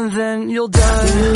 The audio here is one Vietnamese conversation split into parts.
and then you'll die.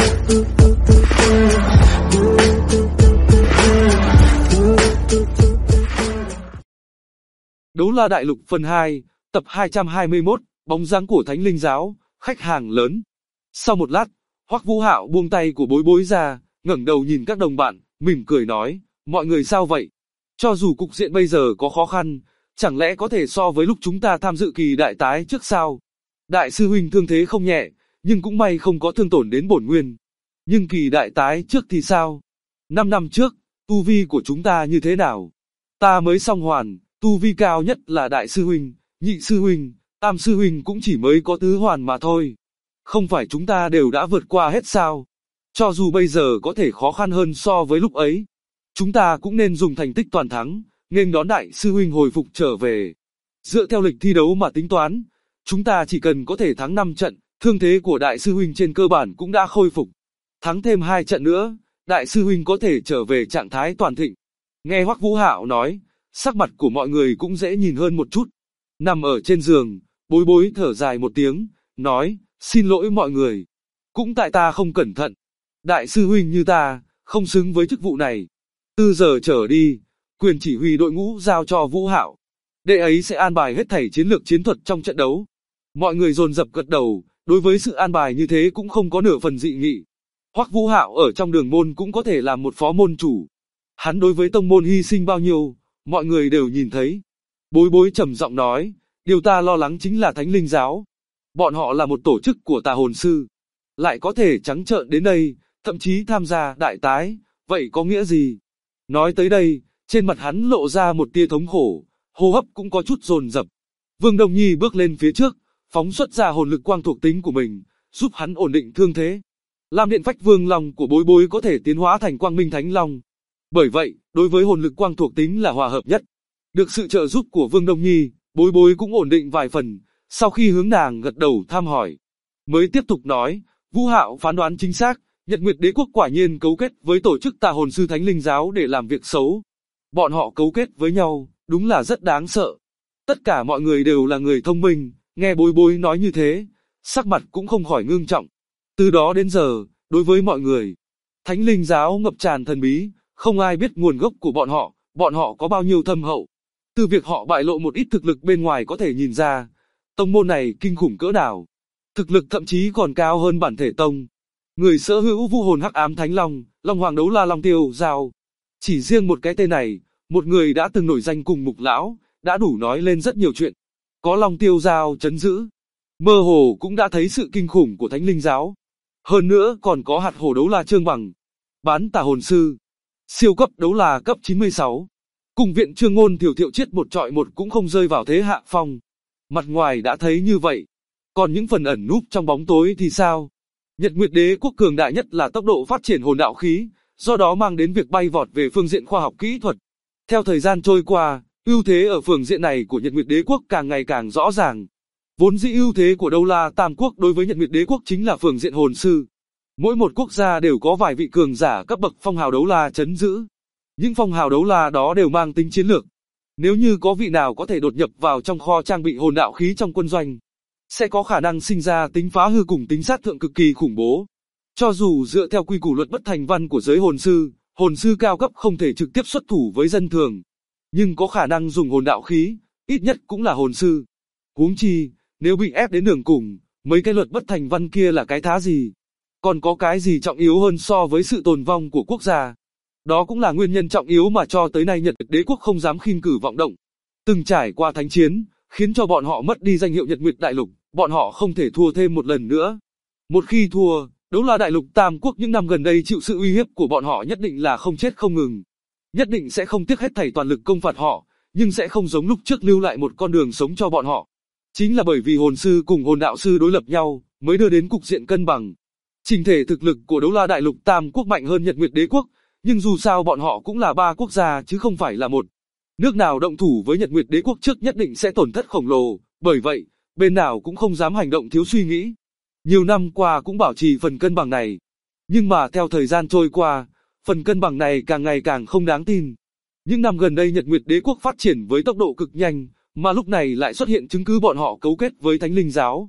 Đấu La Đại Lục phần 2, tập 221, bóng dáng của Thánh Linh Giáo, khách hàng lớn. Sau một lát, Hoắc Vũ Hạo buông tay của Bối Bối ra, ngẩng đầu nhìn các đồng bạn, mỉm cười nói, mọi người sao vậy? Cho dù cục diện bây giờ có khó khăn, chẳng lẽ có thể so với lúc chúng ta tham dự kỳ đại tái trước sao? Đại sư huynh thương thế không nhẹ, nhưng cũng may không có thương tổn đến bổn nguyên. Nhưng kỳ đại tái trước thì sao? 5 năm trước, tu vi của chúng ta như thế nào? Ta mới xong hoàn, tu vi cao nhất là đại sư huynh, nhị sư huynh, tam sư huynh cũng chỉ mới có tứ hoàn mà thôi. Không phải chúng ta đều đã vượt qua hết sao? Cho dù bây giờ có thể khó khăn hơn so với lúc ấy, chúng ta cũng nên dùng thành tích toàn thắng, nghênh đón đại sư huynh hồi phục trở về. Dựa theo lịch thi đấu mà tính toán, chúng ta chỉ cần có thể thắng 5 trận, thương thế của đại sư huynh trên cơ bản cũng đã khôi phục. Thắng thêm 2 trận nữa, đại sư huynh có thể trở về trạng thái toàn thịnh. Nghe Hoắc Vũ Hạo nói, sắc mặt của mọi người cũng dễ nhìn hơn một chút. Nằm ở trên giường, Bối Bối thở dài một tiếng, nói, xin lỗi mọi người. Cũng tại ta không cẩn thận. Đại sư huynh như ta, không xứng với chức vụ này. Từ giờ trở đi, quyền chỉ huy đội ngũ giao cho Vũ Hạo. Đệ ấy sẽ an bài hết thảy chiến lược chiến thuật trong trận đấu. Mọi người dồn dập gật đầu, đối với sự an bài như thế cũng không có nửa phần dị nghị. Hoắc Vũ Hạo ở trong đường môn cũng có thể làm một phó môn chủ. Hắn đối với tông môn hy sinh bao nhiêu, mọi người đều nhìn thấy. Bối Bối trầm giọng nói, điều ta lo lắng chính là Thánh Linh Giáo. Bọn họ là một tổ chức của tà hồn sư, lại có thể trắng trợn đến đây, thậm chí tham gia đại tái, vậy có nghĩa gì? Nói tới đây, trên mặt hắn lộ ra một tia thống khổ, hô hấp cũng có chút dồn dập. Vương Đông Nhi bước lên phía trước, phóng xuất ra hồn lực quang thuộc tính của mình, giúp hắn ổn định thương thế. Lam Điện Phách Vương Long của Bối Bối có thể tiến hóa thành Quang Minh Thánh Long. Bởi vậy, đối với hồn lực quang thuộc tính là hòa hợp nhất. Được sự trợ giúp của Vương Đông Nhi, Bối Bối cũng ổn định vài phần, sau khi hướng nàng gật đầu thăm hỏi. Mới tiếp tục nói, Vũ Hạo phán đoán chính xác, Nhật Nguyệt Đế Quốc quả nhiên cấu kết với tổ chức tà hồn sư Thánh Linh Giáo để làm việc xấu. Bọn họ cấu kết với nhau, đúng là rất đáng sợ. Tất cả mọi người đều là người thông minh, nghe Bối Bối nói như thế, sắc mặt cũng không khỏi ngưng trọng. Từ đó đến giờ, đối với mọi người, Thánh Linh Giáo ngập tràn thần bí, không ai biết nguồn gốc của bọn họ có bao nhiêu thâm hậu. Từ việc họ bại lộ một ít thực lực bên ngoài có thể nhìn ra, tông môn này kinh khủng cỡ nào. Thực lực thậm chí còn cao hơn bản thể tông. Người sở hữu vũ hồn hắc ám Thánh Long, Long Hoàng Đấu La Long Tiêu Giao. Chỉ riêng một cái tên này, một người đã từng nổi danh cùng Mục Lão, đã đủ nói lên rất nhiều chuyện. Có Long Tiêu Giao trấn giữ, mơ hồ cũng đã thấy sự kinh khủng của Thánh Linh Giáo. Hơn nữa còn có hạt hổ đấu la Trương Bằng, bán tà hồn sư, siêu cấp đấu la cấp 96. Cùng viện Trương Ngôn Thiểu Thiệu chết một trọi một cũng không rơi vào thế hạ phong. Mặt ngoài đã thấy như vậy, còn những phần ẩn núp trong bóng tối thì sao? Nhật Nguyệt Đế Quốc cường đại nhất là tốc độ phát triển hồn đạo khí, do đó mang đến việc bay vọt về phương diện khoa học kỹ thuật. Theo thời gian trôi qua, ưu thế ở phương diện này của Nhật Nguyệt Đế Quốc càng ngày càng rõ ràng. Vốn dĩ ưu thế của Đấu La Tam Quốc đối với Nhật Nguyệt Đế Quốc chính là phương diện hồn sư. Mỗi một quốc gia đều có vài vị cường giả cấp bậc phong hào đấu la trấn giữ. Những phong hào đấu la đó đều mang tính chiến lược. Nếu như có vị nào có thể đột nhập vào trong kho trang bị hồn đạo khí trong quân doanh, sẽ có khả năng sinh ra tính phá hư cùng tính sát thương cực kỳ khủng bố. Cho dù dựa theo quy củ luật bất thành văn của giới hồn sư cao cấp không thể trực tiếp xuất thủ với dân thường, nhưng có khả năng dùng hồn đạo khí, ít nhất cũng là hồn sư. Huống chi, nếu bị ép đến đường cùng, mấy cái luật bất thành văn kia là cái thá gì? Còn có cái gì trọng yếu hơn so với sự tồn vong của quốc gia? Đó cũng là nguyên nhân trọng yếu mà cho tới nay Nhật Đế Quốc không dám khinh cử vọng động. Từng trải qua thánh chiến, khiến cho bọn họ mất đi danh hiệu Nhật Nguyệt Đại Lục, bọn họ không thể thua thêm một lần nữa. Một khi thua, Đấu La Đại Lục Tam Quốc những năm gần đây chịu sự uy hiếp của bọn họ nhất định là không chết không ngừng. Nhất định sẽ không tiếc hết thảy toàn lực công phạt họ, nhưng sẽ không giống lúc trước lưu lại một con đường sống cho bọn họ. Chính là bởi vì hồn sư cùng hồn đạo sư đối lập nhau, mới đưa đến cục diện cân bằng. Trình thể thực lực của Đấu La Đại Lục Tam Quốc mạnh hơn Nhật Nguyệt Đế Quốc, nhưng dù sao bọn họ cũng là 3 quốc gia chứ không phải là một. Nước nào động thủ với Nhật Nguyệt Đế Quốc trước nhất định sẽ tổn thất khổng lồ, bởi vậy, bên nào cũng không dám hành động thiếu suy nghĩ. Nhiều năm qua cũng bảo trì phần cân bằng này. Nhưng mà theo thời gian trôi qua, phần cân bằng này càng ngày càng không đáng tin. Những năm gần đây Nhật Nguyệt Đế Quốc phát triển với tốc độ cực nhanh, mà lúc này lại xuất hiện chứng cứ bọn họ cấu kết với Thánh Linh Giáo.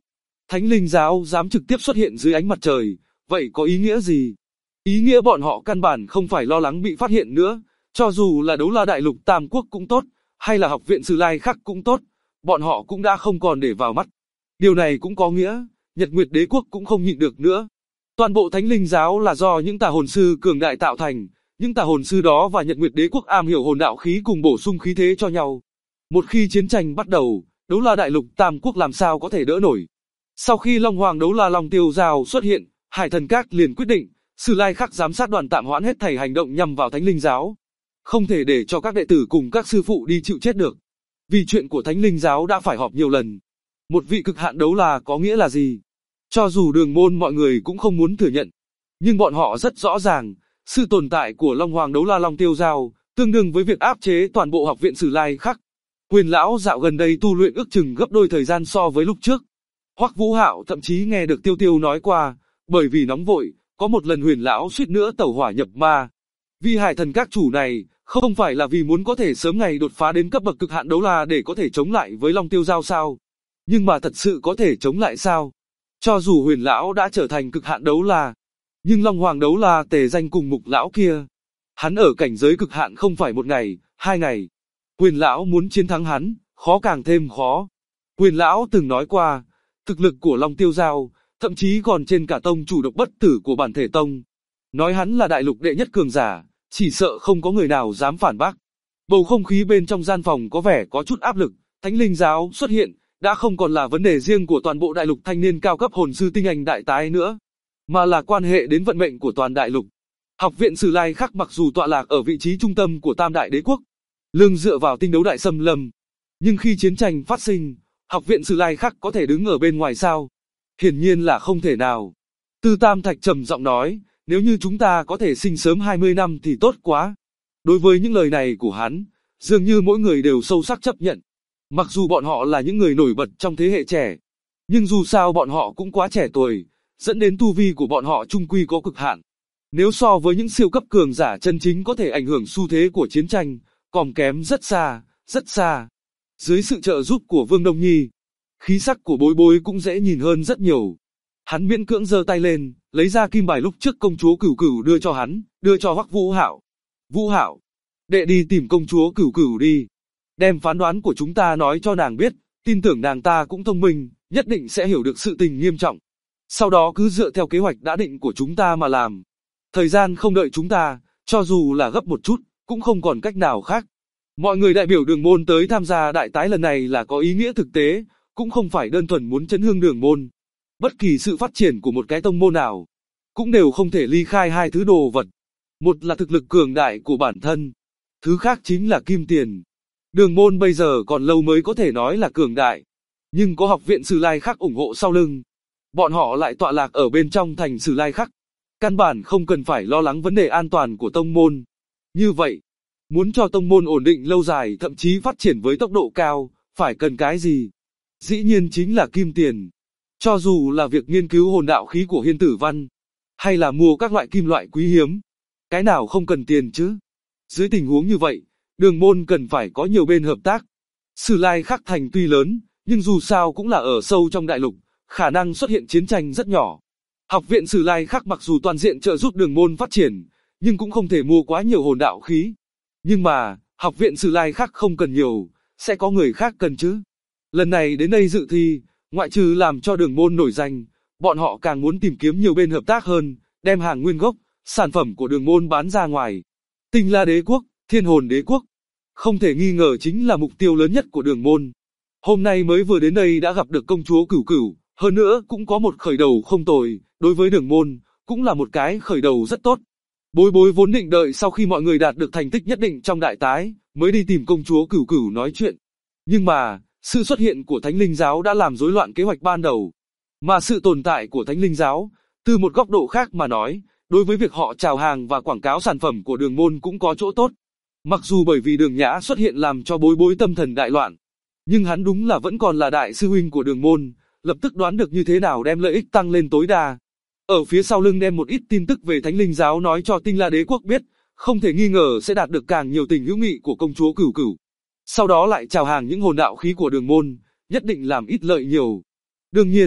Thánh linh giáo dám trực tiếp xuất hiện dưới ánh mặt trời, vậy có ý nghĩa gì? Ý nghĩa bọn họ căn bản không phải lo lắng bị phát hiện nữa, cho dù là Đấu La Đại Lục Tam Quốc cũng tốt, hay là Học viện Sử Lai Khắc cũng tốt, bọn họ cũng đã không còn để vào mắt. Điều này cũng có nghĩa, Nhật Nguyệt Đế Quốc cũng không nhịn được nữa. Toàn bộ Thánh linh giáo là do những tà hồn sư cường đại tạo thành, những tà hồn sư đó và Nhật Nguyệt Đế Quốc am hiểu hồn đạo khí cùng bổ sung khí thế cho nhau. Một khi chiến tranh bắt đầu, Đấu La Đại Lục Tam Quốc làm sao có thể đỡ nổi. Sau khi Long Hoàng Đấu La Long Tiêu Giao xuất hiện, Hải Thần Các liền quyết định, Sử Lai Khắc giám sát đoàn tạm hoãn hết thảy hành động nhằm vào Thánh linh giáo. Không thể để cho các đệ tử cùng các sư phụ đi chịu chết được. Vì chuyện của Thánh linh giáo đã phải họp nhiều lần. Một vị cực hạn đấu la có nghĩa là gì? Cho dù Đường Môn mọi người cũng không muốn thừa nhận, nhưng bọn họ rất rõ ràng, sự tồn tại của Long Hoàng Đấu La Long Tiêu Giao tương đương với việc áp chế toàn bộ Học viện Sử Lai Khắc. Huyền lão dạo gần đây tu luyện ước chừng gấp đôi thời gian so với lúc trước. Hoắc Vũ Hạo thậm chí nghe được Tiêu Tiêu nói qua, bởi vì nóng vội, có một lần Huyền lão suýt nữa tẩu hỏa nhập ma. Vì Hải Thần Các chủ này, không phải là vì muốn có thể sớm ngày đột phá đến cấp bậc cực hạn đấu la để có thể chống lại với Long Tiêu Giao sao? Nhưng mà thật sự có thể chống lại sao? Cho dù Huyền lão đã trở thành cực hạn đấu la, nhưng Long Hoàng Đấu La tề danh cùng Mục lão kia, hắn ở cảnh giới cực hạn không phải một ngày, 2 ngày. Huyền lão muốn chiến thắng hắn, khó càng thêm khó. Huyền lão từng nói qua, thực lực của Long Tiêu Giao, thậm chí còn trên cả tông chủ độc bất tử của bản thể tông. Nói hắn là đại lục đệ nhất cường giả, chỉ sợ không có người nào dám phản bác. Bầu không khí bên trong gian phòng có vẻ có chút áp lực, Thánh linh giáo xuất hiện, đã không còn là vấn đề riêng của toàn bộ đại lục thanh niên cao cấp hồn sư tinh anh đại tái nữa, mà là quan hệ đến vận mệnh của toàn đại lục. Học viện Sử Lai Khắc mặc dù tọa lạc ở vị trí trung tâm của Tam Đại Đế Quốc, lưng dựa vào tinh đấu đại xâm lâm, nhưng khi chiến tranh phát sinh, Học viện Sử Lai Khắc có thể đứng ở bên ngoài sao? Hiển nhiên là không thể nào. Tư Tam Thạch trầm giọng nói, nếu như chúng ta có thể sinh sớm 20 năm thì tốt quá. Đối với những lời này của hắn, dường như mỗi người đều sâu sắc chấp nhận. Mặc dù bọn họ là những người nổi bật trong thế hệ trẻ, nhưng dù sao bọn họ cũng quá trẻ tuổi, dẫn đến tu vi của bọn họ chung quy có cực hạn. Nếu so với những siêu cấp cường giả chân chính có thể ảnh hưởng xu thế của chiến tranh, còn kém rất xa, rất xa. Dưới sự trợ giúp của Vương Đông Nhi, khí sắc của Bối Bối cũng dễ nhìn hơn rất nhiều. Hắn miễn cưỡng giơ tay lên, lấy ra kim bài lúc trước công chúa Cửu Cửu đưa cho hắn, đưa cho Hoắc Vũ Hạo. Vũ Hạo, đệ đi tìm công chúa Cửu Cửu đi. Đem phán đoán của chúng ta nói cho nàng biết, tin tưởng nàng ta cũng thông minh, nhất định sẽ hiểu được sự tình nghiêm trọng. Sau đó cứ dựa theo kế hoạch đã định của chúng ta mà làm. Thời gian không đợi chúng ta, cho dù là gấp một chút, cũng không còn cách nào khác. Mọi người đại biểu Đường Môn tới tham gia đại tái lần này là có ý nghĩa thực tế, cũng không phải đơn thuần muốn chấn hương Đường Môn. Bất kỳ sự phát triển của một cái tông môn nào, cũng đều không thể ly khai hai thứ đồ vật. Một là thực lực cường đại của bản thân, thứ khác chính là kim tiền. Đường Môn bây giờ còn lâu mới có thể nói là cường đại, nhưng có Học viện Sử Lai Khắc ủng hộ sau lưng. Bọn họ lại tọa lạc ở bên trong thành Sử Lai Khắc, căn bản không cần phải lo lắng vấn đề an toàn của tông môn. Như vậy, muốn cho tông môn ổn định lâu dài thậm chí phát triển với tốc độ cao, phải cần cái gì? Dĩ nhiên chính là kim tiền. Cho dù là việc nghiên cứu hồn đạo khí của Hiên Tử Văn, hay là mua các loại kim loại quý hiếm, cái nào không cần tiền chứ? Dưới tình huống như vậy, Đường Môn cần phải có nhiều bên hợp tác. Sử Lai Khắc thành tuy lớn, nhưng dù sao cũng là ở sâu trong đại lục, khả năng xuất hiện chiến tranh rất nhỏ. Học viện Sử Lai Khắc mặc dù toàn diện trợ giúp Đường Môn phát triển, nhưng cũng không thể mua quá nhiều hồn đạo khí. Nhưng mà, Học viện Sử Lai Khắc không cần nhiều, sẽ có người khác cần chứ. Lần này đến đây dự thi, ngoại trừ làm cho Đường Môn nổi danh, bọn họ càng muốn tìm kiếm nhiều bên hợp tác hơn, đem hàng nguyên gốc, sản phẩm của Đường Môn bán ra ngoài. Tinh La Đế Quốc, Thiên Hồn Đế Quốc, không thể nghi ngờ chính là mục tiêu lớn nhất của Đường Môn. Hôm nay mới vừa đến đây đã gặp được công chúa Cửu Cửu, hơn nữa cũng có một khởi đầu không tồi, đối với Đường Môn, cũng là một cái khởi đầu rất tốt. Bối Bối vốn định đợi sau khi mọi người đạt được thành tích nhất định trong đại tái, mới đi tìm công chúa Cửu Cửu nói chuyện. Nhưng mà, sự xuất hiện của Thánh linh giáo đã làm rối loạn kế hoạch ban đầu. Mà sự tồn tại của Thánh linh giáo, từ một góc độ khác mà nói, đối với việc họ chào hàng và quảng cáo sản phẩm của Đường Môn cũng có chỗ tốt. Mặc dù bởi vì Đường Nhã xuất hiện làm cho Bối Bối tâm thần đại loạn, nhưng hắn đúng là vẫn còn là đại sư huynh của Đường Môn, lập tức đoán được như thế nào đem lợi ích tăng lên tối đa. Ở phía sau lưng đem một ít tin tức về Thánh linh giáo nói cho Tinh La Đế Quốc biết, không thể nghi ngờ sẽ đạt được càng nhiều tình hữu nghị của công chúa Cửu Cửu. Sau đó lại chào hàng những hồn đạo khí của Đường Môn, nhất định làm ít lợi nhiều. Đương nhiên,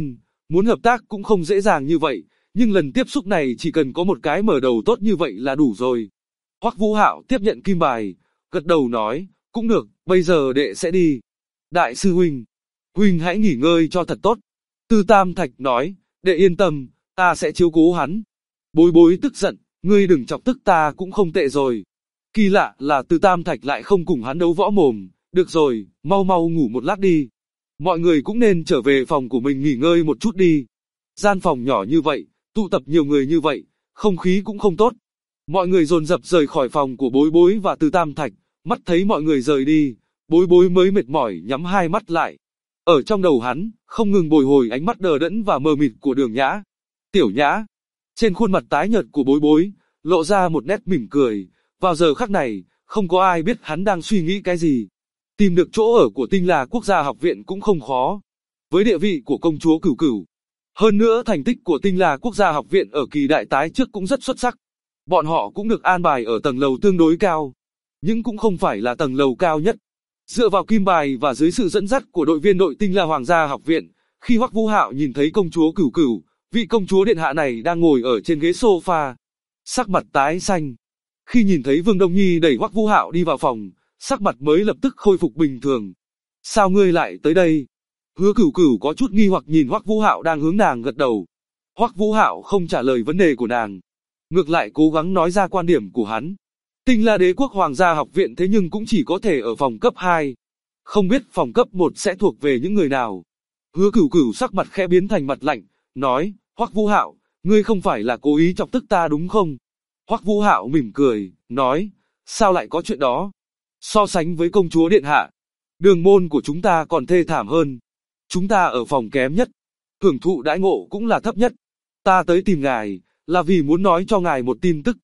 Muốn hợp tác cũng không dễ dàng như vậy, nhưng lần tiếp xúc này chỉ cần có một cái mở đầu tốt như vậy là đủ rồi. Hoắc Vũ Hạo tiếp nhận kim bài, gật đầu nói, cũng được, bây giờ đệ sẽ đi. Đại sư huynh, huynh hãy nghỉ ngơi cho thật tốt. Tư Tam Thạch nói, đệ yên tâm, ta sẽ chiếu cố hắn. Bối bối tức giận, ngươi đừng chọc tức ta cũng không tệ rồi. Kỳ lạ là Tư Tam Thạch lại không cùng hắn đấu võ mồm, được rồi, mau mau ngủ một lát đi. Mọi người cũng nên trở về phòng của mình nghỉ ngơi một chút đi. Gian phòng nhỏ như vậy, tụ tập nhiều người như vậy, không khí cũng không tốt. Mọi người dồn dập rời khỏi phòng của Bối Bối và Tư Tam Thạch, mắt thấy mọi người rời đi, Bối Bối mới mệt mỏi nhắm hai mắt lại. Ở trong đầu hắn, không ngừng bồi hồi ánh mắt đờ đẫn và mờ mịt của Đường Nhã. Tiểu Nhã, trên khuôn mặt tái nhợt của Bối Bối, lộ ra một nét mỉm cười. Vào giờ khắc này, không có ai biết hắn đang suy nghĩ cái gì. Tìm được chỗ ở của Tinh La Quốc gia học viện cũng không khó. Với địa vị của công chúa Cửu Cửu, hơn nữa thành tích của Tinh La Quốc gia học viện ở kỳ đại tái trước cũng rất xuất sắc. Bọn họ cũng được an bài ở tầng lầu tương đối cao, nhưng cũng không phải là tầng lầu cao nhất. Dựa vào kim bài và dưới sự dẫn dắt của đội viên đội Tinh La Hoàng gia học viện, khi Hoắc Vũ Hạo nhìn thấy công chúa Cửu Cửu, vị công chúa điện hạ này đang ngồi ở trên ghế sofa, sắc mặt tái xanh. Khi nhìn thấy Vương Đông Nhi đẩy Hoắc Vũ Hạo đi vào phòng, sắc mặt mới lập tức khôi phục bình thường. Sao ngươi lại tới đây? Hứa Cửu Cửu có chút nghi hoặc nhìn Hoắc Vũ Hạo đang hướng nàng gật đầu. Hoắc Vũ Hạo không trả lời vấn đề của nàng, ngược lại cố gắng nói ra quan điểm của hắn. Tinh La Đế quốc Hoàng gia học viện thế nhưng cũng chỉ có thể ở phòng cấp 2. Không biết phòng cấp 1 sẽ thuộc về những người nào. Hứa Cửu Cửu sắc mặt khẽ biến thành mặt lạnh, nói, Hoắc Vũ Hạo, ngươi không phải là cố ý chọc tức ta đúng không? Hoắc Vũ Hạo mỉm cười, nói, sao lại có chuyện đó? So sánh với công chúa điện hạ, đường môn của chúng ta còn thê thảm hơn. Chúng ta ở phòng kém nhất, hưởng thụ đãi ngộ cũng là thấp nhất. Ta tới tìm ngài, là vì muốn nói cho ngài một tin tức.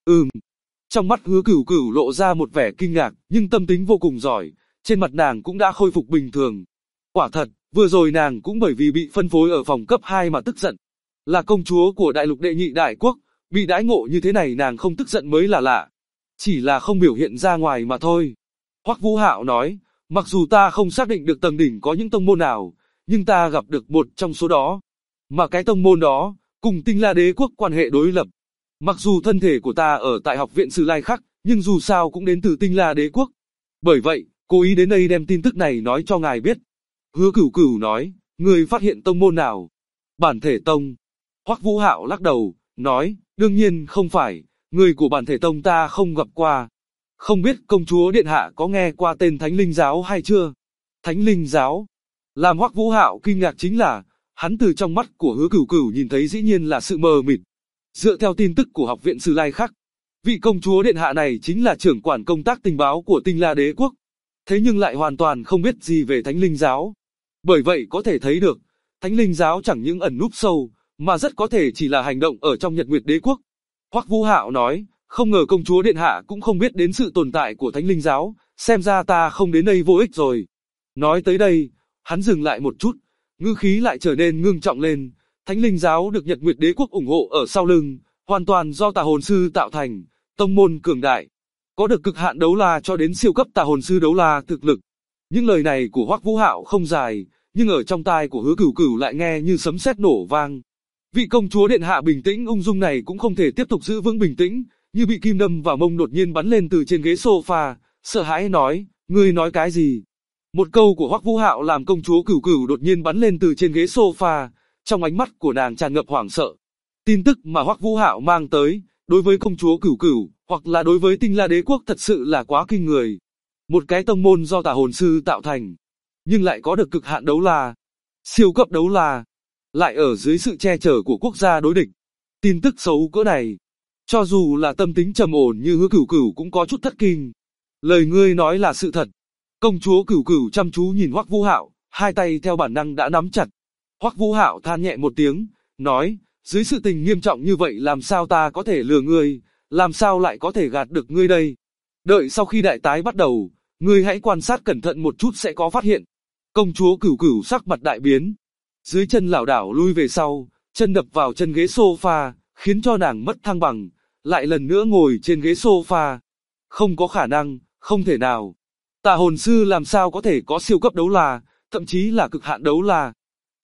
Trong mắt Hứa Cửu Cửu lộ ra một vẻ kinh ngạc, nhưng tâm tính vô cùng giỏi, trên mặt nàng cũng đã khôi phục bình thường. Quả thật, vừa rồi nàng cũng bởi vì bị phân phối ở phòng cấp 2 mà tức giận. Là công chúa của đại lục đệ nhị đại quốc, bị đãi ngộ như thế này nàng không tức giận mới là lạ. Chỉ là không biểu hiện ra ngoài mà thôi. Hoắc Vũ Hạo nói, mặc dù ta không xác định được tầng đỉnh có những tông môn nào, nhưng ta gặp được một trong số đó. Mà cái tông môn đó, cùng Tinh La Đế quốc quan hệ đối lập. Mặc dù thân thể của ta ở tại học viện Sử Lai Khắc, nhưng dù sao cũng đến từ Tinh La Đế quốc. Bởi vậy, cố ý đến đây đem tin tức này nói cho ngài biết. Hứa Cửu Cửu nói, người phát hiện tông môn nào? Bản Thể Tông. Hoắc Vũ Hạo lắc đầu, nói, đương nhiên không phải, người của Bản Thể Tông ta không gặp qua. Không biết công chúa điện hạ có nghe qua tên Thánh Linh Giáo hay chưa? Thánh Linh Giáo. Làm Hoắc Vũ Hạo kinh ngạc chính là, hắn từ trong mắt của Hứa Cửu Cửu nhìn thấy dĩ nhiên là sự mờ mịt. Dựa theo tin tức của học viện Sử Lai Khắc, vị công chúa điện hạ này chính là trưởng quản công tác tình báo của Tinh La Đế quốc. Thế nhưng lại hoàn toàn không biết gì về Thánh Linh Giáo. Bởi vậy có thể thấy được, Thánh Linh Giáo chẳng những ẩn núp sâu, mà rất có thể chỉ là hành động ở trong Nhật Nguyệt Đế quốc. Hoắc Vũ Hạo nói, không ngờ công chúa điện hạ cũng không biết đến sự tồn tại của Thánh Linh Giáo, xem ra ta không đến đây vô ích rồi. Nói tới đây, hắn dừng lại một chút, ngữ khí lại trở nên ngưng trọng lên. Thánh Linh Giáo được Nhật Nguyệt Đế quốc ủng hộ ở sau lưng, hoàn toàn do Tà Hồn Sư tạo thành, tông môn cường đại, có được cực hạn đấu la cho đến siêu cấp Tà Hồn Sư đấu la thực lực. Những lời này của Hoắc Vũ Hạo không dài, nhưng ở trong tai của Hứa Cửu Cửu lại nghe như sấm sét nổ vang. Vị công chúa điện hạ bình tĩnh ung dung này cũng không thể tiếp tục giữ vững bình tĩnh, như bị kim đâm vào mông đột nhiên bắn lên từ trên ghế sofa, sợ hãi nói, ngươi nói cái gì? Một câu của Hoắc Vũ Hạo làm công chúa Cửu Cửu đột nhiên bắn lên từ trên ghế sofa, trong ánh mắt của nàng tràn ngập hoảng sợ. Tin tức mà Hoắc Vũ Hạo mang tới, đối với công chúa Cửu Cửu, hoặc là đối với Tinh La Đế quốc thật sự là quá kinh người. Một cái tông môn do Tà Hồn Sư tạo thành, nhưng lại có được cực hạn đấu la, siêu cấp đấu la, lại ở dưới sự che chở của quốc gia đối địch. Tin tức xấu cỡ này, cho dù là tâm tính trầm ổn như Hứa Cửu Cửu cũng có chút thất kinh. Lời ngươi nói là sự thật. Công chúa Cửu Cửu chăm chú nhìn Hoắc Vũ Hạo, hai tay theo bản năng đã nắm chặt. Hoắc Vũ Hạo than nhẹ một tiếng, nói, dưới sự tình nghiêm trọng như vậy làm sao ta có thể lừa ngươi, làm sao lại có thể gạt được ngươi đây? Đợi sau khi đại tái bắt đầu, ngươi hãy quan sát cẩn thận một chút sẽ có phát hiện. Công chúa Cửu Cửu sắc mặt đại biến, dưới chân lảo đảo lui về sau, chân đập vào chân ghế sofa, khiến cho nàng mất thăng bằng, lại lần nữa ngồi trên ghế sofa. Không có khả năng, không thể nào. Tà Hồn Sư làm sao có thể có siêu cấp đấu la, thậm chí là cực hạn đấu la.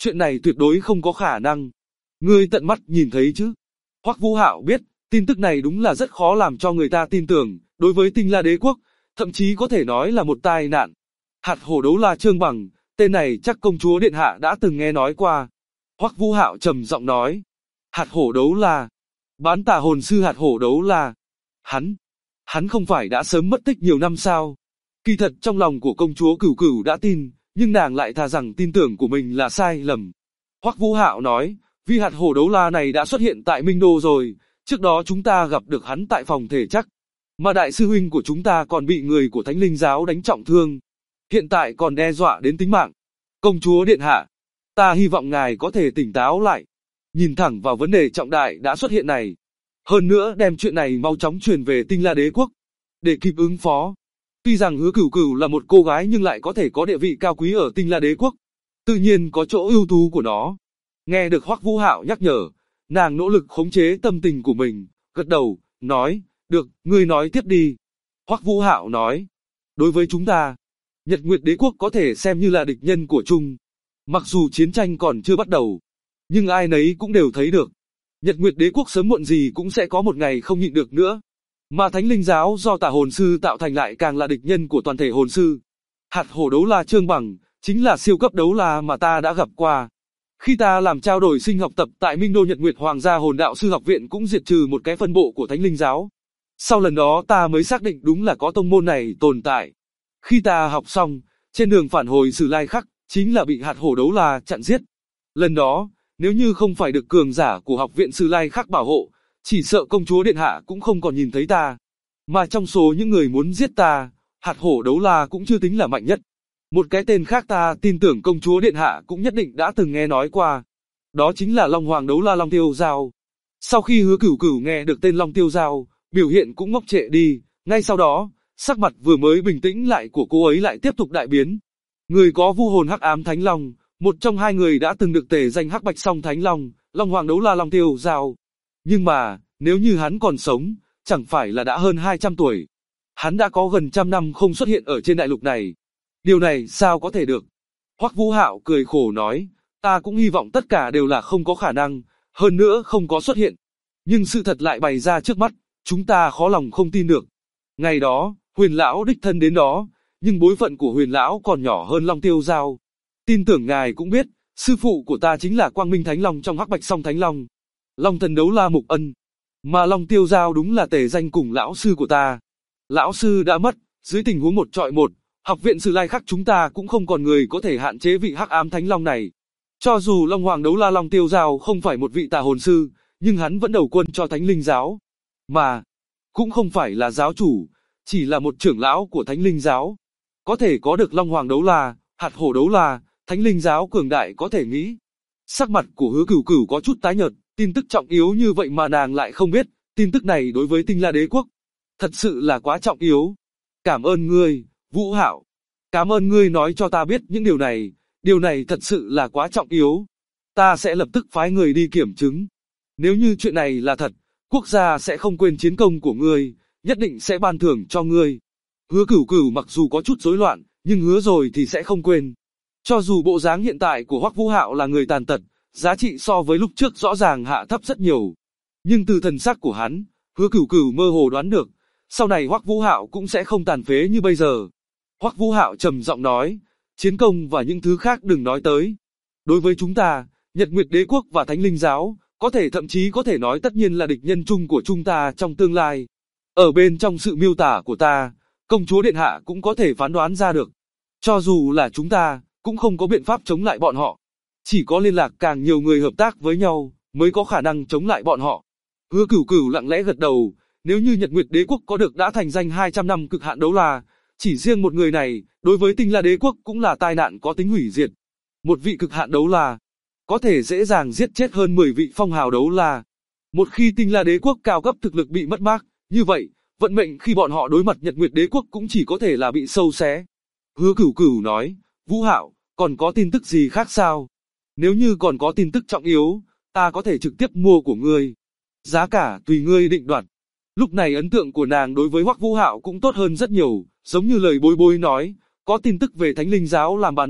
Chuyện này tuyệt đối không có khả năng. Ngươi tận mắt nhìn thấy chứ? Hoắc Vũ Hạo biết, tin tức này đúng là rất khó làm cho người ta tin tưởng, đối với Tinh La Đế quốc, thậm chí có thể nói là một tai nạn. Hạt hổ đấu la Trương Bằng, tên này chắc công chúa điện hạ đã từng nghe nói qua. Hoắc Vũ Hạo trầm giọng nói, hạt hổ đấu la, bán tà hồn sư hạt hổ đấu la. Hắn không phải đã sớm mất tích nhiều năm sao? Kỳ thật trong lòng của công chúa Cửu Cửu đã tin, nhưng nàng lại thà rằng tin tưởng của mình là sai lầm. Hoắc Vũ Hạo nói, vì hạt hổ đấu la này đã xuất hiện tại Minh Đô rồi, trước đó chúng ta gặp được hắn tại phòng thể chắc, mà đại sư huynh của chúng ta còn bị người của Thánh Linh giáo đánh trọng thương, hiện tại còn đe dọa đến tính mạng. Công chúa điện hạ, ta hy vọng ngài có thể tỉnh táo lại, nhìn thẳng vào vấn đề trọng đại đã xuất hiện này. Hơn nữa đem chuyện này mau chóng truyền về Tinh La Đế quốc, để kịp ứng phó. Tuy rằng Hứa Cửu Cửu là một cô gái nhưng lại có thể có địa vị cao quý ở Tinh La Đế quốc, tự nhiên có chỗ ưu tú của nó. Nghe được Hoắc Vũ Hạo nhắc nhở, nàng nỗ lực khống chế tâm tình của mình, gật đầu, nói, được, ngươi nói tiếp đi. Hoắc Vũ Hạo nói, đối với chúng ta, Nhật Nguyệt Đế quốc có thể xem như là địch nhân của chung. Mặc dù chiến tranh còn chưa bắt đầu, nhưng ai nấy cũng đều thấy được, Nhật Nguyệt Đế quốc sớm muộn gì cũng sẽ có một ngày không nhịn được nữa. Mà Thánh Linh giáo do tà hồn sư tạo thành lại càng là địch nhân của toàn thể hồn sư. Hạt hổ đấu la Trương Bằng, chính là siêu cấp đấu la mà ta đã gặp qua. Khi ta làm trao đổi sinh học tập tại Minh Đô Nhật Nguyệt Hoàng gia hồn đạo sư học viện cũng diệt trừ một cái phân bộ của Thánh Linh giáo. Sau lần đó ta mới xác định đúng là có tông môn này tồn tại. Khi ta học xong, trên đường phản hồi Sử Lai Khắc, chính là bị hạt hổ đấu la chặn giết. Lần đó, nếu như không phải được cường giả của học viện Sử Lai Khắc bảo hộ, chỉ sợ công chúa điện hạ cũng không còn nhìn thấy ta. Mà trong số những người muốn giết ta, hạt hổ đấu la cũng chưa tính là mạnh nhất. Một cái tên khác ta tin tưởng công chúa điện hạ cũng nhất định đã từng nghe nói qua. Đó chính là Long Hoàng đấu la Long Tiêu Giao. Sau khi Hứa Cửu Cửu nghe được tên Long Tiêu Giao, biểu hiện cũng ngốc trệ đi, ngay sau đó, sắc mặt vừa mới bình tĩnh lại của cô ấy lại tiếp tục đại biến. Người có vu hồn hắc ám Thánh Long, một trong hai người đã từng được tề danh hắc bạch song Thánh Long, Long Hoàng đấu la Long Tiêu Giao. Nhưng mà, nếu như hắn còn sống, chẳng phải là đã hơn 200 tuổi. Hắn đã có gần trăm năm không xuất hiện ở trên đại lục này. Điều này sao có thể được? Hoắc Vũ Hạo cười khổ nói, ta cũng hy vọng tất cả đều là không có khả năng, hơn nữa không có xuất hiện. Nhưng sự thật lại bày ra trước mắt, chúng ta khó lòng không tin được. Ngày đó, Huyền Lão đích thân đến đó, nhưng bối phận của Huyền Lão còn nhỏ hơn Long Tiêu Giao. Tin tưởng ngài cũng biết, sư phụ của ta chính là Quang Minh Thánh Long trong hắc bạch song Thánh Long. Long thần đấu la Mục Ân. Mà Long Tiêu Giao đúng là tề danh cùng lão sư của ta. Lão sư đã mất, dưới tình huống một trọi một, học viện Sử Lai Khắc chúng ta cũng không còn người có thể hạn chế vị hắc ám Thánh Long này. Cho dù Long Hoàng đấu la Long Tiêu Giao không phải một vị tà hồn sư, nhưng hắn vẫn đầu quân cho Thánh Linh giáo. Mà, cũng không phải là giáo chủ, chỉ là một trưởng lão của Thánh Linh giáo. Có thể có được Long Hoàng đấu la, hạt hổ đấu la, Thánh Linh giáo cường đại có thể nghĩ. Sắc mặt của Hứa Cửu Cửu có chút tái nhợt, tin tức trọng yếu như vậy mà nàng lại không biết, tin tức này đối với Tinh La Đế quốc, thật sự là quá trọng yếu. Cảm ơn ngươi, Vũ Hạo. Cảm ơn ngươi nói cho ta biết những điều này thật sự là quá trọng yếu. Ta sẽ lập tức phái người đi kiểm chứng. Nếu như chuyện này là thật, quốc gia sẽ không quên chiến công của ngươi, nhất định sẽ ban thưởng cho ngươi. Hứa Cửu Cửu mặc dù có chút rối loạn, nhưng hứa rồi thì sẽ không quên. Cho dù bộ dáng hiện tại của Hoắc Vũ Hạo là người tàn tật, giá trị so với lúc trước rõ ràng hạ thấp rất nhiều. Nhưng từ thần sắc của hắn, Hứa Cửu Cửu mơ hồ đoán được, sau này Hoắc Vũ Hạo cũng sẽ không tàn phế như bây giờ. Hoắc Vũ Hạo trầm giọng nói, chiến công và những thứ khác đừng nói tới. Đối với chúng ta, Nhật Nguyệt Đế quốc và Thánh Linh giáo, thậm chí có thể nói tất nhiên là địch nhân chung của chúng ta trong tương lai. Ở bên trong sự miêu tả của ta, công chúa điện hạ cũng có thể phán đoán ra được. Cho dù là chúng ta, cũng không có biện pháp chống lại bọn họ. Chỉ có liên lạc càng nhiều người hợp tác với nhau, mới có khả năng chống lại bọn họ. Hứa Cửu Cửu lặng lẽ gật đầu, nếu như Nhật Nguyệt Đế quốc có được đã thành danh 200 năm cực hạn đấu la, chỉ riêng một người này, đối với Tinh La Đế quốc cũng là tai nạn có tính hủy diệt. Một vị cực hạn đấu la, có thể dễ dàng giết chết hơn 10 vị phong hào đấu la. Một khi Tinh La Đế quốc cao cấp thực lực bị mất mát, như vậy, vận mệnh khi bọn họ đối mặt Nhật Nguyệt Đế quốc cũng chỉ có thể là bị sâu xé. Hứa Cửu Cửu nói, Vũ Hạo, còn có tin tức gì khác sao? Nếu như còn có tin tức trọng yếu, ta có thể trực tiếp mua của ngươi. Giá cả tùy ngươi định đoạt. Lúc này ấn tượng của nàng đối với Hoắc Vũ Hạo cũng tốt hơn rất nhiều, giống như lời Bối Bối nói, có tin tức về Thánh Linh giáo làm bàn đạp,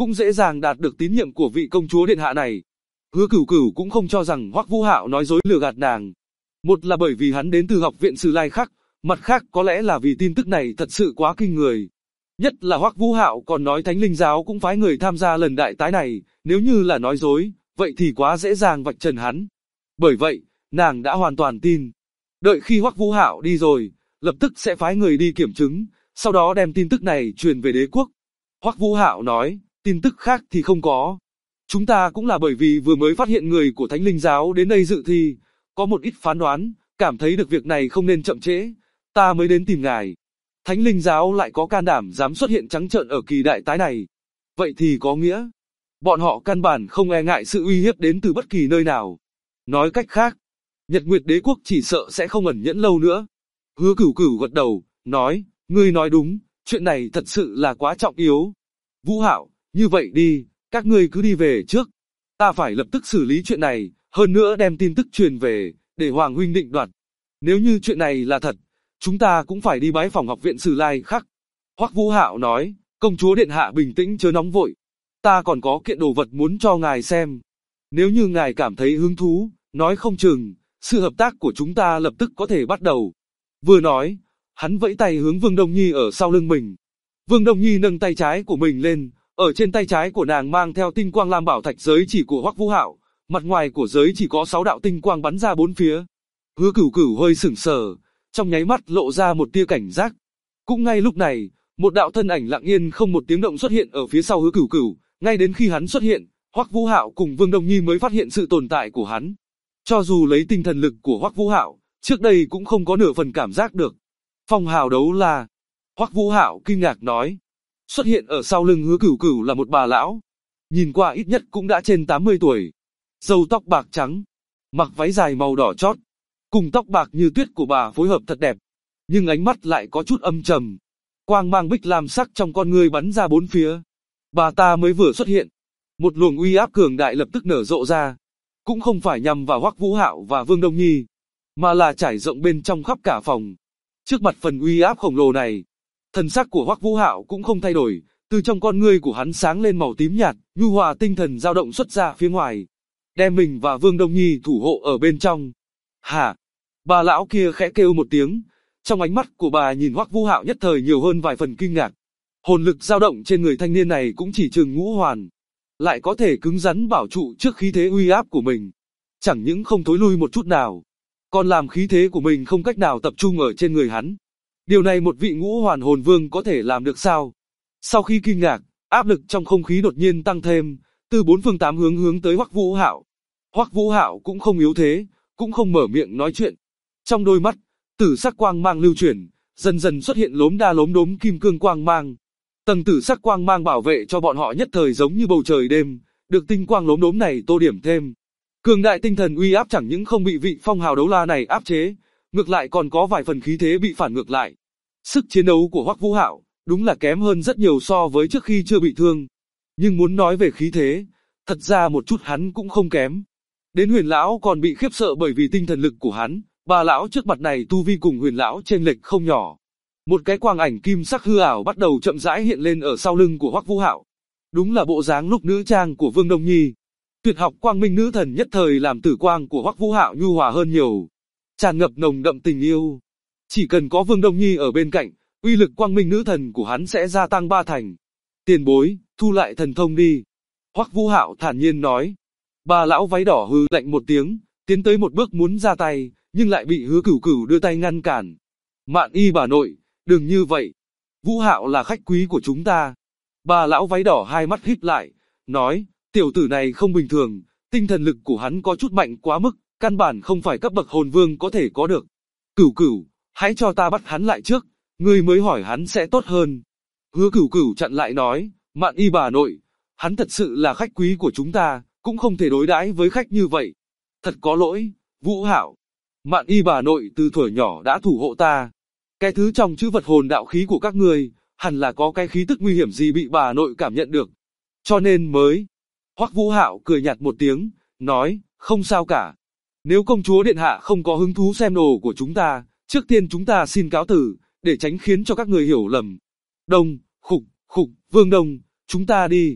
cũng dễ dàng đạt được tín nhiệm của vị công chúa điện hạ này. Hứa Cửu Cửu cũng không cho rằng Hoắc Vũ Hạo nói dối lừa gạt nàng. Một là bởi vì hắn đến từ học viện Sử Lai Khắc, mặt khác có lẽ là vì tin tức này thật sự quá kinh người. Nhất là Hoắc Vũ Hạo còn nói Thánh Linh giáo cũng phái người tham gia lần đại tái này, nếu như là nói dối, vậy thì quá dễ dàng vạch trần hắn. Bởi vậy, nàng đã hoàn toàn tin. Đợi khi Hoắc Vũ Hạo đi rồi, lập tức sẽ phái người đi kiểm chứng, sau đó đem tin tức này truyền về đế quốc. Hoắc Vũ Hạo nói, tin tức khác thì không có. Chúng ta cũng là bởi vì vừa mới phát hiện người của Thánh Linh giáo đến đây dự thi, có một ít phán đoán, cảm thấy được việc này không nên chậm trễ, ta mới đến tìm ngài. Thánh Linh giáo lại có can đảm dám xuất hiện trắng trợn ở kỳ đại tái này. Vậy thì có nghĩa, bọn họ căn bản không e ngại sự uy hiếp đến từ bất kỳ nơi nào. Nói cách khác, Nhật Nguyệt Đế quốc chỉ sợ sẽ không ẩn nhẫn lâu nữa. Hứa Cửu Cửu gật đầu, nói, ngươi nói đúng, chuyện này thật sự là quá trọng yếu. Vũ Hạo, như vậy đi, các ngươi cứ đi về trước. Ta phải lập tức xử lý chuyện này, hơn nữa đem tin tức truyền về, để Hoàng huynh định đoạt. Nếu như chuyện này là thật, chúng ta cũng phải đi bái phòng học viện Sử Lai Khắc. Hoắc Vũ Hạo nói, công chúa điện hạ bình tĩnh chớ nóng vội. Ta còn có kiện đồ vật muốn cho ngài xem. Nếu như ngài cảm thấy hứng thú, nói không chừng, sự hợp tác của chúng ta lập tức có thể bắt đầu. Vừa nói, hắn vẫy tay hướng Vương Đông Nhi ở sau lưng mình. Vương Đông Nhi nâng tay trái của mình lên, ở trên tay trái của nàng mang theo tinh quang lam bảo thạch giới chỉ của Hoắc Vũ Hạo, mặt ngoài của giới chỉ có 6 đạo tinh quang bắn ra bốn phía. Hứa Cửu Cửu hơi sững sờ, trong nháy mắt lộ ra một tia cảnh giác. Cũng ngay lúc này, một đạo thân ảnh lặng yên không một tiếng động xuất hiện ở phía sau Hứa Cửu Cửu, ngay đến khi hắn xuất hiện, Hoắc Vũ Hạo cùng Vương Đông Nhi mới phát hiện sự tồn tại của hắn. Cho dù lấy tinh thần lực của Hoắc Vũ Hạo, trước đây cũng không có nửa phần cảm giác được. Phong hào đấu la. Hoắc Vũ Hạo kinh ngạc nói. Xuất hiện ở sau lưng Hứa Cửu Cửu là một bà lão. Nhìn qua ít nhất cũng đã trên 80 tuổi. Râu tóc bạc trắng. Mặc váy dài màu đỏ chót. Cùng tóc bạc như tuyết của bà phối hợp thật đẹp. Nhưng ánh mắt lại có chút âm trầm. Quang mang bích lam sắc trong con ngươi bắn ra bốn phía. Bà ta mới vừa xuất hiện. Một luồng uy áp cường đại lập tức nở rộ ra. Cũng không phải nhằm vào Hoắc Vũ Hạo và Vương Đông Nhi, mà là trải rộng bên trong khắp cả phòng. Trước mặt phần uy áp khổng lồ này, thần sắc của Hoắc Vũ Hạo cũng không thay đổi, từ trong con ngươi của hắn sáng lên màu tím nhạt, nhu hòa tinh thần dao động xuất ra phía ngoài, đem mình và Vương Đông Nhi thủ hộ ở bên trong. Hả? Bà lão kia khẽ kêu một tiếng, trong ánh mắt của bà nhìn Hoắc Vũ Hạo nhất thời nhiều hơn vài phần kinh ngạc. Hồn lực dao động trên người thanh niên này cũng chỉ chừng ngũ hoàn, lại có thể cứng rắn bảo trụ trước khí thế uy áp của mình. Chẳng những không thối lui một chút nào, còn làm khí thế của mình không cách nào tập trung ở trên người hắn. Điều này một vị ngũ hoàn hồn vương có thể làm được sao? Sau khi kinh ngạc, áp lực trong không khí đột nhiên tăng thêm, từ bốn phương tám hướng hướng tới Hoắc Vũ Hạo. Hoắc Vũ Hạo cũng không yếu thế, cũng không mở miệng nói chuyện. Trong đôi mắt, tử sắc quang mang lưu chuyển, dần dần xuất hiện lốm đa lốm đốm kim cương quang mang. Tầng tử sắc quang mang bảo vệ cho bọn họ nhất thời giống như bầu trời đêm, được tinh quang lốm đốm này tô điểm thêm. Cường đại tinh thần uy áp chẳng những không bị vị phong hào đấu la này áp chế, ngược lại còn có vài phần khí thế bị phản ngược lại. Sức chiến đấu của Hoắc Vũ Hạo đúng là kém hơn rất nhiều so với trước khi chưa bị thương. Nhưng muốn nói về khí thế, thật ra một chút hắn cũng không kém. Đến Huyền lão còn bị khiếp sợ bởi vì tinh thần lực của hắn, bà lão trước mặt này tu vi cùng Huyền lão chênh lệch không nhỏ. Một cái quang ảnh kim sắc hư ảo bắt đầu chậm rãi hiện lên ở sau lưng của Hoắc Vũ Hạo. Đúng là bộ dáng lúc nữ trang của Vương Đông Nhi. Tuyệt học quang minh nữ thần nhất thời làm tử quang của Hoắc Vũ Hạo nhu hòa hơn nhiều, tràn ngập nồng đậm tình yêu. Chỉ cần có Vương Đông Nhi ở bên cạnh, uy lực quang minh nữ thần của hắn sẽ gia tăng 3 thành. Tiền bối, thu lại thần thông đi. Hoắc Vũ Hạo thản nhiên nói. Bà lão váy đỏ hừ lạnh một tiếng, tiến tới một bước muốn ra tay, nhưng lại bị Hứa Cửu Cửu đưa tay ngăn cản. Mạn Y bà nội, đừng như vậy. Vũ Hạo là khách quý của chúng ta. Bà lão váy đỏ hai mắt híp lại, nói, tiểu tử này không bình thường, tinh thần lực của hắn có chút mạnh quá mức, căn bản không phải cấp bậc hồn vương có thể có được. Cửu Cửu, hãy cho ta bắt hắn lại trước, ngươi mới hỏi hắn sẽ tốt hơn. Hứa Cửu Cửu chặn lại nói, Mạn Y bà nội, hắn thật sự là khách quý của chúng ta, cũng không thể đối đãi với khách như vậy. Thật có lỗi, Vũ Hạo. Mạn Y bà nội từ thuở nhỏ đã thủ hộ ta. Cái thứ trong chữ vật hồn đạo khí của các ngươi, hẳn là có cái khí tức nguy hiểm gì bị bà nội cảm nhận được. Cho nên mới. Hoắc Vũ Hạo cười nhạt một tiếng, nói, không sao cả. Nếu công chúa điện hạ không có hứng thú xem đồ của chúng ta, trước tiên chúng ta xin cáo từ, để tránh khiến cho các người hiểu lầm. Đông, khục, Vương Đông, chúng ta đi.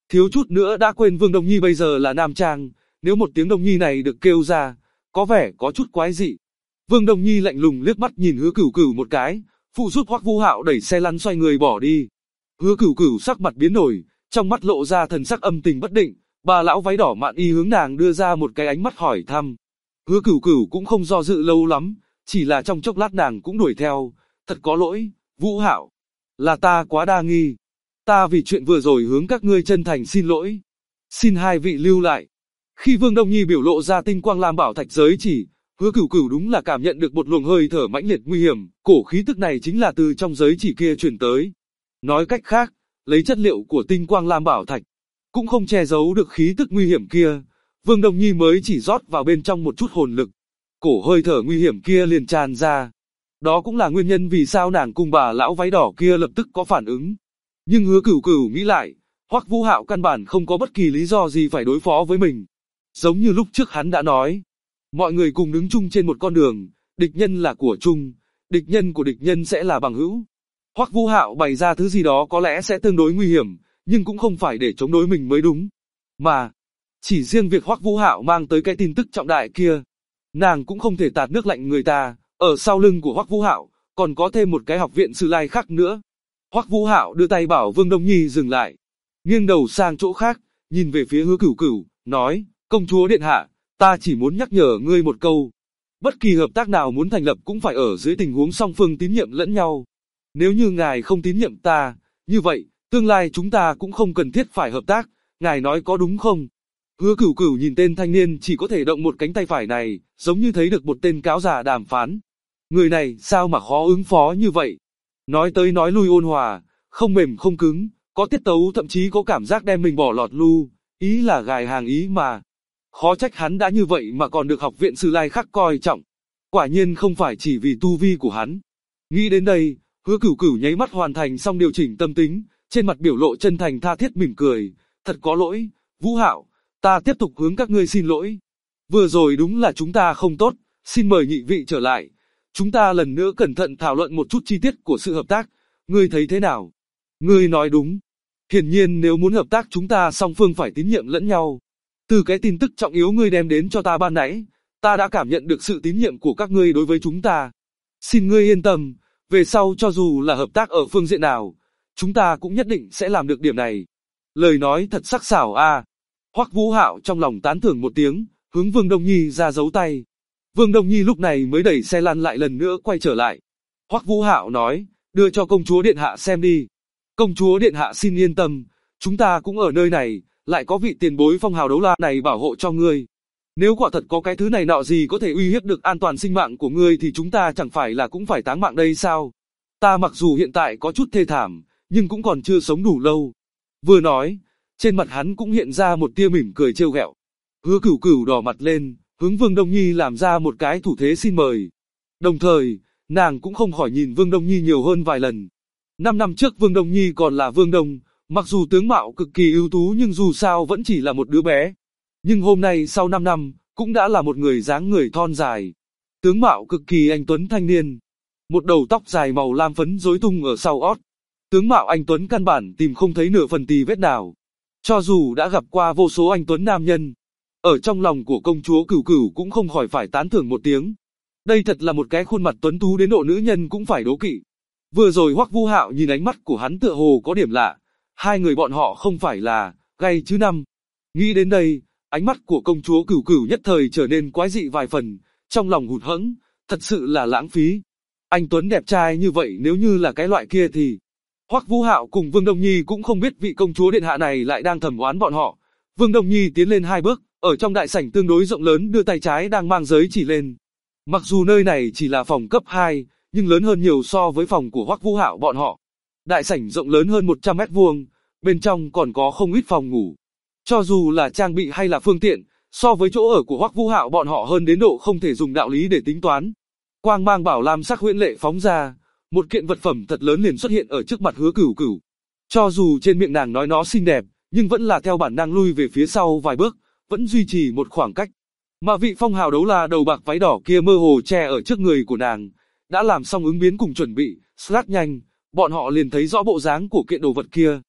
Thiếu chút nữa đã quên Vương Đông Nhi bây giờ là nam trang, nếu một tiếng Đông Nhi này được kêu ra, có vẻ có chút quái dị. Vương Đông Nhi lạnh lùng liếc mắt nhìn Hứa Cửu Cửu một cái, phụ giúp Hoắc Vũ Hạo đẩy xe lăn xoay người bỏ đi. Hứa Cửu Cửu sắc mặt biến đổi, trong mắt lộ ra thần sắc âm tình bất định, bà lão váy đỏ mạn y hướng nàng đưa ra một cái ánh mắt hỏi thăm. Hứa Cửu Cửu cũng không do dự lâu lắm, chỉ là trong chốc lát nàng cũng đuổi theo, thật có lỗi, Vũ Hạo, là ta quá đa nghi. Ta vì chuyện vừa rồi hướng các ngươi chân thành xin lỗi. Xin hai vị lưu lại. Khi Vương Đông Nhi biểu lộ ra tinh quang lam bảo thạch giới chỉ, Hứa Cửu Cửu đúng là cảm nhận được một luồng hơi thở mãnh liệt nguy hiểm, cổ khí tức này chính là từ trong giới chỉ kia truyền tới. Nói cách khác, lấy chất liệu của tinh quang lam bảo thạch, cũng không che giấu được khí tức nguy hiểm kia, Vương Đông Nhi mới chỉ rót vào bên trong một chút hồn lực, cổ hơi thở nguy hiểm kia liền tràn ra. Đó cũng là nguyên nhân vì sao nàng cùng bà lão váy đỏ kia lập tức có phản ứng. Nhưng Hứa Cửu Cửu nghĩ lại, Hoắc Vũ Hạo căn bản không có bất kỳ lý do gì phải đối phó với mình. Giống như lúc trước hắn đã nói, mọi người cùng đứng chung trên một con đường, địch nhân là của chung, địch nhân của địch nhân sẽ là bằng hữu. Hoắc Vũ Hạo bày ra thứ gì đó có lẽ sẽ tương đối nguy hiểm, nhưng cũng không phải để chống đối mình mới đúng. Mà, chỉ riêng việc Hoắc Vũ Hạo mang tới cái tin tức trọng đại kia, nàng cũng không thể tạt nước lạnh người ta, ở sau lưng của Hoắc Vũ Hạo, còn có thêm một cái học viện Sử Lai khác nữa. Hoắc Vũ Hạo đưa tay bảo Vương Đông Nhi dừng lại, nghiêng đầu sang chỗ khác, nhìn về phía Hứa Cửu Cửu, nói, công chúa điện hạ, ta chỉ muốn nhắc nhở ngươi một câu. Bất kỳ hợp tác nào muốn thành lập cũng phải ở dưới tình huống song phương tín nhiệm lẫn nhau. Nếu như ngài không tín nhiệm ta, như vậy, tương lai chúng ta cũng không cần thiết phải hợp tác, ngài nói có đúng không? Hứa Cửu Cửu nhìn tên thanh niên chỉ có thể động một cánh tay phải này, giống như thấy được một tên cáo già đàm phán. Người này sao mà khó ứng phó như vậy? Nói tới nói lui ôn hòa, không mềm không cứng, có tiết tấu thậm chí có cảm giác đem mình bỏ lọt lu, ý là gài hàng ý mà. Khó trách hắn đã như vậy mà còn được học viện Sử Lai khắc coi trọng. Quả nhiên không phải chỉ vì tu vi của hắn. Nghĩ đến đây, Hứa Cửu Cửu nháy mắt hoàn thành xong điều chỉnh tâm tính, trên mặt biểu lộ chân thành tha thiết mỉm cười, thật có lỗi, Vũ Hạo, ta tiếp tục hướng các ngươi xin lỗi. Vừa rồi đúng là chúng ta không tốt, xin mời nhị vị trở lại. Chúng ta lần nữa cẩn thận thảo luận một chút chi tiết của sự hợp tác, ngươi thấy thế nào? Ngươi nói đúng. Hiển nhiên nếu muốn hợp tác chúng ta song phương phải tín nhiệm lẫn nhau. Từ cái tin tức trọng yếu ngươi đem đến cho ta ban nãy, ta đã cảm nhận được sự tín nhiệm của các ngươi đối với chúng ta. Xin ngươi yên tâm, về sau cho dù là hợp tác ở phương diện nào, chúng ta cũng nhất định sẽ làm được điểm này. Lời nói thật sắc sảo a. Hoắc Vũ Hạo trong lòng tán thưởng một tiếng, hướng Vương Đông Nhi ra dấu tay. Vương Đông Nhi lúc này mới đẩy xe lăn lại lần nữa quay trở lại. Hoắc Vũ Hạo nói, đưa cho công chúa điện hạ xem đi. Công chúa điện hạ xin yên tâm, chúng ta cũng ở nơi này, lại có vị tiền bối phong hào đấu la này bảo hộ cho ngươi. Nếu quả thật có cái thứ này nọ gì có thể uy hiếp được an toàn sinh mạng của ngươi thì chúng ta chẳng phải là cũng phải táng mạng đây sao? Ta mặc dù hiện tại có chút thê thảm, nhưng cũng còn chưa sống đủ lâu. Vừa nói, trên mặt hắn cũng hiện ra một tia mỉm cười trêu ghẹo. Hứa Cửu Cửu đỏ mặt lên, hướng Vương Đông Nhi làm ra một cái thủ thế xin mời. Đồng thời, nàng cũng không khỏi nhìn Vương Đông Nhi nhiều hơn vài lần. 5 năm trước Vương Đông Nhi còn là Vương Đông, mặc dù tướng mạo cực kỳ ưu tú nhưng dù sao vẫn chỉ là một đứa bé. Nhưng hôm nay sau 5 năm, cũng đã là một người dáng người thon dài. Tướng mạo cực kỳ anh tuấn thanh niên. Một đầu tóc dài màu lam phấn rối tung ở sau ót. Tướng mạo anh tuấn căn bản tìm không thấy nửa phần tì vết nào. Cho dù đã gặp qua vô số anh tuấn nam nhân, ở trong lòng của công chúa Cửu Cửu cũng không khỏi phải tán thưởng một tiếng. Đây thật là một cái khuôn mặt tuấn tú đến độ nữ nhân cũng phải đố kỵ. Vừa rồi Hoắc Vũ Hạo nhìn ánh mắt của hắn tựa hồ có điểm lạ. Hai người bọn họ không phải là gay chứ năm. Nghĩ đến đây, ánh mắt của công chúa Cửu Cửu nhất thời trở nên quái dị vài phần, trong lòng hụt hẫng, thật sự là lãng phí. Anh tuấn đẹp trai như vậy nếu như là cái loại kia thì... Hoắc Vũ Hạo cùng Vương Đông Nhi cũng không biết vị công chúa điện hạ này lại đang thầm oán bọn họ. Vương Đông Nhi tiến lên 2 bước, ở trong đại sảnh tương đối rộng lớn đưa tay trái đang mang giới chỉ lên. Mặc dù nơi này chỉ là phòng cấp 2, nhưng lớn hơn nhiều so với phòng của Hoắc Vũ Hạo bọn họ. Đại sảnh rộng lớn hơn 100 mét vuông, bên trong còn có không ít phòng ngủ. Cho dù là trang bị hay là phương tiện, so với chỗ ở của Hoắc Vũ Hạo bọn họ hơn đến độ không thể dùng đạo lý để tính toán. Quang mang bảo lam sắc huyễn lệ phóng ra, một kiện vật phẩm thật lớn liền xuất hiện ở trước mặt Hứa Cửu Cửu. Cho dù trên miệng nàng nói nó xinh đẹp, nhưng vẫn là theo bản năng lui về phía sau vài bước, vẫn duy trì một khoảng cách. Mà vị phong hào đấu la đầu bạc váy đỏ kia mơ hồ che ở trước người của nàng, đã làm xong ứng biến cùng chuẩn bị, slash nhanh, bọn họ liền thấy rõ bộ dáng của kiện đồ vật kia.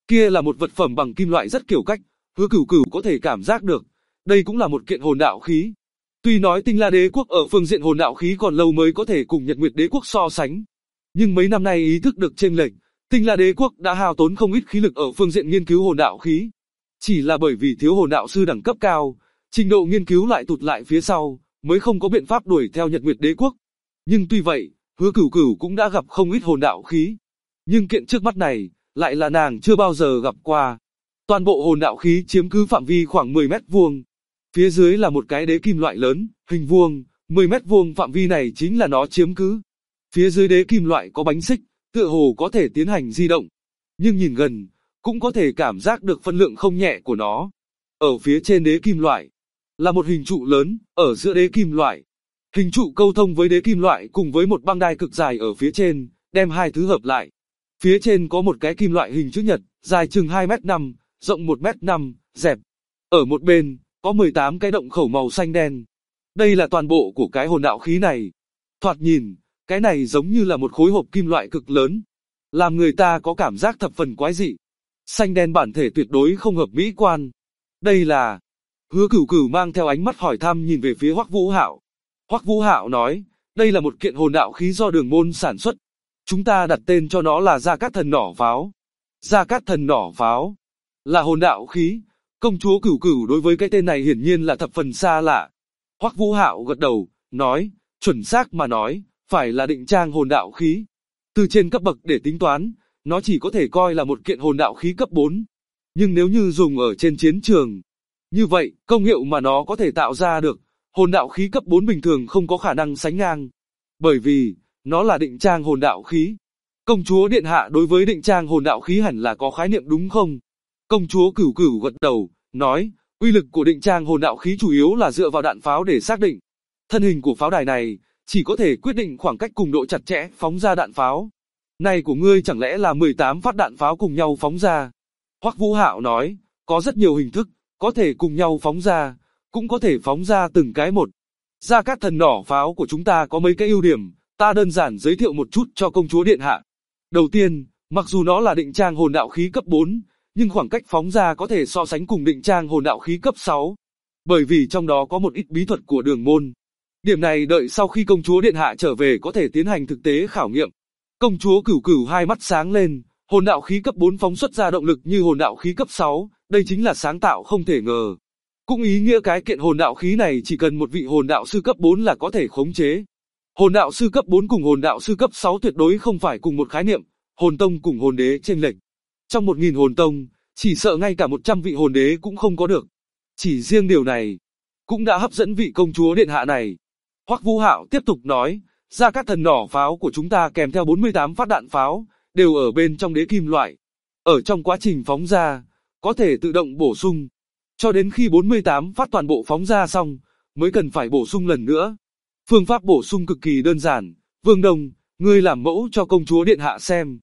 Kia là một vật phẩm bằng kim loại rất kiểu cách, Hứa Cửu Cửu có thể cảm giác được. Đây cũng là một kiện hồn đạo khí. Tuy nói Tinh La Đế quốc ở phương diện hồn đạo khí còn lâu mới có thể cùng Nhật Nguyệt Đế quốc so sánh, nhưng mấy năm nay ý thức được chênh lệch, Tinh La Đế quốc đã hao tốn không ít khí lực ở phương diện nghiên cứu hồn đạo khí. Chỉ là bởi vì thiếu hồn đạo sư đẳng cấp cao, trình độ nghiên cứu lại tụt lại phía sau, mới không có biện pháp đuổi theo Nhật Nguyệt Đế quốc. Nhưng tuy vậy, Hứa Cửu Cửu cũng đã gặp không ít hồn đạo khí, nhưng kiện trước mắt này lại là nàng chưa bao giờ gặp qua. Toàn bộ hồn đạo khí chiếm cứ phạm vi khoảng 10 mét vuông. Phía dưới là một cái đế kim loại lớn, hình vuông, 10 mét vuông phạm vi này chính là nó chiếm cứ. Phía dưới đế kim loại có bánh xích, tựa hồ có thể tiến hành di động. Nhưng nhìn gần, cũng có thể cảm giác được phân lượng không nhẹ của nó. Ở phía trên đế kim loại, là một hình trụ lớn, ở giữa đế kim loại. Hình trụ câu thông với đế kim loại cùng với một băng đai cực dài ở phía trên, đem hai thứ hợp lại. Phía trên có một cái kim loại hình chữ nhật, dài chừng 2m5, rộng 1m5, dẹp. Ở một bên, có 18 cái động khẩu màu xanh đen. Đây là toàn bộ của cái hồn đạo khí này. Thoạt nhìn, cái này giống như là một khối hộp kim loại cực lớn, làm người ta có cảm giác thập phần quái dị. Xanh đen bản thể tuyệt đối không hợp mỹ quan. Đây là... Hứa Cửu Cửu mang theo ánh mắt hỏi thăm nhìn về phía Hoắc Vũ Hạo. Hoắc Vũ Hạo nói, đây là một kiện hồn đạo khí do Đường môn sản xuất. Chúng ta đặt tên cho nó là Gia Cát Thần Nỏ Pháo. Gia Cát Thần Nỏ Pháo là hồn đạo khí. Công chúa Cửu Cửu đối với cái tên này hiển nhiên là thập phần xa lạ. Hoắc Vũ Hạo gật đầu, nói, chuẩn xác mà nói, phải là định trang hồn đạo khí. Từ trên cấp bậc để tính toán, nó chỉ có thể coi là một kiện hồn đạo khí cấp 4. Nhưng nếu như dùng ở trên chiến trường, như vậy, công hiệu mà nó có thể tạo ra được, hồn đạo khí cấp 4 bình thường không có khả năng sánh ngang. Bởi vì, nó là định trang hồn đạo khí. Công chúa điện hạ đối với định trang hồn đạo khí hẳn là có khái niệm đúng không? Công chúa Cửu Cửu gật đầu, nói, uy lực của định trang hồn đạo khí chủ yếu là dựa vào đạn pháo để xác định. Thân hình của pháo đài này, chỉ có thể quyết định khoảng cách cùng độ chặt chẽ phóng ra đạn pháo. Này của ngươi chẳng lẽ là 18 phát đạn pháo cùng nhau phóng ra? Hoắc Vũ Hạo nói, có rất nhiều hình thức, có thể cùng nhau phóng ra, cũng có thể phóng ra từng cái một. Gia Cát Thần Nỏ Pháo của chúng ta có mấy cái ưu điểm, ta đơn giản giới thiệu một chút cho công chúa điện hạ. Đầu tiên, mặc dù nó là định trang hồn đạo khí cấp 4, nhưng khoảng cách phóng ra có thể so sánh cùng định trang hồn đạo khí cấp 6. Bởi vì trong đó có một ít bí thuật của Đường môn. Điểm này đợi sau khi công chúa điện hạ trở về có thể tiến hành thực tế khảo nghiệm. Công chúa Cửu Cửu hai mắt sáng lên, hồn đạo khí cấp 4 phóng xuất ra động lực như hồn đạo khí cấp 6, đây chính là sáng tạo không thể ngờ. Cũng ý nghĩa cái kiện hồn đạo khí này chỉ cần một vị hồn đạo sư cấp 4 là có thể khống chế. Hồn đạo sư cấp 4 cùng hồn đạo sư cấp 6 tuyệt đối không phải cùng một khái niệm, hồn tông cùng hồn đế chênh lệch. Trong 1000 hồn tông, chỉ sợ ngay cả 100 vị hồn đế cũng không có được. Chỉ riêng điều này, cũng đã hấp dẫn vị công chúa điện hạ này. Hoắc Vũ Hạo tiếp tục nói, Gia Cát Thần Nỏ Pháo của chúng ta kèm theo 48 phát đạn pháo, đều ở bên trong đế kim loại. Ở trong quá trình phóng ra, có thể tự động bổ sung. Cho đến khi 48 phát toàn bộ phóng ra xong, mới cần phải bổ sung lần nữa. Phương pháp bổ sung cực kỳ đơn giản. Vương Đông, ngươi làm mẫu cho công chúa điện hạ xem.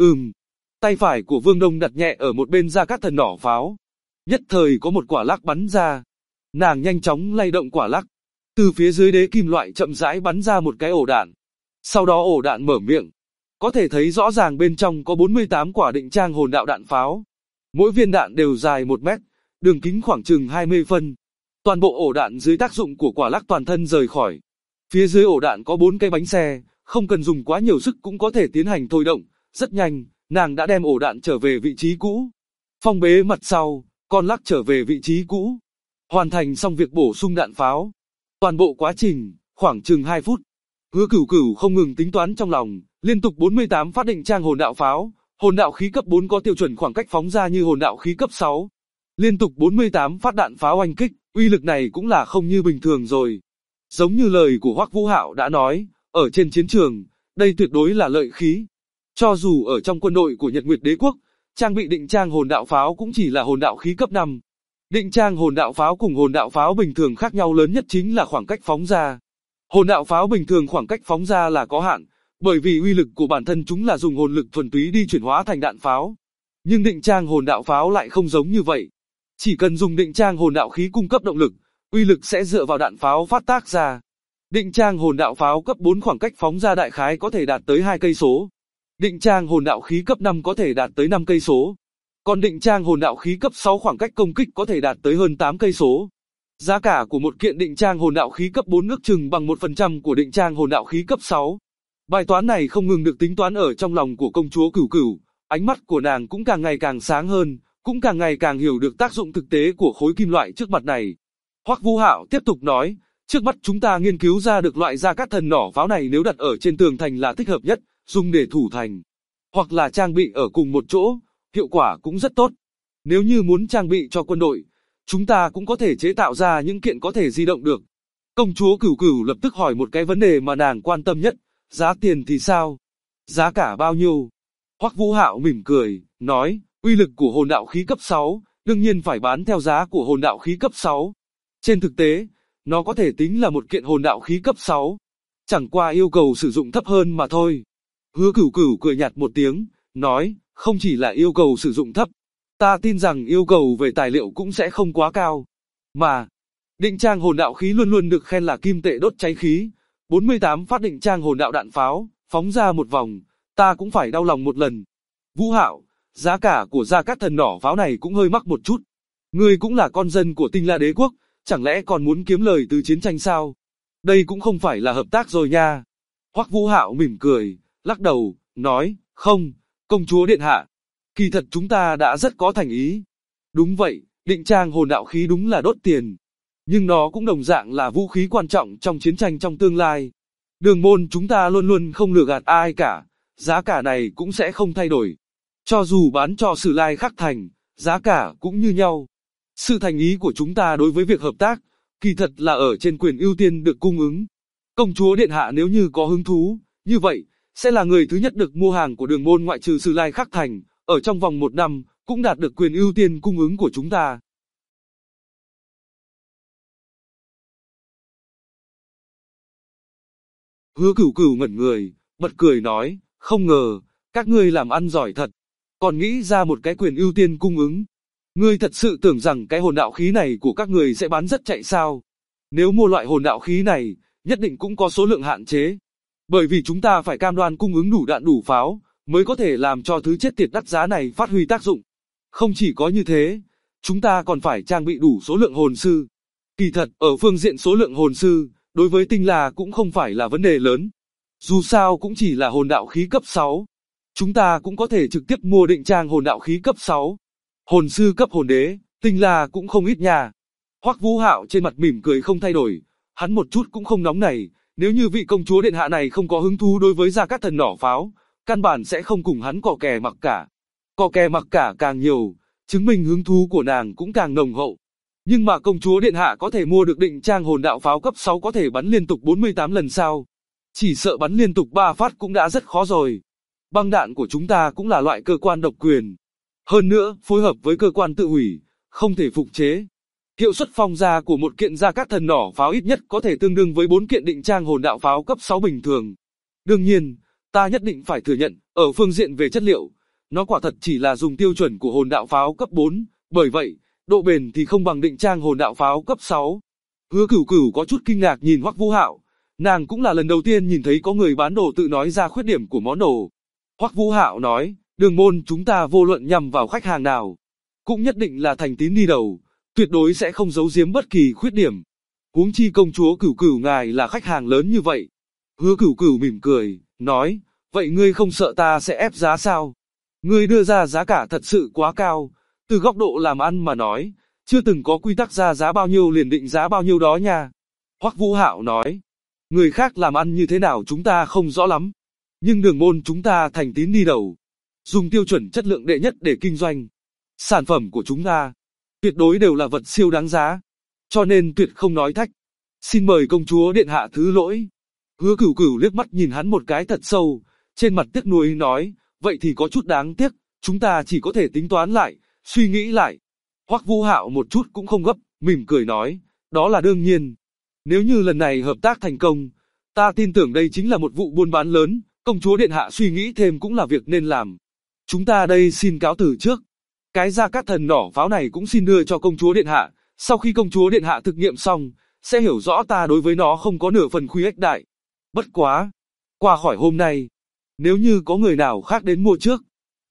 Tay phải của Vương Đông đặt nhẹ ở một bên Gia Cát Thần Nỏ Pháo. Nhất thời có một quả lắc bắn ra. Nàng nhanh chóng lay động quả lắc. Từ phía dưới đế kim loại chậm rãi bắn ra một cái ổ đạn. Sau đó ổ đạn mở miệng. Có thể thấy rõ ràng bên trong có 48 quả định trang hồn đạo đạn pháo. Mỗi viên đạn đều dài 1 mét, đường kính khoảng chừng 20 phân. Toàn bộ ổ đạn dưới tác dụng của quả lắc toàn thân rời khỏi. Phía dưới ổ đạn có 4 cái bánh xe, không cần dùng quá nhiều sức cũng có thể tiến hành thôi động. Rất nhanh, nàng đã đem ổ đạn trở về vị trí cũ. Phong bế mặt sau, con lắc trở về vị trí cũ. Hoàn thành xong việc bổ sung đạn pháo. Toàn bộ quá trình, khoảng chừng 2 phút. Hứa Cửu Cửu không ngừng tính toán trong lòng, liên tục 48 phát định trang hồn đạo pháo. Hồn đạo khí cấp 4 có tiêu chuẩn khoảng cách phóng ra như hồn đạo khí cấp 6. Liên tục 48 phát đạn pháo oanh kích, uy lực này cũng là không như bình thường rồi. Giống như lời của Hoắc Vũ Hạo đã nói, ở trên chiến trường, đây tuyệt đối là lợi khí. Cho dù ở trong quân đội của Nhật Nguyệt Đế quốc, trang bị định trang hồn đạo pháo cũng chỉ là hồn đạo khí cấp 5. Định trang hồn đạo pháo cùng hồn đạo pháo bình thường khác nhau lớn nhất chính là khoảng cách phóng ra. Hồn đạo pháo bình thường khoảng cách phóng ra là có hạn, bởi vì uy lực của bản thân chúng là dùng hồn lực thuần túy đi chuyển hóa thành đạn pháo. Nhưng định trang hồn đạo pháo lại không giống như vậy. Chỉ cần dùng định trang hồn đạo khí cung cấp động lực, uy lực sẽ dựa vào đạn pháo phát tác ra. Định trang hồn đạo pháo cấp 4 khoảng cách phóng ra đại khái có thể đạt tới 2 cây số. Định trang hồn đạo khí cấp 5 có thể đạt tới 5 cây số. Còn định trang hồn đạo khí cấp 6 khoảng cách công kích có thể đạt tới hơn 8 cây số. Giá cả của một kiện định trang hồn đạo khí cấp 4 ước chừng bằng 1% của định trang hồn đạo khí cấp 6. Bài toán này không ngừng được tính toán ở trong lòng của công chúa Cửu Cửu, ánh mắt của nàng cũng càng ngày càng sáng hơn, cũng càng ngày càng hiểu được tác dụng thực tế của khối kim loại trước mặt này. Hoắc Vũ Hạo tiếp tục nói, trước mắt chúng ta nghiên cứu ra được loại gia cát thần nỏ pháo này nếu đặt ở trên tường thành là thích hợp nhất, dùng để thủ thành. Hoặc là trang bị ở cùng một chỗ, hiệu quả cũng rất tốt. Nếu như muốn trang bị cho quân đội, chúng ta cũng có thể chế tạo ra những kiện có thể di động được. Công chúa Cửu Cửu lập tức hỏi một cái vấn đề mà nàng quan tâm nhất, giá tiền thì sao? Giá cả bao nhiêu? Hoắc Vũ Hạo mỉm cười, nói, uy lực của hồn đạo khí cấp 6, đương nhiên phải bán theo giá của hồn đạo khí cấp 6. Trên thực tế, nó có thể tính là một kiện hồn đạo khí cấp 6. Chẳng qua yêu cầu sử dụng thấp hơn mà thôi. Hứa Cửu Cửu cười nhạt một tiếng, nói, không chỉ là yêu cầu sử dụng thấp, ta tin rằng yêu cầu về tài liệu cũng sẽ không quá cao. Mà, định trang hồn đạo khí luôn luôn được khen là kim tệ đốt cháy khí. 48 phát định trang hồn đạo đạn pháo, phóng ra một vòng, ta cũng phải đau lòng một lần. Vũ Hạo, giá cả của gia cát thần nỏ pháo này cũng hơi mắc một chút. Ngươi cũng là con dân của Tinh La Đế quốc, chẳng lẽ còn muốn kiếm lời từ chiến tranh sao? Đây cũng không phải là hợp tác rồi nha. Hoắc Vũ Hạo mỉm cười, lắc đầu, nói, không, công chúa điện hạ. Kỳ thật chúng ta đã rất có thành ý. Đúng vậy, định trang hồn đạo khí đúng là đốt tiền. Nhưng nó cũng đồng dạng là vũ khí quan trọng trong chiến tranh trong tương lai. Đường môn chúng ta luôn luôn không lừa gạt ai cả, giá cả này cũng sẽ không thay đổi. Cho dù bán cho Sử Lai Khắc Thành, giá cả cũng như nhau. Sự thành ý của chúng ta đối với việc hợp tác, kỳ thật là ở trên quyền ưu tiên được cung ứng. Công chúa điện hạ nếu như có hứng thú, như vậy, sẽ là người thứ nhất được mua hàng của đường môn ngoại trừ Sử Lai Khắc Thành, ở trong vòng 1 năm, cũng đạt được quyền ưu tiên cung ứng của chúng ta. Hứa Cửu Cửu ngẩn người, bật cười nói, không ngờ, các ngươi làm ăn giỏi thật, còn nghĩ ra một cái quyền ưu tiên cung ứng. Ngươi thật sự tưởng rằng cái hồn đạo khí này của các người sẽ bán rất chạy sao? Nếu mua loại hồn đạo khí này, nhất định cũng có số lượng hạn chế. Bởi vì chúng ta phải cam đoan cung ứng đủ đạn đủ pháo, mới có thể làm cho thứ chết tiệt đắt giá này phát huy tác dụng. Không chỉ có như thế, chúng ta còn phải trang bị đủ số lượng hồn sư. Kỳ thật, ở phương diện số lượng hồn sư, đối với Tinh La cũng không phải là vấn đề lớn. Dù sao cũng chỉ là hồn đạo khí cấp 6. Chúng ta cũng có thể trực tiếp mua định trang hồn đạo khí cấp 6. Hồn sư cấp hồn đế, Tinh La cũng không ít nha. Hoắc Vũ Hạo trên mặt mỉm cười không thay đổi, hắn một chút cũng không nóng nảy, nếu như vị công chúa điện hạ này không có hứng thú đối với gia cát thần nỏ pháo, căn bản sẽ không cùng hắn cò kè mặc cả. Cò kè mặc cả càng nhiều, chứng minh hứng thú của nàng cũng càng nồng hậu. Nhưng mà công chúa điện hạ có thể mua được định trang hồn đạo pháo cấp 6 có thể bắn liên tục 48 lần sao? Chỉ sợ bắn liên tục 3 phát cũng đã rất khó rồi. Băng đạn của chúng ta cũng là loại cơ quan độc quyền. Hơn nữa, phối hợp với cơ quan tự hủy, không thể phục chế. Hiệu suất phong ra của một kiện gia cát thần nỏ pháo ít nhất có thể tương đương với 4 kiện định trang hồn đạo pháo cấp 6 bình thường. Đương nhiên, ta nhất định phải thừa nhận, ở phương diện về chất liệu, nó quả thật chỉ là dùng tiêu chuẩn của hồn đạo pháo cấp 4, bởi vậy, độ bền thì không bằng định trang hồn đạo pháo cấp 6. Hứa Cửu Cửu có chút kinh ngạc nhìn Hoắc Vũ Hạo, nàng cũng là lần đầu tiên nhìn thấy có người bán đồ tự nói ra khuyết điểm của món đồ. Hoắc Vũ Hạo nói, đường môn chúng ta vô luận nhằm vào khách hàng nào, cũng nhất định là thành tín đi đầu, tuyệt đối sẽ không giấu giếm bất kỳ khuyết điểm. Huống chi công chúa Cửu Cửu ngài là khách hàng lớn như vậy. Hứa Cửu Cửu mỉm cười, nói, vậy ngươi không sợ ta sẽ ép giá sao? Ngươi đưa ra giá cả thật sự quá cao, từ góc độ làm ăn mà nói, chưa từng có quy tắc ra giá bao nhiêu liền định giá bao nhiêu đó nha. Hoắc Vũ Hạo nói, người khác làm ăn như thế nào chúng ta không rõ lắm, nhưng đường môn chúng ta thành tín đi đầu, dùng tiêu chuẩn chất lượng đệ nhất để kinh doanh. Sản phẩm của chúng ta, tuyệt đối đều là vật siêu đáng giá, cho nên tuyệt không nói thách. Xin mời công chúa điện hạ thứ lỗi. Hứa Cửu Cửu liếc mắt nhìn hắn một cái thật sâu, trên mặt tiếc nuối nói, vậy thì có chút đáng tiếc, chúng ta chỉ có thể tính toán lại, suy nghĩ lại. Hoắc Vũ Hạo một chút cũng không gấp, mỉm cười nói, đó là đương nhiên. Nếu như lần này hợp tác thành công, ta tin tưởng đây chính là một vụ buôn bán lớn, công chúa điện hạ suy nghĩ thêm cũng là việc nên làm. Chúng ta đây xin cáo từ trước. Cái gia cát thần nỏ pháo này cũng xin đưa cho công chúa điện hạ, sau khi công chúa điện hạ thực nghiệm xong, sẽ hiểu rõ ta đối với nó không có nửa phần khuy ếch đại. Bất quá, qua khỏi hôm nay, nếu như có người nào khác đến mua trước,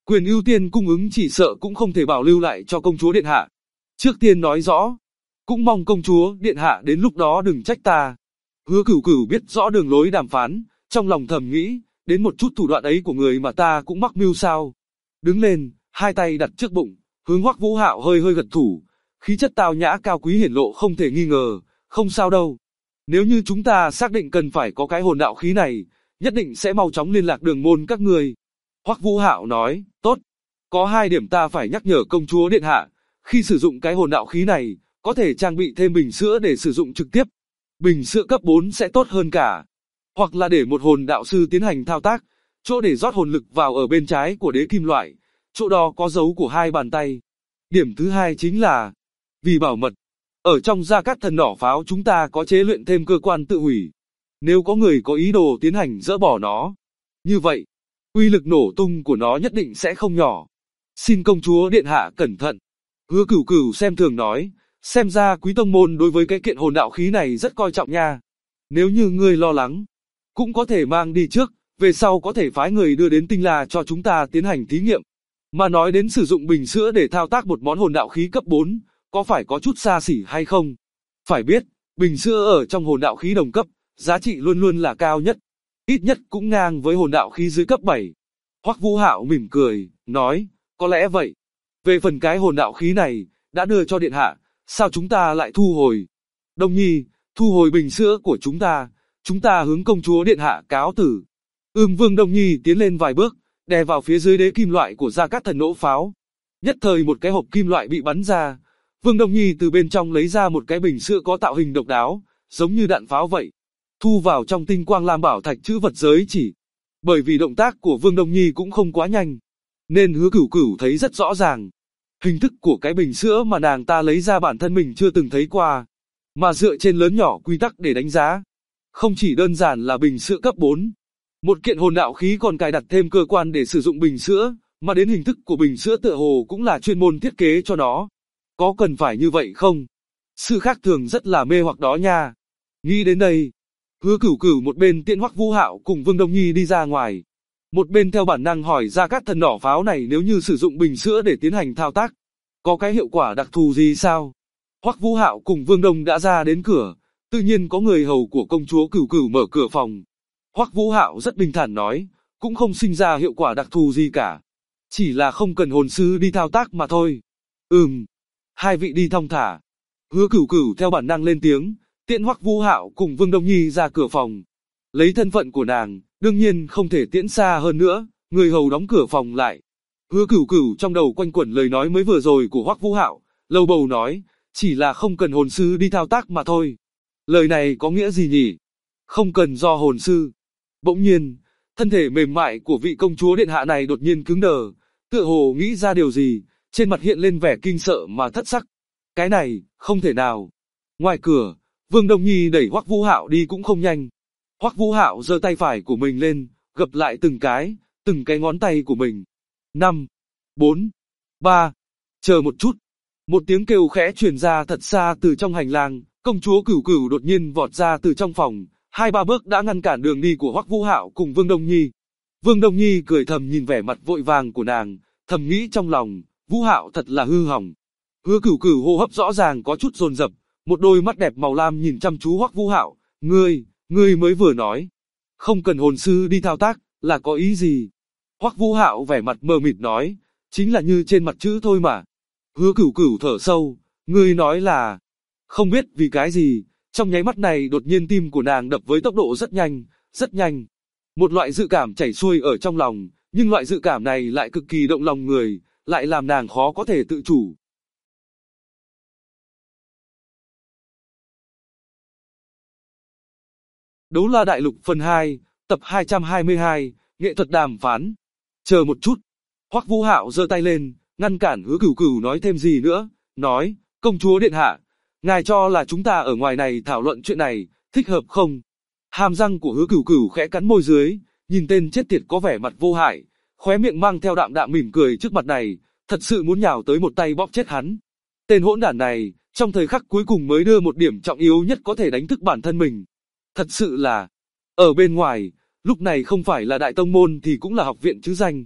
Quyền ưu tiên cung ứng chỉ sợ cũng không thể bảo lưu lại cho công chúa điện hạ. Trước tiên nói rõ, cũng mong công chúa điện hạ đến lúc đó đừng trách ta. Hứa Cửu Cửu biết rõ đường lối đàm phán, trong lòng thầm nghĩ, đến một chút thủ đoạn ấy của người mà ta cũng mắc mưu sao. Đứng lên, hai tay đặt trước bụng, hướng Hoắc Vũ Hạo hơi hơi gật thủ, khí chất tao nhã cao quý hiển lộ không thể nghi ngờ, không sao đâu. Nếu như chúng ta xác định cần phải có cái hồn đạo khí này, nhất định sẽ mau chóng liên lạc Đường môn các người. Hoắc Vũ Hạo nói, tốt. Có hai điểm ta phải nhắc nhở công chúa điện hạ, khi sử dụng cái hồn đạo khí này, có thể trang bị thêm bình sữa để sử dụng trực tiếp. Bình sữa cấp 4 sẽ tốt hơn cả. Hoặc là để một hồn đạo sư tiến hành thao tác, chỗ để rót hồn lực vào ở bên trái của đế kim loại, chỗ đó có dấu của hai bàn tay. Điểm thứ hai chính là, vì bảo mật, ở trong Gia Cát Thần nỏ pháo chúng ta có chế luyện thêm cơ quan tự hủy. Nếu có người có ý đồ tiến hành dỡ bỏ nó, như vậy, uy lực nổ tung của nó nhất định sẽ không nhỏ. Xin công chúa điện hạ cẩn thận. Hứa Cửu Cửu xem thường nói, xem ra quý tông môn đối với cái kiện hồn đạo khí này rất coi trọng nha. Nếu như ngươi lo lắng, cũng có thể mang đi trước, về sau có thể phái người đưa đến Tinh La cho chúng ta tiến hành thí nghiệm. Mà nói đến sử dụng bình sữa để thao tác một món hồn đạo khí cấp 4, có phải có chút xa xỉ hay không? Phải biết, bình sữa ở trong hồn đạo khí đồng cấp, giá trị luôn luôn là cao nhất, ít nhất cũng ngang với hồn đạo khí dưới cấp 7. Hoắc Vũ Hạo mỉm cười, nói, có lẽ vậy. Về phần cái hồn đạo khí này, đã đưa cho điện hạ, sao chúng ta lại thu hồi? Đông Nhi, thu hồi bình sữa của chúng ta hướng công chúa điện hạ cáo tử. Vương Đông Nhi tiến lên vài bước, đè vào phía dưới đế kim loại của Gia Cát Thần nỗ pháo. Nhất thời một cái hộp kim loại bị bắn ra. Vương Đông Nhi từ bên trong lấy ra một cái bình sữa có tạo hình độc đáo, giống như đạn pháo vậy. Thu vào trong tinh quang lam bảo thạch chữ vật giới chỉ. Bởi vì động tác của Vương Đông Nhi cũng không quá nhanh, nên Hứa Cửu Cửu thấy rất rõ ràng. Hình thức của cái bình sữa mà nàng ta lấy ra bản thân mình chưa từng thấy qua, mà dựa trên lớn nhỏ quy tắc để đánh giá. Không chỉ đơn giản là bình sữa cấp 4, một kiện hồn đạo khí còn cài đặt thêm cơ quan để sử dụng bình sữa, mà đến hình thức của bình sữa tựa hồ cũng là chuyên môn thiết kế cho nó. Có cần phải như vậy không? Sự khác thường rất là mê hoặc đó nha. Nghĩ đến đây, Hứa Cửu Cửu một bên tiễn Hoắc Vũ Hạo cùng Vương Đông Nhi đi ra ngoài, một bên theo bản năng hỏi Gia Cát Thần nỏ pháo này nếu như sử dụng bình sữa để tiến hành thao tác, có cái hiệu quả đặc thù gì sao? Hoắc Vũ Hạo cùng Vương Đông đã ra đến cửa, tự nhiên có người hầu của công chúa Cửu Cửu mở cửa phòng. Hoắc Vũ Hạo rất bình thản nói, cũng không sinh ra hiệu quả đặc thù gì cả, chỉ là không cần hồn sư đi thao tác mà thôi. Hai vị đi thong thả. Hứa Cửu Cửu theo bản năng lên tiếng, tiễn Hoắc Vũ Hạo cùng Vương Đông Nhi ra cửa phòng. Lấy thân phận của nàng, đương nhiên không thể tiễn xa hơn nữa, người hầu đóng cửa phòng lại. Hứa Cửu Cửu trong đầu quanh quẩn lời nói mới vừa rồi của Hoắc Vũ Hạo, lầu bầu nói, chỉ là không cần hồn sư đi thao tác mà thôi. Lời này có nghĩa gì nhỉ? Không cần do hồn sư. Bỗng nhiên, thân thể mềm mại của vị công chúa điện hạ này đột nhiên cứng đờ, tựa hồ nghĩ ra điều gì, trên mặt hiện lên vẻ kinh sợ mà thất sắc. Cái này, không thể nào. Ngoài cửa, Vương Đông Nhi đẩy Hoắc Vũ Hạo đi cũng không nhanh. Hoắc Vũ Hạo giơ tay phải của mình lên, gập lại từng cái ngón tay của mình. 5, 4, 3, chờ một chút. Một tiếng kêu khẽ truyền ra thật xa từ trong hành lang, công chúa Cửu Cửu đột nhiên vọt ra từ trong phòng, 2-3 bước đã ngăn cản đường đi của Hoắc Vũ Hạo cùng Vương Đông Nhi. Vương Đông Nhi cười thầm nhìn vẻ mặt vội vàng của nàng, thầm nghĩ trong lòng, Vũ Hạo thật là hư hỏng. Hứa Cửu Cửu hô hấp rõ ràng có chút dồn dập, một đôi mắt đẹp màu lam nhìn chăm chú Hoắc Vũ Hạo, ngươi mới vừa nói, không cần hồn sư đi thao tác, là có ý gì? Hoắc Vũ Hạo vẻ mặt mờ mịt nói, chính là như trên mặt chữ thôi mà. Hứa Cửu Cửu thở sâu, ngươi nói là, không biết vì cái gì, trong nháy mắt này đột nhiên tim của nàng đập với tốc độ rất nhanh, rất nhanh. Một loại dự cảm chảy xuôi ở trong lòng, nhưng loại dự cảm này lại cực kỳ động lòng người, lại làm nàng khó có thể tự chủ. Đấu La Đại Lục phần 2, tập 222, nghệ thuật đàm phán. Chờ một chút. Hoắc Vũ Hạo giơ tay lên, ngăn cản Hứa Cửu Cửu nói thêm gì nữa, nói, công chúa điện hạ, ngài cho là chúng ta ở ngoài này thảo luận chuyện này, thích hợp không? Hàm răng của Hứa Cửu Cửu khẽ cắn môi dưới, nhìn tên chết tiệt có vẻ mặt vô hại, khóe miệng mang theo đạm đạm mỉm cười trước mặt này, thật sự muốn nhào tới một tay bóp chết hắn. Tên hỗn đản này, trong thời khắc cuối cùng mới đưa một điểm trọng yếu nhất có thể đánh thức bản thân mình. Thật sự là, ở bên ngoài, lúc này không phải là đại tông môn thì cũng là học viện chứ danh.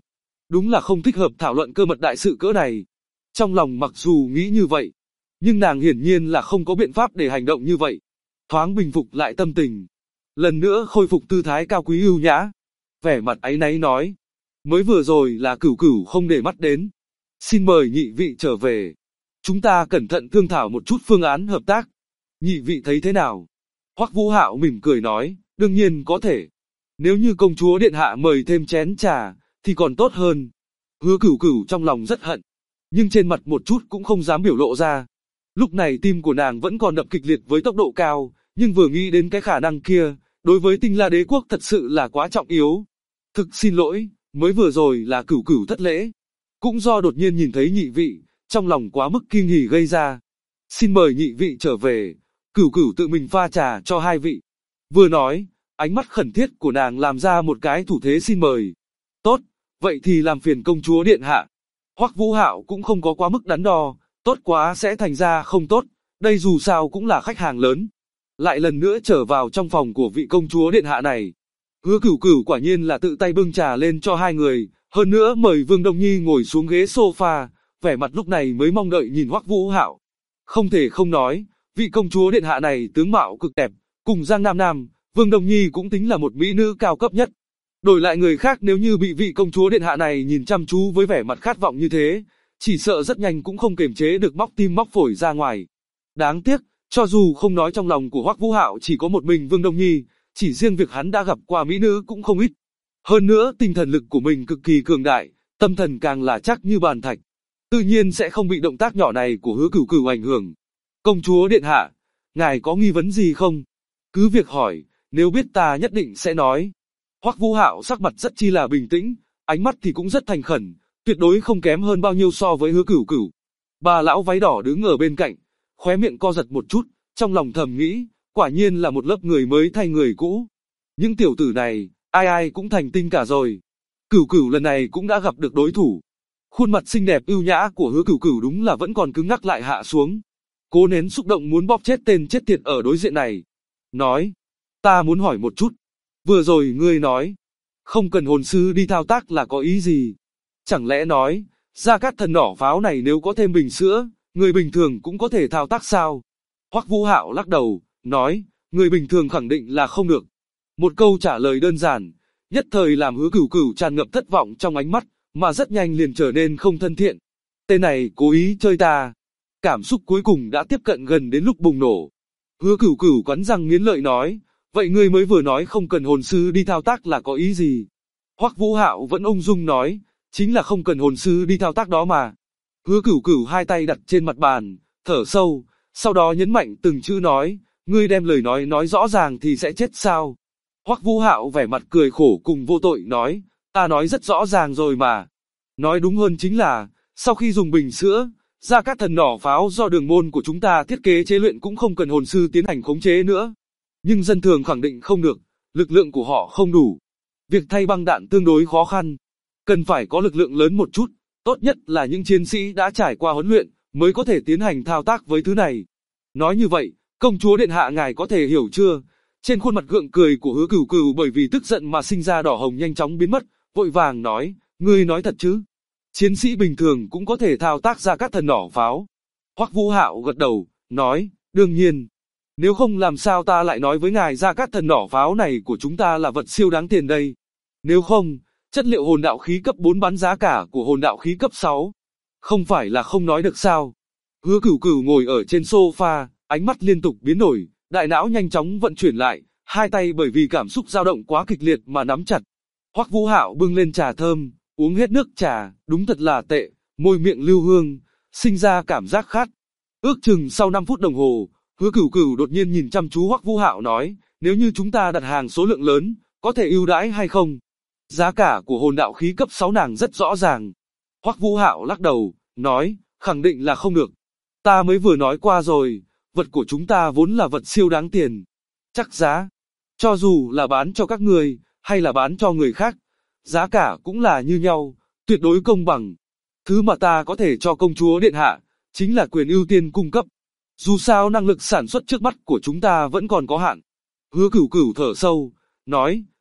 Đúng là không thích hợp thảo luận cơ mật đại sự cỡ này. Trong lòng mặc dù nghĩ như vậy, nhưng nàng hiển nhiên là không có biện pháp để hành động như vậy. Thoáng bình phục lại tâm tình, lần nữa khôi phục tư thái cao quý ưu nhã, vẻ mặt áy náy nói, mới vừa rồi là Cửu Cửu không để mắt đến. Xin mời nhị vị trở về. Chúng ta cẩn thận thương thảo một chút phương án hợp tác. Nhị vị thấy thế nào? Hoắc Vũ Hạo mỉm cười nói, đương nhiên có thể. Nếu như công chúa điện hạ mời thêm chén trà, thì còn tốt hơn. Hứa Cửu Cửu trong lòng rất hận, nhưng trên mặt một chút cũng không dám biểu lộ ra. Lúc này tim của nàng vẫn còn đập kịch liệt với tốc độ cao, nhưng vừa nghĩ đến cái khả năng kia, đối với Tinh La Đế quốc thật sự là quá trọng yếu. Thực xin lỗi, mới vừa rồi là Cửu Cửu thất lễ. Cũng do đột nhiên nhìn thấy nhị vị, trong lòng quá mức kinh hỉ gây ra. Xin mời nhị vị trở về, Cửu Cửu tự mình pha trà cho hai vị. Vừa nói, ánh mắt khẩn thiết của nàng làm ra một cái thủ thế xin mời. Tốt, vậy thì làm phiền công chúa điện hạ. Hoắc Vũ Hạo cũng không có quá mức đắn đo, tốt quá sẽ thành ra không tốt, đây dù sao cũng là khách hàng lớn. Lại lần nữa trở vào trong phòng của vị công chúa điện hạ này. Hứa Cửu Cửu quả nhiên là tự tay bưng trà lên cho hai người, hơn nữa mời Vương Đông Nhi ngồi xuống ghế sofa, vẻ mặt lúc này mới mong đợi nhìn Hoắc Vũ Hạo. Không thể không nói, vị công chúa điện hạ này tướng mạo cực đẹp, cùng Giang Nam Nam, Vương Đông Nhi cũng tính là một mỹ nữ cao cấp nhất. Đổi lại người khác nếu như bị vị công chúa điện hạ này nhìn chăm chú với vẻ mặt khát vọng như thế, chỉ sợ rất nhanh cũng không kiềm chế được móc tim móc phổi ra ngoài. Đáng tiếc, cho dù không nói trong lòng của Hoắc Vũ Hạo chỉ có một mình Vương Đông Nhi, chỉ riêng việc hắn đã gặp qua mỹ nữ cũng không ít. Hơn nữa tinh thần lực của mình cực kỳ cường đại, tâm thần càng là chắc như bàn thạch. Tự nhiên sẽ không bị động tác nhỏ này của Hứa Cửu Cửu ảnh hưởng. Công chúa điện hạ, ngài có nghi vấn gì không? Cứ việc hỏi, nếu biết ta nhất định sẽ nói. Hoắc Vũ Hạo sắc mặt rất chi là bình tĩnh, ánh mắt thì cũng rất thành khẩn, tuyệt đối không kém hơn bao nhiêu so với Hứa Cửu Cửu. Bà lão váy đỏ đứng ở bên cạnh, khóe miệng co giật một chút, trong lòng thầm nghĩ, quả nhiên là một lớp người mới thay người cũ. Những tiểu tử này, ai ai cũng thành tinh cả rồi. Cửu Cửu lần này cũng đã gặp được đối thủ. Khuôn mặt xinh đẹp ưu nhã của Hứa Cửu Cửu đúng là vẫn còn cứng ngắc lại hạ xuống. Cố nén xúc động muốn bóp chết tên chết tiệt ở đối diện này. Nói, ta muốn hỏi một chút. Vừa rồi ngươi nói, không cần hồn sư đi thao tác là có ý gì? Chẳng lẽ nói, Gia Cát Thần nỏ pháo này nếu có thêm bình sữa, người bình thường cũng có thể thao tác sao? Hoắc Vũ Hạo lắc đầu, nói, người bình thường khẳng định là không được. Một câu trả lời đơn giản, nhất thời làm Hứa Cửu Cửu tràn ngập thất vọng trong ánh mắt, mà rất nhanh liền trở nên không thân thiện. Tên này cố ý chơi ta. Cảm xúc cuối cùng đã tiếp cận gần đến lúc bùng nổ. Hứa Cửu Cửu cắn răng nghiến lợi nói, vậy ngươi mới vừa nói không cần hồn sư đi thao tác là có ý gì? Hoắc Vũ Hạo vẫn ung dung nói, chính là không cần hồn sư đi thao tác đó mà. Hứa Cửu Cửu hai tay đặt trên mặt bàn, thở sâu, sau đó nhấn mạnh từng chữ nói, ngươi đem lời nói rõ ràng thì sẽ chết sao? Hoắc Vũ Hạo vẻ mặt cười khổ cùng vô tội nói, ta nói rất rõ ràng rồi mà. Nói đúng hơn chính là, sau khi dùng bình sữa, Gia Cát Thần nỏ pháo do đường môn của chúng ta thiết kế chế luyện cũng không cần hồn sư tiến hành khống chế nữa. Nhưng dân thường khẳng định không được, lực lượng của họ không đủ. Việc thay băng đạn tương đối khó khăn. Cần phải có lực lượng lớn một chút, tốt nhất là những chiến sĩ đã trải qua huấn luyện, mới có thể tiến hành thao tác với thứ này. Nói như vậy, công chúa điện hạ ngài có thể hiểu chưa? Trên khuôn mặt gượng cười của Hứa Cửu Cửu bởi vì tức giận mà sinh ra đỏ hồng nhanh chóng biến mất, vội vàng nói, ngươi nói thật chứ? Chiến sĩ bình thường cũng có thể thao tác ra các thần nỏ pháo. Hoắc Vũ Hạo gật đầu, nói, đương nhiên. Nếu không làm sao ta lại nói với ngài ra các thần nỏ pháo này của chúng ta là vật siêu đáng tiền đây. Nếu không, chất liệu hồn đạo khí cấp 4 bán giá cả của hồn đạo khí cấp 6. Không phải là không nói được sao. Hứa Cửu Cửu ngồi ở trên sofa, ánh mắt liên tục biến đổi, đại não nhanh chóng vận chuyển lại, hai tay bởi vì cảm xúc dao động quá kịch liệt mà nắm chặt. Hoắc Vũ Hạo bưng lên trà thơm, uống hết nước trà, đúng thật là tệ, môi miệng lưu hương, sinh ra cảm giác khát. Ước chừng sau 5 phút đồng hồ, Hứa Cửu Cửu đột nhiên nhìn chăm chú Hoắc Vũ Hạo nói, nếu như chúng ta đặt hàng số lượng lớn, có thể ưu đãi hay không? Giá cả của hồn đạo khí cấp 6 nàng rất rõ ràng. Hoắc Vũ Hạo lắc đầu, nói, khẳng định là không được. Ta mới vừa nói qua rồi, vật của chúng ta vốn là vật siêu đáng tiền. Chắc giá, cho dù là bán cho các người, hay là bán cho người khác, giá cả cũng là như nhau, tuyệt đối công bằng. Thứ mà ta có thể cho công chúa điện hạ, chính là quyền ưu tiên cung cấp. Dù sao năng lực sản xuất trước mắt của chúng ta vẫn còn có hạn. Hứa Cửu Cửu thở sâu, nói,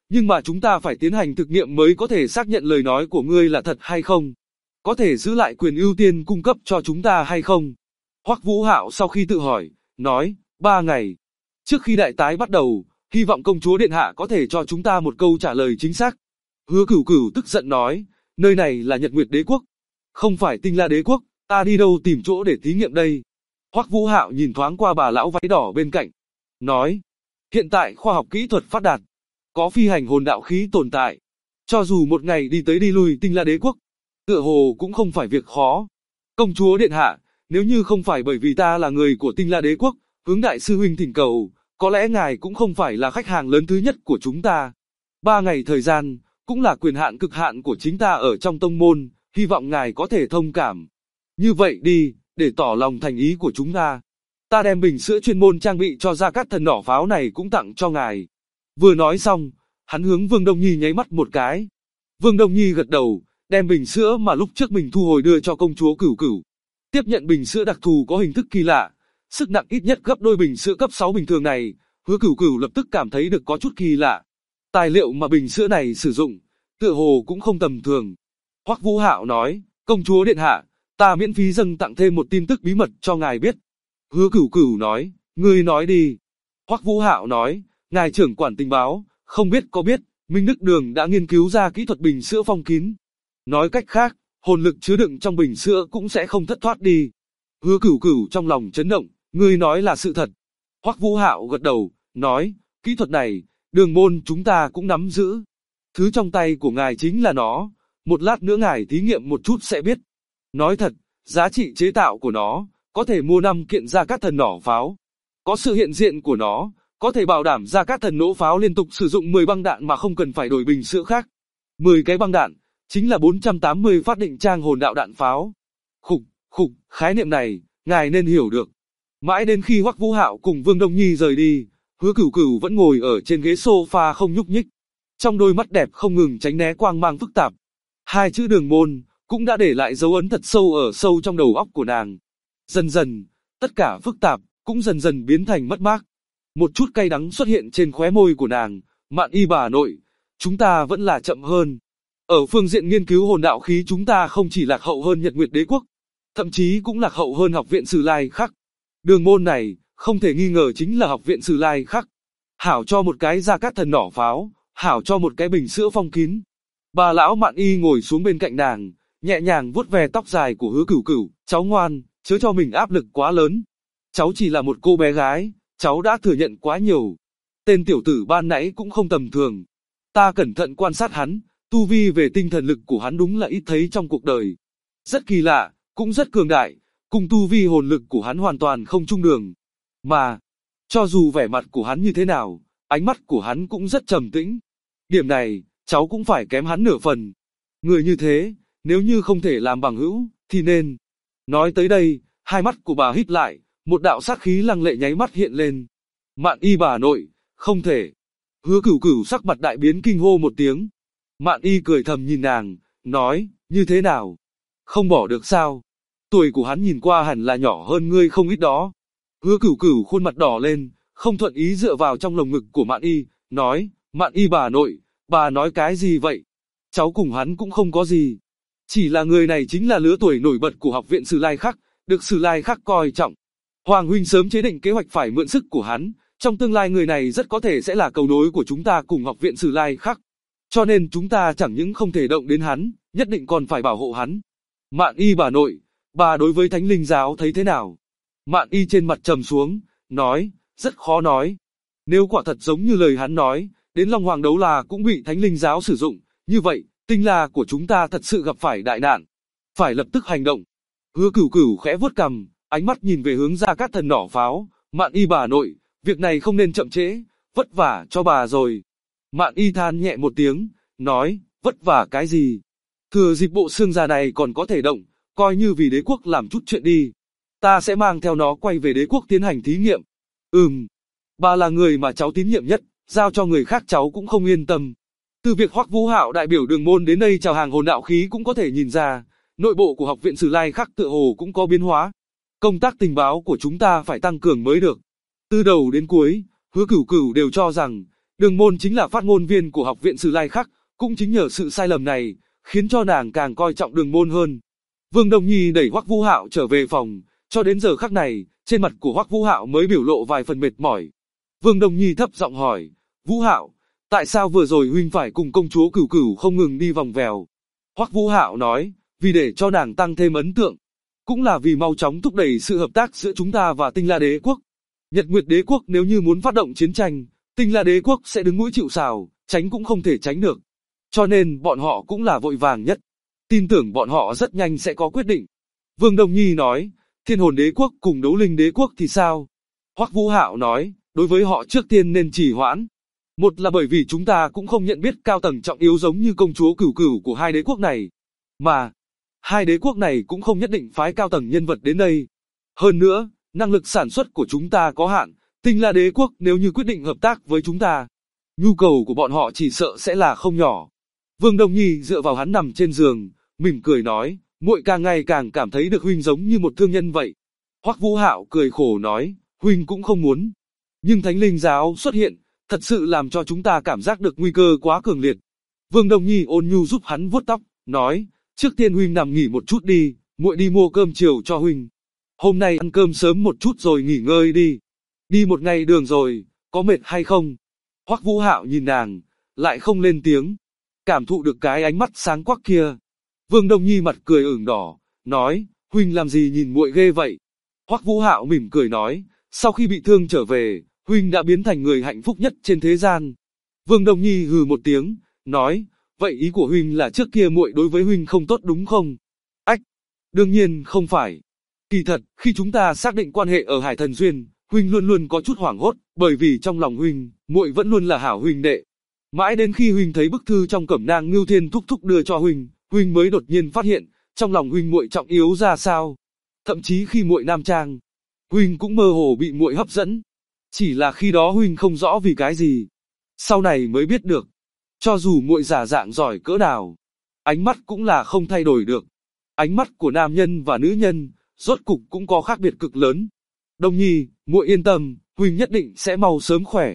Nhưng mà chúng ta phải tiến hành thực nghiệm mới có thể xác nhận lời nói của ngươi là thật hay không. Có thể giữ lại quyền ưu tiên cung cấp cho chúng ta hay không? Hoắc Vũ Hạo sau khi tự hỏi, nói, 3 ngày. Trước khi đại tái bắt đầu, hy vọng công chúa điện hạ có thể cho chúng ta một câu trả lời chính xác. Hứa Cửu Cửu tức giận nói, nơi này là Nhật Nguyệt Đế quốc, không phải Tinh La Đế quốc, ta đi đâu tìm chỗ để thí nghiệm đây? Hoắc Vũ Hạo nhìn thoáng qua bà lão váy đỏ bên cạnh, nói, hiện tại khoa học kỹ thuật phát đạt, có phi hành hồn đạo khí tồn tại, cho dù một ngày đi tới đi lui Tinh La Đế quốc, tựa hồ cũng không phải việc khó. Công chúa điện hạ, nếu như không phải bởi vì ta là người của Tinh La Đế quốc, hướng đại sư huynh thỉnh cầu, có lẽ ngài cũng không phải là khách hàng lớn thứ nhất của chúng ta. 3 ngày thời gian, cũng là quyền hạn cực hạn của chính ta ở trong tông môn, hy vọng ngài có thể thông cảm. Như vậy đi, để tỏ lòng thành ý của chúng ta. Ta đem bình sữa chuyên môn trang bị cho Gia Cát Thần nỏ pháo này cũng tặng cho ngài. Vừa nói xong, hắn hướng Vương Đông Nhi nháy mắt một cái. Vương Đông Nhi gật đầu, đem bình sữa mà lúc trước mình thu hồi đưa cho công chúa Cửu Cửu. Tiếp nhận bình sữa đặc thù có hình thức kỳ lạ, sức nặng ít nhất gấp đôi bình sữa cấp 6 bình thường này, Hứa Cửu Cửu lập tức cảm thấy được có chút kỳ lạ. Tài liệu mà bình sữa này sử dụng, tựa hồ cũng không tầm thường. Hoắc Vũ Hạo nói, công chúa điện hạ, ta miễn phí dâng tặng thêm một tin tức bí mật cho ngài biết. Hứa Cửu Cửu nói, ngươi nói đi. Hoắc Vũ Hạo nói, ngài trưởng quản tình báo, không biết có biết, Minh Đức Đường đã nghiên cứu ra kỹ thuật bình sữa phong kín. Nói cách khác, hồn lực chứa đựng trong bình sữa cũng sẽ không thất thoát đi. Hứa Cửu Cửu trong lòng chấn động, ngươi nói là sự thật. Hoắc Vũ Hạo gật đầu, nói, kỹ thuật này, Đường môn chúng ta cũng nắm giữ. Thứ trong tay của ngài chính là nó, một lát nữa ngài thí nghiệm một chút sẽ biết. Nói thật, giá trị chế tạo của nó, có thể mua 5 kiện Gia Cát Thần nỏ pháo. Có sự hiện diện của nó, có thể bảo đảm Gia Cát Thần nổ pháo liên tục sử dụng 10 băng đạn mà không cần phải đổi bình sữa khác. 10 cái băng đạn, chính là 480 phát định trang hồn đạo đạn pháo. Khục, khái niệm này, ngài nên hiểu được. Mãi đến khi Hoắc Vũ Hạo cùng Vương Đông Nhi rời đi, Hứa Cửu Cửu vẫn ngồi ở trên ghế sofa không nhúc nhích. Trong đôi mắt đẹp không ngừng tránh né quang mang phức tạp. 2 chữ Đường môn, cũng đã để lại dấu ấn thật sâu ở sâu trong đầu óc của nàng. Dần dần, tất cả phức tạp, cũng dần dần biến thành mất mát. Một chút cay đắng xuất hiện trên khóe môi của nàng, Mạn Y bà nội, chúng ta vẫn là chậm hơn. Ở phương diện nghiên cứu hồn đạo khí chúng ta không chỉ lạc hậu hơn Nhật Nguyệt Đế quốc, thậm chí cũng lạc hậu hơn Học viện Sử Lai Khắc. Đường môn này, không thể nghi ngờ chính là Học viện Sử Lai Khắc. Hảo cho một cái Gia Cát Thần nỏ pháo, hảo cho một cái bình sữa phong kín. Bà lão Mạn Y ngồi xuống bên cạnh nàng, nhẹ nhàng vuốt ve tóc dài của Hứa Cửu Cửu, cháu ngoan, chớ cho mình áp lực quá lớn. Cháu chỉ là một cô bé gái, cháu đã thừa nhận quá nhiều. Tên tiểu tử ban nãy cũng không tầm thường. Ta cẩn thận quan sát hắn, tu vi về tinh thần lực của hắn đúng là ít thấy trong cuộc đời. Rất kỳ lạ, cũng rất cường đại, cùng tu vi hồn lực của hắn hoàn toàn không chung đường. Mà, cho dù vẻ mặt của hắn như thế nào, ánh mắt của hắn cũng rất trầm tĩnh. Điểm này, cháu cũng phải kém hắn nửa phần. Người như thế, nếu như không thể làm bằng hữu, thì nên. Nói tới đây, hai mắt của bà híp lại, một đạo sát khí lăng lệ nháy mắt hiện lên. Mạn Y bà nội, không thể. Hứa Cửu Cửu sắc mặt đại biến kinh hô một tiếng. Mạn Y cười thầm nhìn nàng, nói, như thế nào? Không bỏ được sao? Tuổi của hắn nhìn qua hẳn là nhỏ hơn ngươi không ít đó. Hứa Cửu Cửu khuôn mặt đỏ lên, không thuận ý dựa vào trong lồng ngực của Mạn Y, nói, Mạn Y bà nội, bà nói cái gì vậy? Cháu cùng hắn cũng không có gì. Chỉ là người này chính là lứa tuổi nổi bật của Học viện Sử Lai Khắc, được Sử Lai Khắc coi trọng. Hoàng huynh sớm chế định kế hoạch phải mượn sức của hắn, trong tương lai người này rất có thể sẽ là cầu nối của chúng ta cùng Học viện Sử Lai Khắc. Cho nên chúng ta chẳng những không thể động đến hắn, nhất định còn phải bảo hộ hắn. Mạn Y bà nội, bà đối với Thánh Linh giáo thấy thế nào? Mạn Y trên mặt trầm xuống, nói, rất khó nói. Nếu quả thật giống như lời hắn nói, đến Long Hoàng đấu la cũng bị Thánh Linh giáo sử dụng, như vậy, Tinh La của chúng ta thật sự gặp phải đại nạn. Phải lập tức hành động. Hứa Cửu Cửu khẽ vuốt cằm, ánh mắt nhìn về hướng Gia Cát Thần nỏ pháo, Mạn Y bà nội, việc này không nên chậm trễ, vất vả cho bà rồi. Mạn Y than nhẹ một tiếng, nói, vất vả cái gì? Thừa dịp bộ xương già này còn có thể động, coi như vì đế quốc làm chút chuyện đi. Ta sẽ mang theo nó quay về đế quốc tiến hành thí nghiệm. Bà là người mà cháu tín nhiệm nhất, giao cho người khác cháu cũng không yên tâm. Từ việc Hoắc Vũ Hạo đại biểu Đường môn đến đây chào hàng hồn đạo khí cũng có thể nhìn ra, nội bộ của Học viện Sử Lai Khắc tựa hồ cũng có biến hóa. Công tác tình báo của chúng ta phải tăng cường mới được. Từ đầu đến cuối, Hứa Cửu Cửu đều cho rằng, Đường Môn chính là phát ngôn viên của Học viện Sử Lai Khắc, cũng chính nhờ sự sai lầm này, khiến cho nàng càng coi trọng Đường Môn hơn. Vương Đông Nhi đẩy Hoắc Vũ Hạo trở về phòng, cho đến giờ khắc này, trên mặt của Hoắc Vũ Hạo mới biểu lộ vài phần mệt mỏi. Vương Đông Nhi thấp giọng hỏi, Vũ Hạo, tại sao vừa rồi huynh phải cùng công chúa Cửu Cửu không ngừng đi vòng vèo? Hoắc Vũ Hạo nói, vì để cho nàng tăng thêm ấn tượng, cũng là vì mau chóng thúc đẩy sự hợp tác giữa chúng ta và Tinh La Đế Quốc. Nhật Nguyệt Đế Quốc nếu như muốn phát động chiến tranh, Tinh La Đế Quốc sẽ đứng mũi chịu sào, tránh cũng không thể tránh được. Cho nên bọn họ cũng là vội vàng nhất. Tin tưởng bọn họ rất nhanh sẽ có quyết định. Vương Đông Nhi nói, Thiên Hồn Đế Quốc cùng Đấu Linh Đế Quốc thì sao? Hoắc Vũ Hạo nói, đối với họ trước tiên nên trì hoãn. Một là bởi vì chúng ta cũng không nhận biết cao tầng trọng yếu giống như công chúa Cửu Cửu của hai đế quốc này. Mà, hai đế quốc này cũng không nhất định phái cao tầng nhân vật đến đây. Hơn nữa, năng lực sản xuất của chúng ta có hạn, Tinh La Đế Quốc nếu như quyết định hợp tác với chúng ta, nhu cầu của bọn họ chỉ sợ sẽ là không nhỏ. Vương Đông Nhi dựa vào hắn nằm trên giường, mỉm cười nói, muội càng ngày càng cảm thấy được huynh giống như một thương nhân vậy. Hoắc Vũ Hạo cười khổ nói, huynh cũng không muốn. Nhưng Thánh Linh Giáo xuất hiện, thật sự làm cho chúng ta cảm giác được nguy cơ quá cường liệt. Vương Đông Nhi ôn nhu giúp hắn vuốt tóc, nói, trước tiên huynh nằm nghỉ một chút đi, muội đi mua cơm chiều cho huynh. Hôm nay ăn cơm sớm một chút rồi nghỉ ngơi đi. Đi một ngày đường rồi, có mệt hay không? Hoắc Vũ Hạo nhìn nàng, lại không lên tiếng. Cảm thụ được cái ánh mắt sáng quắc kia. Vương Đông Nhi mặt cười ửng đỏ, nói, huynh làm gì nhìn muội ghê vậy? Hoắc Vũ Hạo mỉm cười nói, sau khi bị thương trở về, huynh đã biến thành người hạnh phúc nhất trên thế gian. Vương Đông Nhi hừ một tiếng, nói, vậy ý của huynh là trước kia muội đối với huynh không tốt đúng không? Ách, đương nhiên không phải. Kỳ thật, khi chúng ta xác định quan hệ ở Hải Thần Duyên, huynh luôn luôn có chút hoảng hốt, bởi vì trong lòng huynh, muội vẫn luôn là hảo huynh đệ. Mãi đến khi huynh thấy bức thư trong cẩm nang Ngưu Thiên thúc thúc đưa cho huynh, huynh mới đột nhiên phát hiện, trong lòng huynh muội trọng yếu ra sao. Thậm chí khi muội nam trang, huynh cũng mơ hồ bị muội hấp dẫn. Chỉ là khi đó huynh không rõ vì cái gì. Sau này mới biết được, cho dù muội giả dạng giỏi cỡ nào, ánh mắt cũng là không thay đổi được. Ánh mắt của nam nhân và nữ nhân, rốt cục cũng có khác biệt cực lớn. Đông Nhi, muội yên tâm, huynh nhất định sẽ mau sớm khỏe.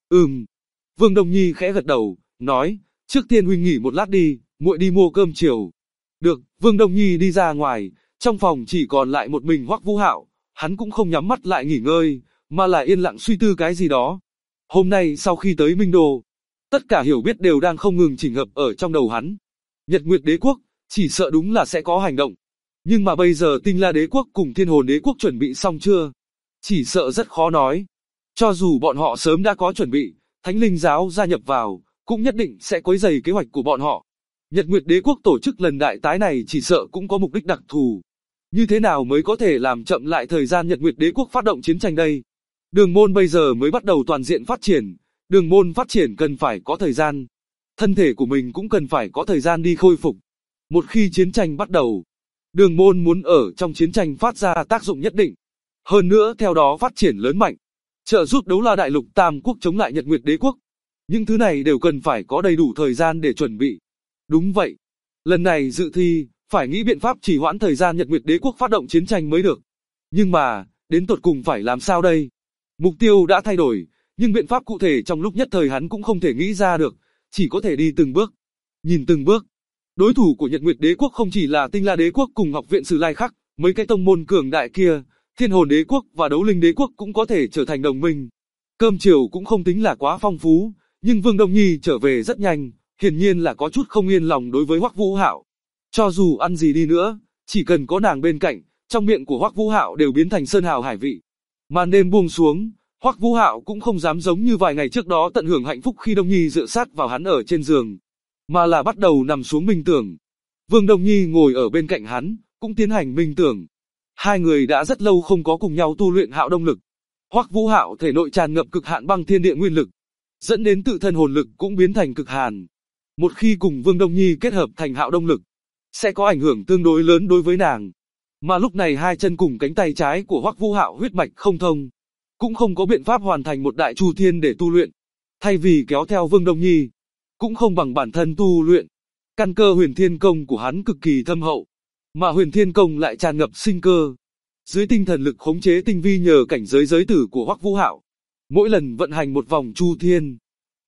Vương Đông Nhi khẽ gật đầu, nói, trước tiên huynh nghỉ một lát đi, muội đi mua cơm chiều. Được, Vương Đông Nhi đi ra ngoài, trong phòng chỉ còn lại một mình Hoắc Vũ Hạo, hắn cũng không nhắm mắt lại nghỉ ngơi, mà là yên lặng suy tư cái gì đó. Hôm nay sau khi tới Minh Đô, tất cả hiểu biết đều đang không ngừng chỉnh hợp ở trong đầu hắn. Nhật Nguyệt Đế Quốc, chỉ sợ đúng là sẽ có hành động. Nhưng mà bây giờ Tinh La Đế Quốc cùng Thiên Hồn Đế Quốc chuẩn bị xong chưa? Chỉ sợ rất khó nói. Cho dù bọn họ sớm đã có chuẩn bị, Thánh Linh Giáo gia nhập vào, cũng nhất định sẽ quấy rầy kế hoạch của bọn họ. Nhật Nguyệt Đế Quốc tổ chức lần đại tái này chỉ sợ cũng có mục đích đặc thù. Như thế nào mới có thể làm chậm lại thời gian Nhật Nguyệt Đế Quốc phát động chiến tranh đây? Đường môn bây giờ mới bắt đầu toàn diện phát triển, đường môn phát triển cần phải có thời gian. Thân thể của mình cũng cần phải có thời gian đi khôi phục. Một khi chiến tranh bắt đầu, đường môn muốn ở trong chiến tranh phát ra tác dụng nhất định. Hơn nữa theo đó phát triển lớn mạnh, trợ giúp Đấu La Đại Lục Tam Quốc chống lại Nhật Nguyệt Đế Quốc. Những thứ này đều cần phải có đầy đủ thời gian để chuẩn bị. Đúng vậy, lần này dự thi, phải nghĩ biện pháp trì hoãn thời gian Nhật Nguyệt Đế Quốc phát động chiến tranh mới được. Nhưng mà, đến tột cùng phải làm sao đây? Mục tiêu đã thay đổi, nhưng biện pháp cụ thể trong lúc nhất thời hắn cũng không thể nghĩ ra được, chỉ có thể đi từng bước. Nhìn từng bước. Đối thủ của Nhật Nguyệt Đế Quốc không chỉ là Tinh La Đế Quốc cùng Học viện Sử Lai Khắc, mấy cái tông môn cường đại kia, Thiên Hồn Đế Quốc và Đấu Linh Đế Quốc cũng có thể trở thành đồng minh. Cơm chiều cũng không tính là quá phong phú, nhưng Vương Đông Nhi trở về rất nhanh, hiển nhiên là có chút không yên lòng đối với Hoắc Vũ Hạo. Cho dù ăn gì đi nữa, chỉ cần có nàng bên cạnh, trong miệng của Hoắc Vũ Hạo đều biến thành sơn hào hải vị. Màn đêm buông xuống, Hoắc Vũ Hạo cũng không dám giống như vài ngày trước đó tận hưởng hạnh phúc khi Đông Nhi dựa sát vào hắn ở trên giường, mà là bắt đầu nằm xuống minh tưởng. Vương Đông Nhi ngồi ở bên cạnh hắn, cũng tiến hành minh tưởng. Hai người đã rất lâu không có cùng nhau tu luyện hạo đông lực. Hoắc Vũ Hạo thể nội tràn ngập cực hạn băng thiên địa nguyên lực, dẫn đến tự thân hồn lực cũng biến thành cực hàn. Một khi cùng Vương Đông Nhi kết hợp thành hạo đông lực, sẽ có ảnh hưởng tương đối lớn đối với nàng. Mà lúc này hai chân cùng cánh tay trái của Hoắc Vũ Hạo huyết mạch không thông, cũng không có biện pháp hoàn thành một đại chu thiên để tu luyện. Thay vì kéo theo Vương Đông Nhi, cũng không bằng bản thân tu luyện. Căn cơ Huyền Thiên Công của hắn cực kỳ thâm hậu, mà Huyền Thiên Công lại tràn ngập sinh cơ. Dưới tinh thần lực khống chế tinh vi nhờ cảnh giới giới tử của Hoắc Vũ Hạo, mỗi lần vận hành một vòng chu thiên,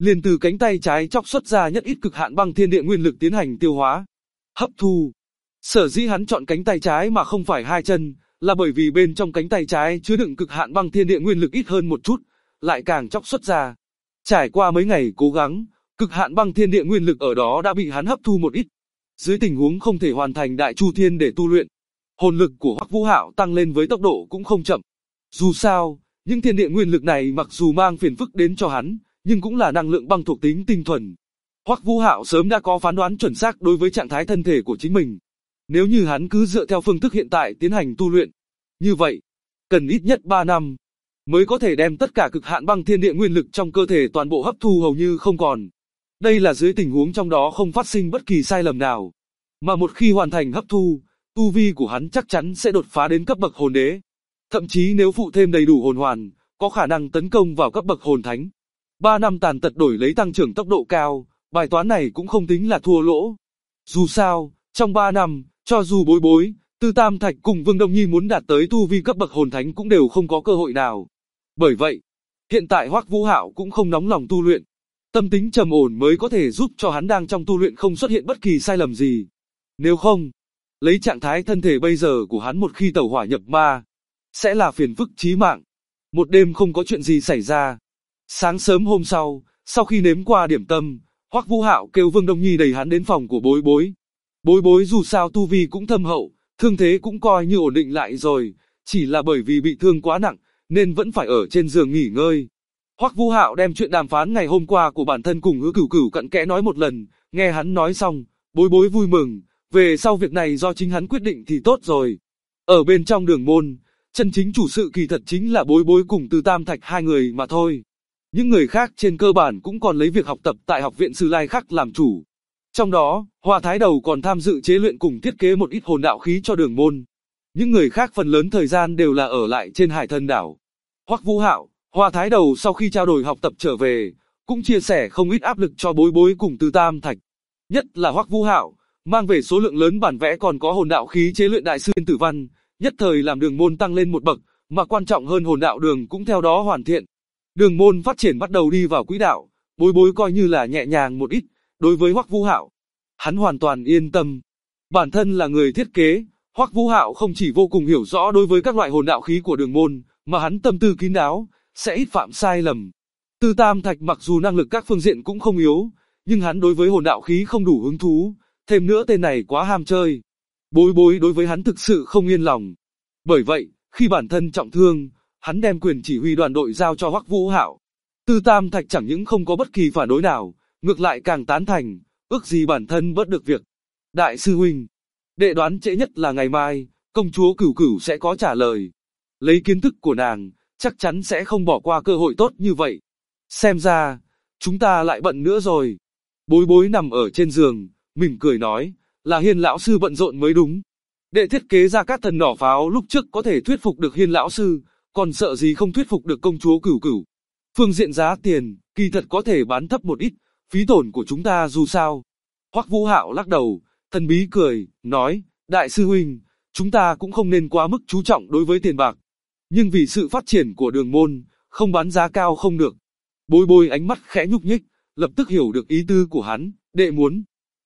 liền từ cánh tay trái chóc xuất ra nhất ít cực hạn băng thiên địa nguyên lực tiến hành tiêu hóa, hấp thu. Sở dĩ hắn chọn cánh tay trái mà không phải hai chân, là bởi vì bên trong cánh tay trái chứa đựng cực hạn băng thiên địa nguyên lực ít hơn một chút, lại càng chóc xuất ra. Trải qua mấy ngày cố gắng, cực hạn băng thiên địa nguyên lực ở đó đã bị hắn hấp thu một ít. Dưới tình huống không thể hoàn thành đại chu thiên để tu luyện, hồn lực của Hoắc Vũ Hạo tăng lên với tốc độ cũng không chậm. Dù sao, những thiên địa nguyên lực này mặc dù mang phiền phức đến cho hắn, nhưng cũng là năng lượng băng thuộc tính tinh thuần. Hoắc Vũ Hạo sớm đã có phán đoán chuẩn xác đối với trạng thái thân thể của chính mình. Nếu như hắn cứ dựa theo phương thức hiện tại tiến hành tu luyện, như vậy, cần ít nhất 3 năm, mới có thể đem tất cả cực hạn băng thiên địa nguyên lực trong cơ thể toàn bộ hấp thu hầu như không còn. Đây là dưới tình huống trong đó không phát sinh bất kỳ sai lầm nào. Mà một khi hoàn thành hấp thu, tu vi của hắn chắc chắn sẽ đột phá đến cấp bậc hồn đế. Thậm chí nếu phụ thêm đầy đủ hồn hoàn, có khả năng tấn công vào cấp bậc hồn thánh. 3 năm tàn tật đổi lấy tăng trưởng tốc độ cao, bài toán này cũng không tính là thua lỗ. Dù sao, trong 3 năm, cho dù Bối Bối, Tư Tam Thạch cùng Vương Đông Nhi muốn đạt tới tu vi cấp bậc hồn thánh cũng đều không có cơ hội nào. Bởi vậy, hiện tại Hoắc Vũ Hạo cũng không nóng lòng tu luyện. Tâm tính trầm ổn mới có thể giúp cho hắn đang trong tu luyện không xuất hiện bất kỳ sai lầm gì. Nếu không, lấy trạng thái thân thể bây giờ của hắn một khi tẩu hỏa nhập ma, sẽ là phiền phức chí mạng. Một đêm không có chuyện gì xảy ra. Sáng sớm hôm sau khi nếm qua điểm tâm, Hoắc Vũ Hạo kêu Vương Đông Nhi đẩy hắn đến phòng của Bối Bối. Bối Bối dù sao tu vi cũng thâm hậu, thương thế cũng coi như ổn định lại rồi, chỉ là bởi vì bị thương quá nặng, nên vẫn phải ở trên giường nghỉ ngơi. Hoắc Vũ Hạo đem chuyện đàm phán ngày hôm qua của bản thân cùng Hứa Cửu Cửu cặn kẽ nói một lần, nghe hắn nói xong, Bối Bối vui mừng, về sau việc này do chính hắn quyết định thì tốt rồi. Ở bên trong đường môn, chân chính chủ sự kỳ thật chính là Bối Bối cùng Từ Tam Thạch hai người mà thôi. Những người khác trên cơ bản cũng còn lấy việc học tập tại học viện Sư Lai Khắc làm chủ. Trong đó, Hoa Thái Đầu còn tham dự chế luyện cùng thiết kế một ít hồn đạo khí cho đường môn. Những người khác phần lớn thời gian đều là ở lại trên Hải Thần đảo. Hoắc Vũ Hạo, Hoa Thái Đầu sau khi trao đổi học tập trở về, cũng chia sẻ không ít áp lực cho Bối Bối cùng Từ Tam Thạch. Nhất là Hoắc Vũ Hạo, mang về số lượng lớn bản vẽ còn có hồn đạo khí chế luyện đại sư Tử Văn, nhất thời làm đường môn tăng lên một bậc, mà quan trọng hơn hồn đạo đường cũng theo đó hoàn thiện. Đường môn phát triển bắt đầu đi vào quỹ đạo, Bối Bối coi như là nhẹ nhàng một ít, đối với Hoắc Vũ Hạo, hắn hoàn toàn yên tâm. Bản thân là người thiết kế, Hoắc Vũ Hạo không chỉ vô cùng hiểu rõ đối với các loại hồn đạo khí của đường môn, mà hắn tâm tư kín đáo, sẽ ít phạm sai lầm. Tư Tam Thạch mặc dù năng lực các phương diện cũng không yếu, nhưng hắn đối với hồn đạo khí không đủ hứng thú, thêm nữa tên này quá ham chơi. Bối Bối đối với hắn thực sự không yên lòng. Bởi vậy, khi bản thân trọng thương, hắn đem quyền chỉ huy đoàn đội giao cho Hoắc Vũ Hạo. Tư Tam Thạch chẳng những không có bất kỳ phản đối nào, ngược lại càng tán thành, ước gì bản thân bớt được việc. Đại sư huynh, đệ đoán trễ nhất là ngày mai, công chúa Cửu Cửu sẽ có trả lời. Lấy kiến thức của nàng, chắc chắn sẽ không bỏ qua cơ hội tốt như vậy. Xem ra, chúng ta lại bận nữa rồi. Bối Bối nằm ở trên giường, mỉm cười nói, là Hiên lão sư bận rộn mới đúng. Đệ thiết kế ra các thần nỏ pháo lúc trước có thể thuyết phục được Hiên lão sư, còn sợ gì không thuyết phục được công chúa Cửu Cửu. Phương diện giá tiền, kỳ thật có thể bán thấp một ít, phí tổn của chúng ta dù sao. Hoắc Vũ Hạo lắc đầu, thần bí cười, nói, đại sư huynh, chúng ta cũng không nên quá mức chú trọng đối với tiền bạc. Nhưng vì sự phát triển của đường môn, không bán giá cao không được. Bối Bối ánh mắt khẽ nhúc nhích, lập tức hiểu được ý tư của hắn, đệ muốn.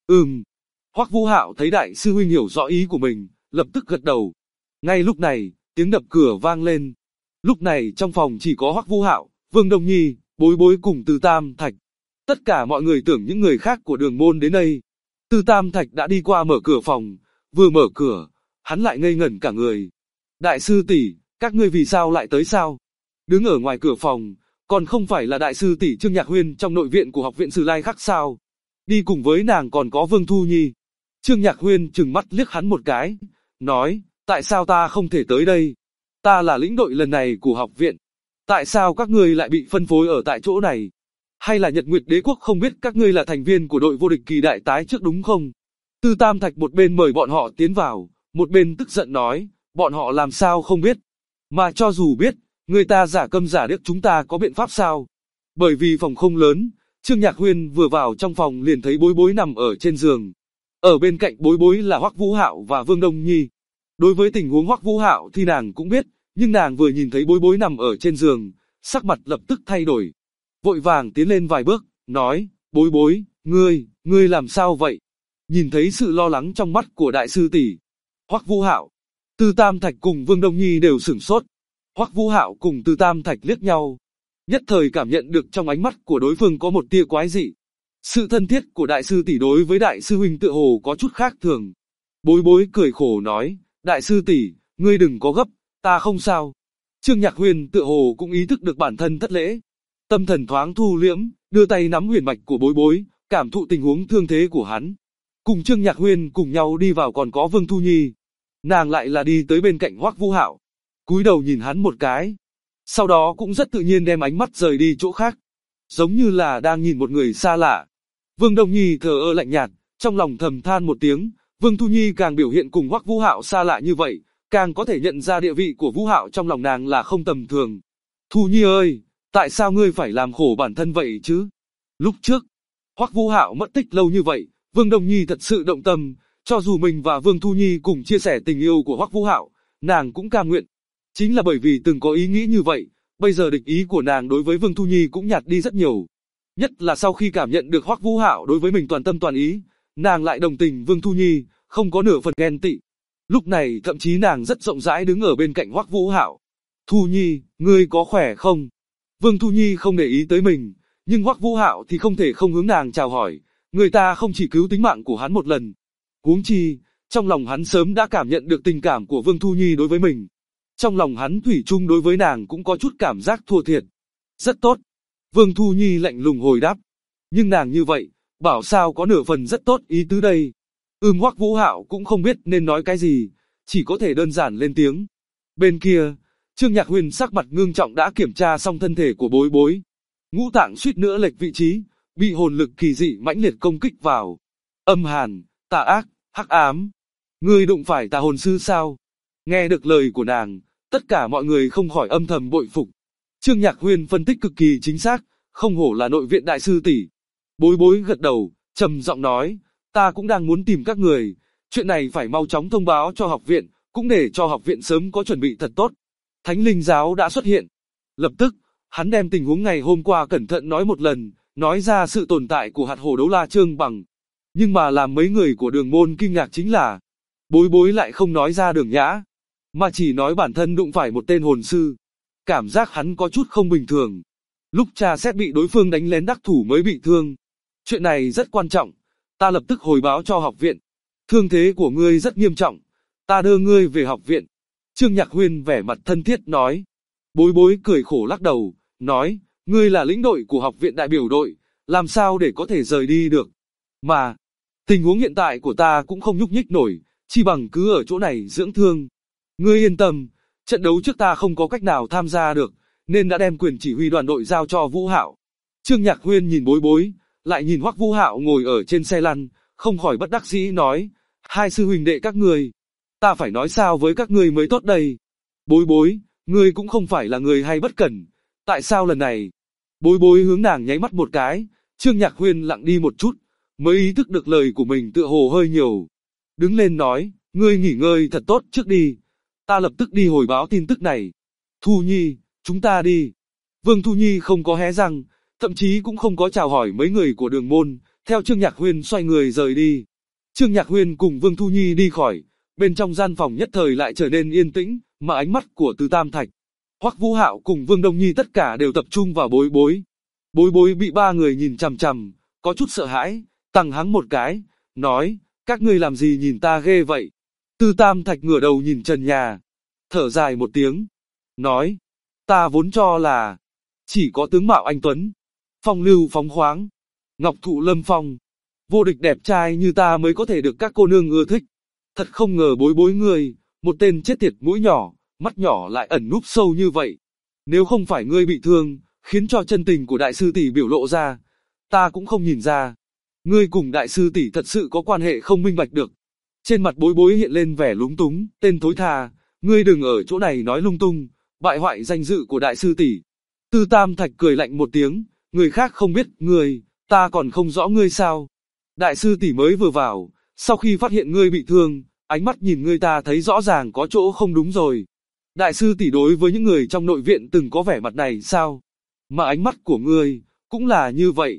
Hoắc Vũ Hạo thấy đại sư huynh hiểu rõ ý của mình, lập tức gật đầu. Ngay lúc này, tiếng đập cửa vang lên. Lúc này trong phòng chỉ có Hoắc Vũ Hạo, Vương Đông Nhi, Bối Bối cùng Từ Tam Thạch. Tất cả mọi người tưởng những người khác của đường môn đến đây. Từ Tam Thạch đã đi qua mở cửa phòng, vừa mở cửa, hắn lại ngây ngẩn cả người. Đại sư tỷ, các ngươi vì sao lại tới sao? Đứng ở ngoài cửa phòng, còn không phải là đại sư tỷ Trương Nhạc Huyên trong nội viện của học viện Sử Lai Khắc sao? Đi cùng với nàng còn có Vương Thu Nhi. Trương Nhạc Huyên trừng mắt liếc hắn một cái, nói, tại sao ta không thể tới đây? Ta là lĩnh đội lần này của học viện. Tại sao các ngươi lại bị phân phối ở tại chỗ này? Hay là Nhật Nguyệt Đế Quốc không biết các ngươi là thành viên của đội vô địch kỳ đại tái trước đúng không? Tư Tam Thạch một bên mời bọn họ tiến vào, một bên tức giận nói, bọn họ làm sao không biết? Mà cho dù biết, người ta giả câm giả điếc chúng ta có biện pháp sao? Bởi vì phòng không lớn, Trương Nhạc Huyên vừa vào trong phòng liền thấy Bối Bối nằm ở trên giường. Ở bên cạnh Bối Bối là Hoắc Vũ Hạo và Vương Đông Nhi. Đối với tình huống Hoắc Vũ Hạo thì nàng cũng biết, nhưng nàng vừa nhìn thấy Bối Bối nằm ở trên giường, sắc mặt lập tức thay đổi. Vội vàng tiến lên vài bước, nói, Bối Bối, ngươi làm sao vậy? Nhìn thấy sự lo lắng trong mắt của đại sư tỷ, Hoắc Vũ Hạo, Tư Tam Thạch cùng Vương Đông Nhi đều sửng sốt. Hoắc Vũ Hạo cùng Tư Tam Thạch liếc nhau, nhất thời cảm nhận được trong ánh mắt của đối phương có một tia quái dị. Sự thân thiết của đại sư tỷ đối với đại sư huynh tựa hồ có chút khác thường. Bối Bối cười khổ nói, đại sư tỷ, ngươi đừng có gấp, ta không sao. Trương Nhạc Huyền tựa hồ cũng ý thức được bản thân thất lễ, tâm thần thoáng thu liễm, đưa tay nắm huyền mạch của Bối Bối, cảm thụ tình huống thương thế của hắn. Cùng Trương Nhạc Huyền cùng nhau đi vào còn có Vương Thu Nhi. Nàng lại là đi tới bên cạnh Hoắc Vũ Hạo, cúi đầu nhìn hắn một cái, sau đó cũng rất tự nhiên đem ánh mắt rời đi chỗ khác, giống như là đang nhìn một người xa lạ. Vương Đông Nhi thờ ơ lạnh nhạt, trong lòng thầm than một tiếng. Vương Thu Nhi càng biểu hiện cùng Hoắc Vũ Hạo xa lạ như vậy, càng có thể nhận ra địa vị của Vũ Hạo trong lòng nàng là không tầm thường. Thu Nhi ơi, tại sao ngươi phải làm khổ bản thân vậy chứ? Lúc trước, Hoắc Vũ Hạo mất tích lâu như vậy, Vương Đông Nhi thật sự động tâm, cho dù mình và Vương Thu Nhi cùng chia sẻ tình yêu của Hoắc Vũ Hạo, nàng cũng cam nguyện. Chính là bởi vì từng có ý nghĩ như vậy, bây giờ địch ý của nàng đối với Vương Thu Nhi cũng nhạt đi rất nhiều. Nhất là sau khi cảm nhận được Hoắc Vũ Hạo đối với mình toàn tâm toàn ý, nàng lại đồng tình Vương Thu Nhi, không có nửa phần ghen tị. Lúc này thậm chí nàng rất rộng rãi đứng ở bên cạnh Hoắc Vũ Hạo. Thu Nhi, ngươi có khỏe không? Vương Thu Nhi không để ý tới mình, nhưng Hoắc Vũ Hạo thì không thể không hướng nàng chào hỏi. Người ta không chỉ cứu tính mạng của hắn một lần. Huống chi, trong lòng hắn sớm đã cảm nhận được tình cảm của Vương Thu Nhi đối với mình. Trong lòng hắn thủy chung đối với nàng cũng có chút cảm giác thua thiệt. Rất tốt. Vương Thu Nhi lạnh lùng hồi đáp. Nhưng nàng như vậy, bảo sao có nửa phần rất tốt ý tứ đây. Hoắc Vũ Hạo cũng không biết nên nói cái gì, chỉ có thể đơn giản lên tiếng. Bên kia, Trương Nhạc Huyền sắc mặt ngưng trọng đã kiểm tra xong thân thể của Bối Bối. Ngũ tạng suýt nữa lệch vị trí, bị hồn lực kỳ dị mãnh liệt công kích vào. Âm hàn, tà ác, hắc ám. Ngươi đụng phải tà hồn sư sao? Nghe được lời của nàng, tất cả mọi người không khỏi âm thầm bội phục. Trương Nhạc Huyền phân tích cực kỳ chính xác, không hổ là nội viện đại sư tỷ. Bối Bối gật đầu, trầm giọng nói, ta cũng đang muốn tìm các người, chuyện này phải mau chóng thông báo cho học viện, cũng để cho học viện sớm có chuẩn bị thật tốt. Thánh linh giáo đã xuất hiện. Lập tức, hắn đem tình huống ngày hôm qua cẩn thận nói một lần, nói ra sự tồn tại của hạt hổ đấu la Trương Bằng. Nhưng mà làm mấy người của Đường môn kinh ngạc chính là, Bối Bối lại không nói ra Đường Nhã, mà chỉ nói bản thân đụng phải một tên hồn sư. Cảm giác hắn có chút không bình thường. Lúc tra xét bị đối phương đánh lén đắc thủ mới bị thương. Chuyện này rất quan trọng, ta lập tức hồi báo cho học viện. Thương thế của ngươi rất nghiêm trọng, ta đưa ngươi về học viện. Trương Nhạc Huyền vẻ mặt thân thiết nói. Bối Bối cười khổ lắc đầu, nói, ngươi là lĩnh đội của học viện đại biểu đội, làm sao để có thể rời đi được. Mà, tình huống hiện tại của ta cũng không nhúc nhích nổi, chi bằng cứ ở chỗ này dưỡng thương. Ngươi yên tâm, trận đấu trước ta không có cách nào tham gia được, nên đã đem quyền chỉ huy đoàn đội giao cho Vũ Hạo. Trương Nhạc Huyền nhìn Bối Bối, lại nhìn Hoắc Vũ Hạo ngồi ở trên xe lăn, không khỏi bất đắc dĩ nói, hai sư huynh đệ các ngươi, ta phải nói sao với các ngươi mới tốt đây. Bối Bối, ngươi cũng không phải là người hay bất cẩn, tại sao lần này? Bối Bối hướng nàng nháy mắt một cái, Trương Nhạc Huyền lặng đi một chút, mới ý thức được lời của mình tựa hồ hơi nhiều. Đứng lên nói, ngươi nghỉ ngơi thật tốt trước đi, ta lập tức đi hồi báo tin tức này. Thu Nhi, chúng ta đi. Vương Thu Nhi không có hé răng, thậm chí cũng không có chào hỏi mấy người của Đường môn, theo Trương Nhạc Huyền xoay người rời đi. Trương Nhạc Huyền cùng Vương Thu Nhi đi khỏi, bên trong gian phòng nhất thời lại trở nên yên tĩnh, mà ánh mắt của Từ Tam Thạch, Hoắc Vũ Hạo cùng Vương Đông Nhi tất cả đều tập trung vào Bối Bối. Bối Bối bị ba người nhìn chằm chằm, có chút sợ hãi, tăng hắng một cái, nói, các ngươi làm gì nhìn ta ghê vậy? Từ Tam Thạch ngửa đầu nhìn trần nhà, thở dài một tiếng, nói, ta vốn cho là chỉ có tướng mạo anh tuấn, phong lưu phóng khoáng, ngọc thụ lâm phong, vô địch đẹp trai như ta mới có thể được các cô nương ưa thích. Thật không ngờ Bối Bối ngươi, một tên chết tiệt mũi nhỏ, mắt nhỏ lại ẩn núp sâu như vậy. Nếu không phải ngươi bị thương, khiến cho chân tình của đại sư tỷ biểu lộ ra, ta cũng không nhìn ra. Ngươi cùng đại sư tỷ thật sự có quan hệ không minh bạch được. Trên mặt Bối Bối hiện lên vẻ lúng túng, tên thối tha, ngươi đừng ở chỗ này nói lung tung, bại hoại danh dự của đại sư tỷ. Tư Tam Thạch cười lạnh một tiếng, người khác không biết ngươi, ta còn không rõ ngươi sao. Đại sư tỷ mới vừa vào, sau khi phát hiện ngươi bị thương, ánh mắt nhìn ngươi ta thấy rõ ràng có chỗ không đúng rồi. Đại sư tỷ đối với những người trong nội viện từng có vẻ mặt này sao? Mà ánh mắt của ngươi, cũng là như vậy.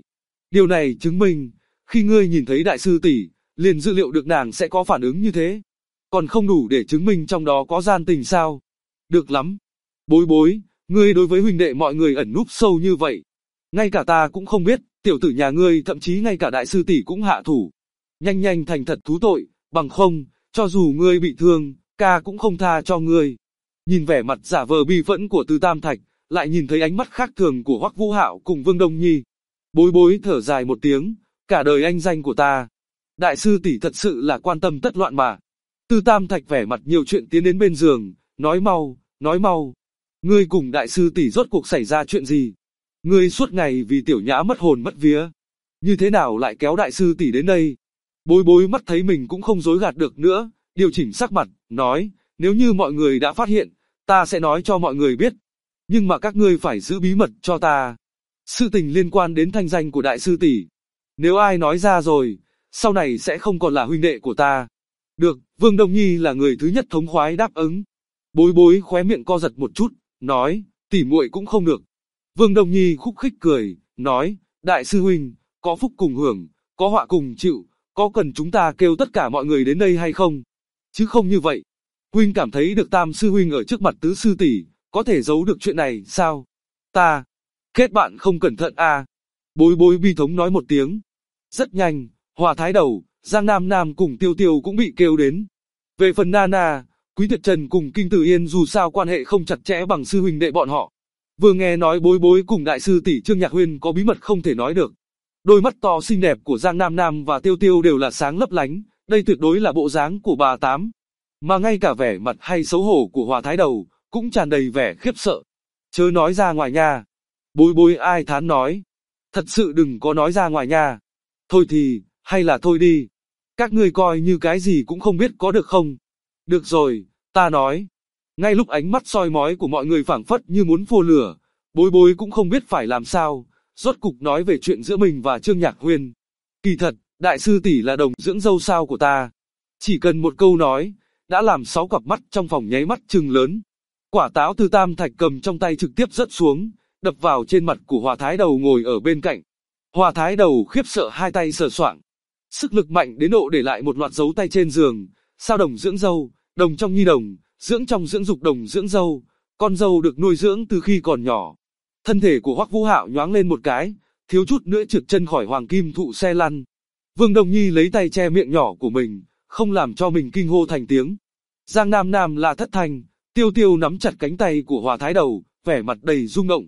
Điều này chứng minh, khi ngươi nhìn thấy đại sư tỷ, liền dự liệu được nàng sẽ có phản ứng như thế. Còn không đủ để chứng minh trong đó có gian tình sao? Được lắm. Bối bối, ngươi đối với huynh đệ mọi người ẩn núp sâu như vậy. Ngay cả ta cũng không biết, tiểu tử nhà ngươi thậm chí ngay cả đại sư tỷ cũng hạ thủ. Nhanh nhanh thành thật thú tội, bằng không, cho dù ngươi bị thương, ca cũng không tha cho ngươi. Nhìn vẻ mặt giả vờ bi phẫn của Từ Tam Thạch, lại nhìn thấy ánh mắt khác thường của Hoắc Vũ Hạo cùng Vương Đông Nhi. Bối bối thở dài một tiếng, cả đời anh danh của ta. Đại sư tỷ thật sự là quan tâm tất loạn mà. Từ Tam Thạch vẻ mặt nhiều chuyện tiến đến bên giường, nói mau, nói mau. Ngươi cùng đại sư tỷ rốt cuộc xảy ra chuyện gì? Ngươi suốt ngày vì tiểu nhã mất hồn mất vía. Như thế nào lại kéo đại sư tỷ đến đây? Bối bối mắt thấy mình cũng không dối gạt được nữa, điều chỉnh sắc mặt, nói, nếu như mọi người đã phát hiện, ta sẽ nói cho mọi người biết. Nhưng mà các ngươi phải giữ bí mật cho ta. Sự tình liên quan đến thanh danh của đại sư tỷ. Nếu ai nói ra rồi, sau này sẽ không còn là huynh đệ của ta. Được, Vương Đông Nhi là người thứ nhất thống khoái đáp ứng. Bối bối khóe miệng co giật một chút, nói, tỉ muội cũng không được. Vương Đông Nhi khúc khích cười, nói, đại sư huynh, có phúc cùng hưởng, có họa cùng chịu, có cần chúng ta kêu tất cả mọi người đến đây hay không? Chứ không như vậy. Huynh cảm thấy được Tam sư huynh ở trước mặt tứ sư tỷ, có thể giấu được chuyện này sao? Ta, kết bạn không cẩn thận à? Bối bối bi thống nói một tiếng. Rất nhanh, Hòa Thái Đầu, Giang Nam Nam cùng Tiêu Tiêu cũng bị kêu đến. Về phần Nana, Quý Tuyệt Trần cùng Kinh Tử Yên dù sao quan hệ không chặt chẽ bằng sư huynh đệ bọn họ. Vừa nghe nói bối bối cùng đại sư tỷ Trương Nhạc Huyên có bí mật không thể nói được. Đôi mắt to xinh đẹp của Giang Nam Nam và Tiêu Tiêu đều là sáng lấp lánh, đây tuyệt đối là bộ dáng của bà Tám. Mà ngay cả vẻ mặt hay xấu hổ của Hòa Thái Đầu, cũng tràn đầy vẻ khiếp sợ. Chớ nói ra ngoài nha. Bối bối ai thán nói. Thật sự đừng có nói ra ngoài nha. Thôi thì, hay là thôi đi. Các ngươi coi như cái gì cũng không biết có được không? Được rồi, ta nói. Ngay lúc ánh mắt soi mói của mọi người phảng phất như muốn phô lửa, bối bối cũng không biết phải làm sao, rốt cục nói về chuyện giữa mình và Trương Nhạc Huyên. Kỳ thật, đại sư tỷ là đồng dưỡng dâu sao của ta. Chỉ cần một câu nói, đã làm 6 cặp mắt trong phòng nháy mắt trừng lớn. Quả táo Từ Tam Thạch cầm trong tay trực tiếp rớt xuống, đập vào trên mặt của Hòa Thái Đầu ngồi ở bên cạnh. Hòa Thái Đầu khiếp sợ hai tay sờ soạng. Sức lực mạnh đến độ để lại một loạt dấu tay trên giường. Sao đồng dưỡng dâu, đồng trong nhi đồng, dưỡng trong dưỡng dục đồng dưỡng dâu. Con dâu được nuôi dưỡng từ khi còn nhỏ. Thân thể của Hoắc Vũ Hạo nhoáng lên một cái, thiếu chút nữa trượt chân khỏi hoàng kim thụ xe lăn. Vương Đông Nhi lấy tay che miệng nhỏ của mình, không làm cho mình kinh hô thành tiếng. Giang Nam Nam là thất thanh, Tiêu Tiêu nắm chặt cánh tay của Hòa Thái Đầu, vẻ mặt đầy rung động.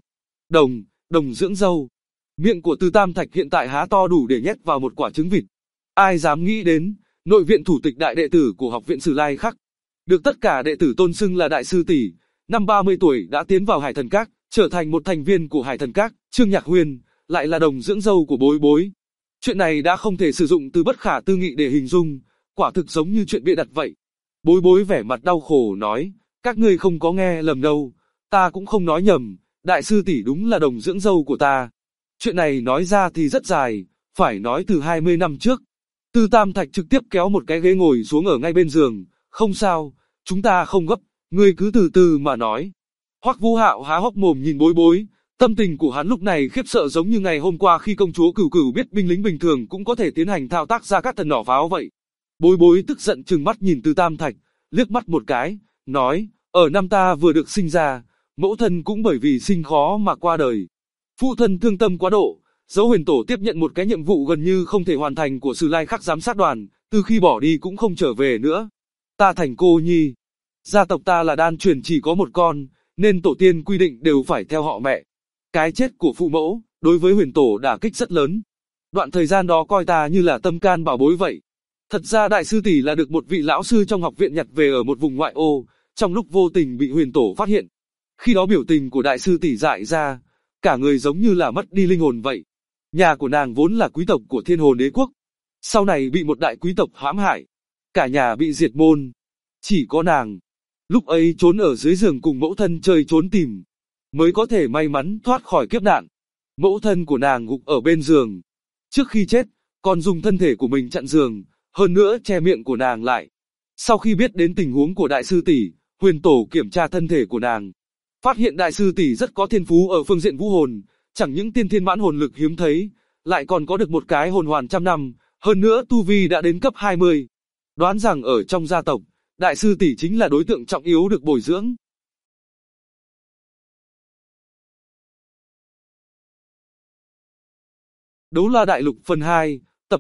Đồng dưỡng dâu. Miệng của Từ Tam Thạch hiện tại há to đủ để nhét vào một quả trứng vịt. Ai dám nghĩ đến, nội viện thủ tịch đại đệ tử của học viện Sử Lai Khắc, được tất cả đệ tử tôn xưng là đại sư tỷ, năm 30 tuổi đã tiến vào Hải Thần Các, trở thành một thành viên của Hải Thần Các, Trương Nhạc Huyên, lại là đồng dưỡng dâu của bối bối. Chuyện này đã không thể sử dụng từ bất khả tư nghị để hình dung, quả thực giống như chuyện bịa đặt vậy. Bối bối vẻ mặt đau khổ nói, các ngươi không có nghe lầm đâu, ta cũng không nói nhầm, đại sư tỷ đúng là đồng dưỡng dâu của ta. Chuyện này nói ra thì rất dài, phải nói từ 20 năm trước. Từ Tam Thạch trực tiếp kéo một cái ghế ngồi xuống ở ngay bên giường, không sao, chúng ta không gấp, ngươi cứ từ từ mà nói. Hoắc Vũ Hạo há hốc mồm nhìn bối bối, tâm tình của hắn lúc này khiếp sợ giống như ngày hôm qua khi công chúa Cửu Cửu biết binh lính bình thường cũng có thể tiến hành thao tác ra các thần nỏ pháo vậy. Bối bối tức giận trừng mắt nhìn Từ Tam Thạch, liếc mắt một cái, nói, ở năm ta vừa được sinh ra, mẫu thân cũng bởi vì sinh khó mà qua đời. Phụ thân thương tâm quá độ, Dấu Huyền Tổ tiếp nhận một cái nhiệm vụ gần như không thể hoàn thành của Sử Lai Khắc giám sát đoàn, từ khi bỏ đi cũng không trở về nữa. Ta thành cô nhi. Gia tộc ta là đan truyền chỉ có một con, nên tổ tiên quy định đều phải theo họ mẹ. Cái chết của phụ mẫu, đối với Huyền Tổ đả kích rất lớn. Đoạn thời gian đó coi ta như là tâm can bảo bối vậy. Thật ra đại sư tỷ là được một vị lão sư trong học viện nhặt về ở một vùng ngoại ô, trong lúc vô tình bị Huyền Tổ phát hiện. Khi đó biểu tình của đại sư tỷ dại ra, cả người giống như là mất đi linh hồn vậy. Nhà của nàng vốn là quý tộc của Thiên Hồn Đế quốc, sau này bị một đại quý tộc hãm hại, cả nhà bị diệt môn. Chỉ có nàng, lúc ấy trốn ở dưới giường cùng mẫu thân chơi trốn tìm, mới có thể may mắn thoát khỏi kiếp nạn. Mẫu thân của nàng gục ở bên giường, trước khi chết, còn dùng thân thể của mình chặn giường, hơn nữa che miệng của nàng lại. Sau khi biết đến tình huống của đại sư tỷ, Huyền Tổ kiểm tra thân thể của nàng, phát hiện đại sư tỷ rất có thiên phú ở phương diện vũ hồn, chẳng những tiên thiên mãn hồn lực hiếm thấy, lại còn có được một cái hồn hoàn trăm năm, hơn nữa tu vi đã đến cấp 20. Đoán rằng ở trong gia tộc, đại sư tỷ chính là đối tượng trọng yếu được bồi dưỡng. Đấu La Đại Lục phần 2, tập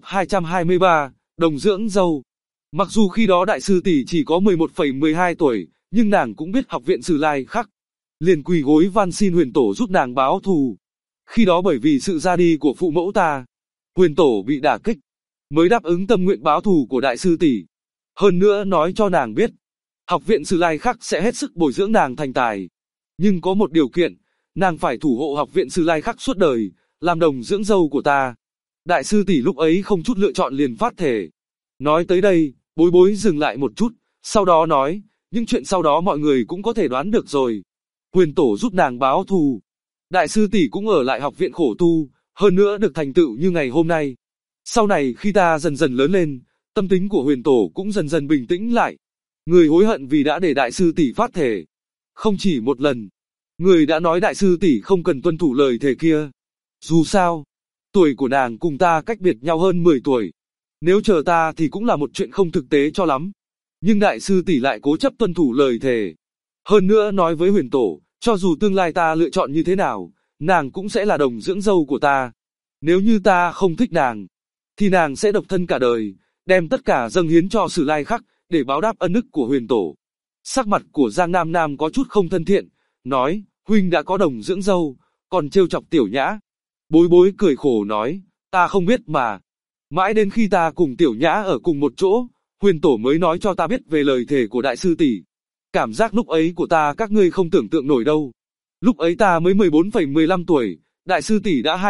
223, Đồng Dưỡng Dâu. Mặc dù khi đó đại sư tỷ chỉ có 11,12 tuổi, nhưng nàng cũng biết học viện Sử Lai Khắc. Liền quỳ gối van xin Huyền Tổ giúp nàng báo thù. Khi đó bởi vì sự ra đi của phụ mẫu ta, Huyền Tổ bị đả kích, mới đáp ứng tâm nguyện báo thù của đại sư tỷ. Hơn nữa nói cho nàng biết, học viện Sử Lai Khắc sẽ hết sức bồi dưỡng nàng thành tài. Nhưng có một điều kiện, nàng phải thủ hộ học viện Sử Lai Khắc suốt đời, làm đồng dưỡng dâu của ta. Đại sư tỷ lúc ấy không chút lựa chọn liền phát thể. Nói tới đây, Bối Bối dừng lại một chút, sau đó nói, những chuyện sau đó mọi người cũng có thể đoán được rồi. Huyền Tổ giúp nàng báo thù. Đại sư tỷ cũng ở lại học viện khổ tu, hơn nữa được thành tựu như ngày hôm nay. Sau này khi ta dần dần lớn lên, tâm tính của Huyền Tổ cũng dần dần bình tĩnh lại. Người hối hận vì đã để đại sư tỷ phát thể. Không chỉ một lần, người đã nói đại sư tỷ không cần tuân thủ lời thề kia. Dù sao, tuổi của nàng cùng ta cách biệt nhau hơn 10 tuổi. Nếu chờ ta thì cũng là một chuyện không thực tế cho lắm. Nhưng đại sư tỷ lại cố chấp tuân thủ lời thề. Hơn nữa nói với Huyền Tổ, cho dù tương lai ta lựa chọn như thế nào, nàng cũng sẽ là đồng dưỡng dâu của ta. Nếu như ta không thích nàng, thì nàng sẽ độc thân cả đời, đem tất cả dâng hiến cho Sử Lai Khắc, để báo đáp ân đức của Huyền Tổ. Sắc mặt của Giang Nam Nam có chút không thân thiện, nói, huynh đã có đồng dưỡng dâu, còn trêu chọc Tiểu Nhã. Bối Bối cười khổ nói, ta không biết mà. Mãi đến khi ta cùng Tiểu Nhã ở cùng một chỗ, Huyền Tổ mới nói cho ta biết về lời thề của đại sư tỷ. Cảm giác lúc ấy của ta các ngươi không tưởng tượng nổi đâu. Lúc ấy ta mới 14,15 tuổi, đại sư tỷ đã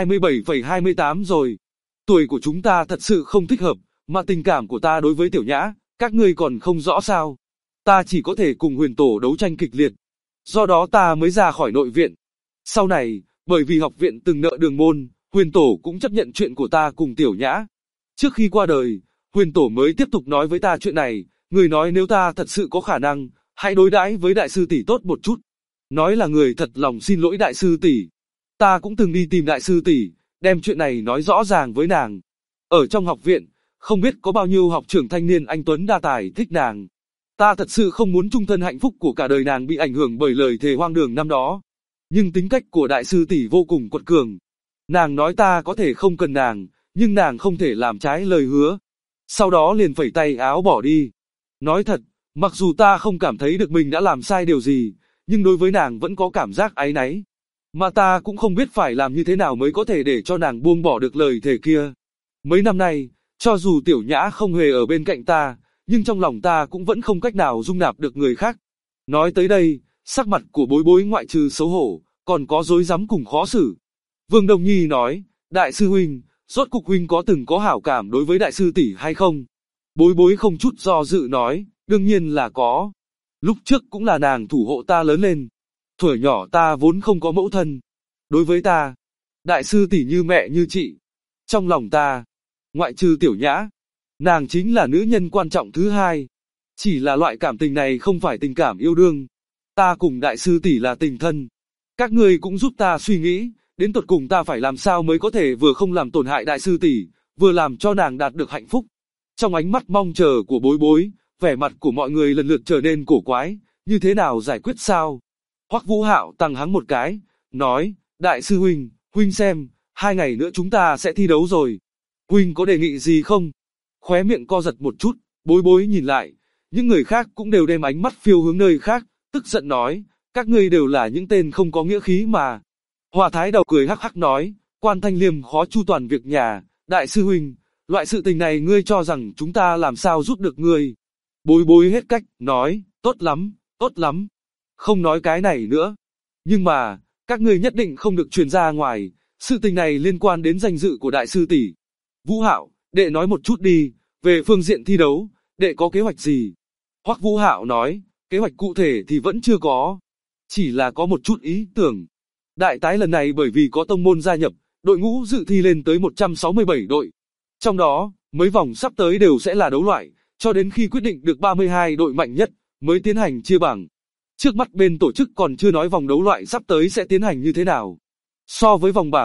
27,28 rồi. Tuổi của chúng ta thật sự không thích hợp, mà tình cảm của ta đối với Tiểu Nhã, các ngươi còn không rõ sao. Ta chỉ có thể cùng Huyền Tổ đấu tranh kịch liệt. Do đó ta mới ra khỏi nội viện. Sau này, bởi vì học viện từng nợ đường môn, Huyền Tổ cũng chấp nhận chuyện của ta cùng Tiểu Nhã. Trước khi qua đời, Huyền Tổ mới tiếp tục nói với ta chuyện này, người nói nếu ta thật sự có khả năng, hãy đối đãi với đại sư tỷ tốt một chút. Nói là người thật lòng xin lỗi đại sư tỷ. Ta cũng từng đi tìm đại sư tỷ, đem chuyện này nói rõ ràng với nàng. Ở trong học viện, không biết có bao nhiêu học trưởng thanh niên anh tuấn đa tài thích nàng. Ta thật sự không muốn chung thân hạnh phúc của cả đời nàng bị ảnh hưởng bởi lời thề hoang đường năm đó. Nhưng tính cách của đại sư tỷ vô cùng quật cường. Nàng nói ta có thể không cần nàng, nhưng nàng không thể làm trái lời hứa. Sau đó liền phẩy tay áo bỏ đi. Nói thật, mặc dù ta không cảm thấy được mình đã làm sai điều gì, nhưng đối với nàng vẫn có cảm giác áy náy. Mà ta cũng không biết phải làm như thế nào mới có thể để cho nàng buông bỏ được lời thề kia. Mấy năm nay, cho dù Tiểu Nhã không hề ở bên cạnh ta, nhưng trong lòng ta cũng vẫn không cách nào dung nạp được người khác. Nói tới đây, sắc mặt của Bối Bối ngoại trừ xấu hổ, còn có rối rắm cùng khó xử. Vương Đông Nhi nói, đại sư huynh, rốt cục huynh có từng có hảo cảm đối với đại sư tỷ hay không? Bối Bối không chút do dự nói, đương nhiên là có. Lúc trước cũng là nàng thủ hộ ta lớn lên. Thuở nhỏ ta vốn không có mẫu thân. Đối với ta, đại sư tỷ như mẹ như chị. Trong lòng ta, ngoại trừ Tiểu Nhã, nàng chính là nữ nhân quan trọng thứ hai. Chỉ là loại cảm tình này không phải tình cảm yêu đương. Ta cùng đại sư tỷ là tình thân. Các ngươi cũng giúp ta suy nghĩ, đến tột cùng ta phải làm sao mới có thể vừa không làm tổn hại đại sư tỷ, vừa làm cho nàng đạt được hạnh phúc. Trong ánh mắt mong chờ của Bối Bối, vẻ mặt của mọi người lần lượt trở nên cổ quái, như thế nào giải quyết sao? Hoắc Vũ Hạo tăng hắng một cái, nói, đại sư huynh, huynh xem, 2 ngày nữa chúng ta sẽ thi đấu rồi. Huynh có đề nghị gì không? Khóe miệng co giật một chút, Bối Bối nhìn lại, những người khác cũng đều đem ánh mắt phiêu hướng nơi khác, tức giận nói, các ngươi đều là những tên không có nghĩa khí mà. Hòa Thái Đầu cười hắc hắc nói, Quan Thanh Liêm khó chu toàn việc nhà, đại sư huynh, loại sự tình này ngươi cho rằng chúng ta làm sao giúp được ngươi. Bối Bối hết cách, nói, tốt lắm, không nói cái này nữa. Nhưng mà, các ngươi nhất định không được truyền ra ngoài, sự tình này liên quan đến danh dự của đại sư tỷ. Vũ Hạo, đệ nói một chút đi, về phương diện thi đấu, đệ có kế hoạch gì? Hoắc Vũ Hạo nói, kế hoạch cụ thể thì vẫn chưa có, chỉ là có một chút ý tưởng. Đại tái lần này bởi vì có tông môn gia nhập, đội ngũ dự thi lên tới 167 đội. Trong đó, mấy vòng sắp tới đều sẽ là đấu loại, cho đến khi quyết định được 32 đội mạnh nhất, mới tiến hành chia bảng. Trước mắt bên tổ chức còn chưa nói vòng đấu loại sắp tới sẽ tiến hành như thế nào. So với vòng bảng,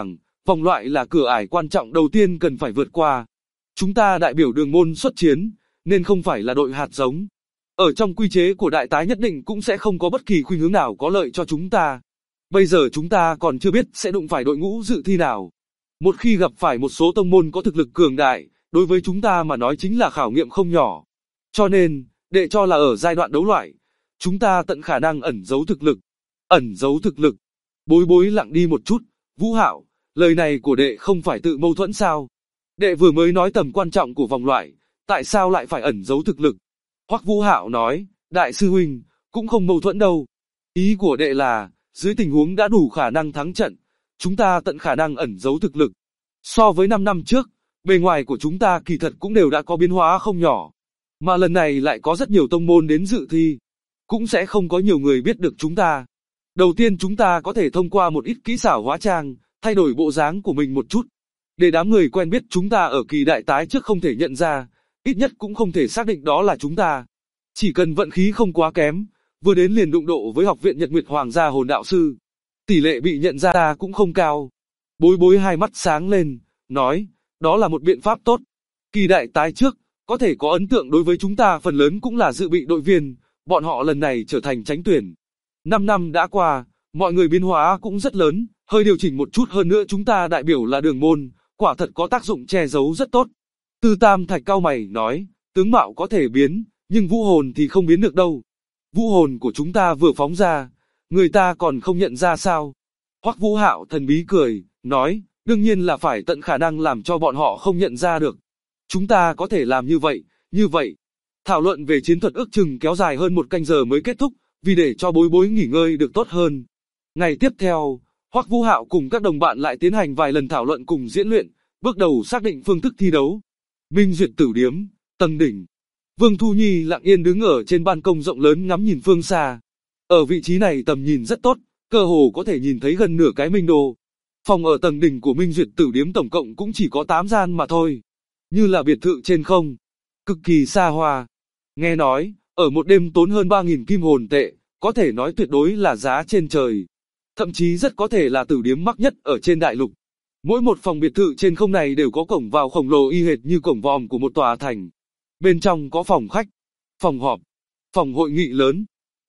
Vòng loại là cửa ải quan trọng đầu tiên cần phải vượt qua. Chúng ta đại biểu đường môn xuất chiến, nên không phải là đội hạt giống. Ở trong quy chế của đại tái nhất định cũng sẽ không có bất kỳ khuynh hướng nào có lợi cho chúng ta. Bây giờ chúng ta còn chưa biết sẽ đụng phải đội ngũ dự thi nào. Một khi gặp phải một số tông môn có thực lực cường đại, đối với chúng ta mà nói chính là khảo nghiệm không nhỏ. Cho nên, đệ cho là ở giai đoạn đấu loại, chúng ta tận khả năng ẩn giấu thực lực. Ẩn giấu thực lực. Bối bối lặng đi một chút, Vũ Hạo, lời này của đệ không phải tự mâu thuẫn sao? Đệ vừa mới nói tầm quan trọng của vòng loại, tại sao lại phải ẩn giấu thực lực? Hoắc Vũ Hạo nói, đại sư huynh, cũng không mâu thuẫn đâu. Ý của đệ là, dưới tình huống đã đủ khả năng thắng trận, chúng ta tận khả năng ẩn giấu thực lực. So với 5 năm trước, bề ngoài của chúng ta kỳ thật cũng đều đã có biến hóa không nhỏ. Mà lần này lại có rất nhiều tông môn đến dự thi, cũng sẽ không có nhiều người biết được chúng ta. Đầu tiên chúng ta có thể thông qua một ít kỹ xảo hóa trang, thay đổi bộ dáng của mình một chút. Để đám người quen biết chúng ta ở kỳ đại tái trước không thể nhận ra, ít nhất cũng không thể xác định đó là chúng ta. Chỉ cần vận khí không quá kém, vừa đến liền đụng độ với học viện Nhật Nguyệt Hoàng gia hồn đạo sư. Tỷ lệ bị nhận ra ta cũng không cao. Bối bối hai mắt sáng lên, nói, đó là một biện pháp tốt. Kỳ đại tái trước, có thể có ấn tượng đối với chúng ta phần lớn cũng là dự bị đội viên, bọn họ lần này trở thành tránh tuyển. 5 năm đã qua, mọi người biến hóa cũng rất lớn, hơi điều chỉnh một chút hơn nữa chúng ta đại biểu là đường môn, quả thật có tác dụng che giấu rất tốt. Tư Tam Thạch cao mày nói, tướng mạo có thể biến, nhưng vũ hồn thì không biến được đâu. Vũ hồn của chúng ta vừa phóng ra, người ta còn không nhận ra sao? Hoắc Vũ Hạo thần bí cười, nói, đương nhiên là phải tận khả năng làm cho bọn họ không nhận ra được. Chúng ta có thể làm như vậy. Thảo luận về chiến thuật ước chừng kéo dài hơn 1 canh giờ mới kết thúc, vì để cho bối bối nghỉ ngơi được tốt hơn. Ngày tiếp theo, Hoắc Vũ Hạo cùng các đồng bạn lại tiến hành vài lần thảo luận cùng diễn luyện, bước đầu xác định phương thức thi đấu. Minh Duyệt Tử Điếm, tầng đỉnh. Vương Thu Nhi lặng yên đứng ở trên ban công rộng lớn ngắm nhìn phương xa. Ở vị trí này tầm nhìn rất tốt, cơ hồ có thể nhìn thấy gần nửa cái Minh Đô. Phòng ở tầng đỉnh của Minh Duyệt Tử Điếm tổng cộng cũng chỉ có 8 gian mà thôi. Như là biệt thự trên không. Cực kỳ xa hoa. Nghe nói, ở một đêm tốn hơn 3.000 kim hồn tệ, có thể nói tuyệt đối là giá trên trời. Thậm chí rất có thể là tử điếm mắc nhất ở trên đại lục. Mỗi một phòng biệt thự trên không này đều có cổng vào khổng lồ y hệt như cổng vòm của một tòa thành. Bên trong có phòng khách, phòng họp, phòng hội nghị lớn,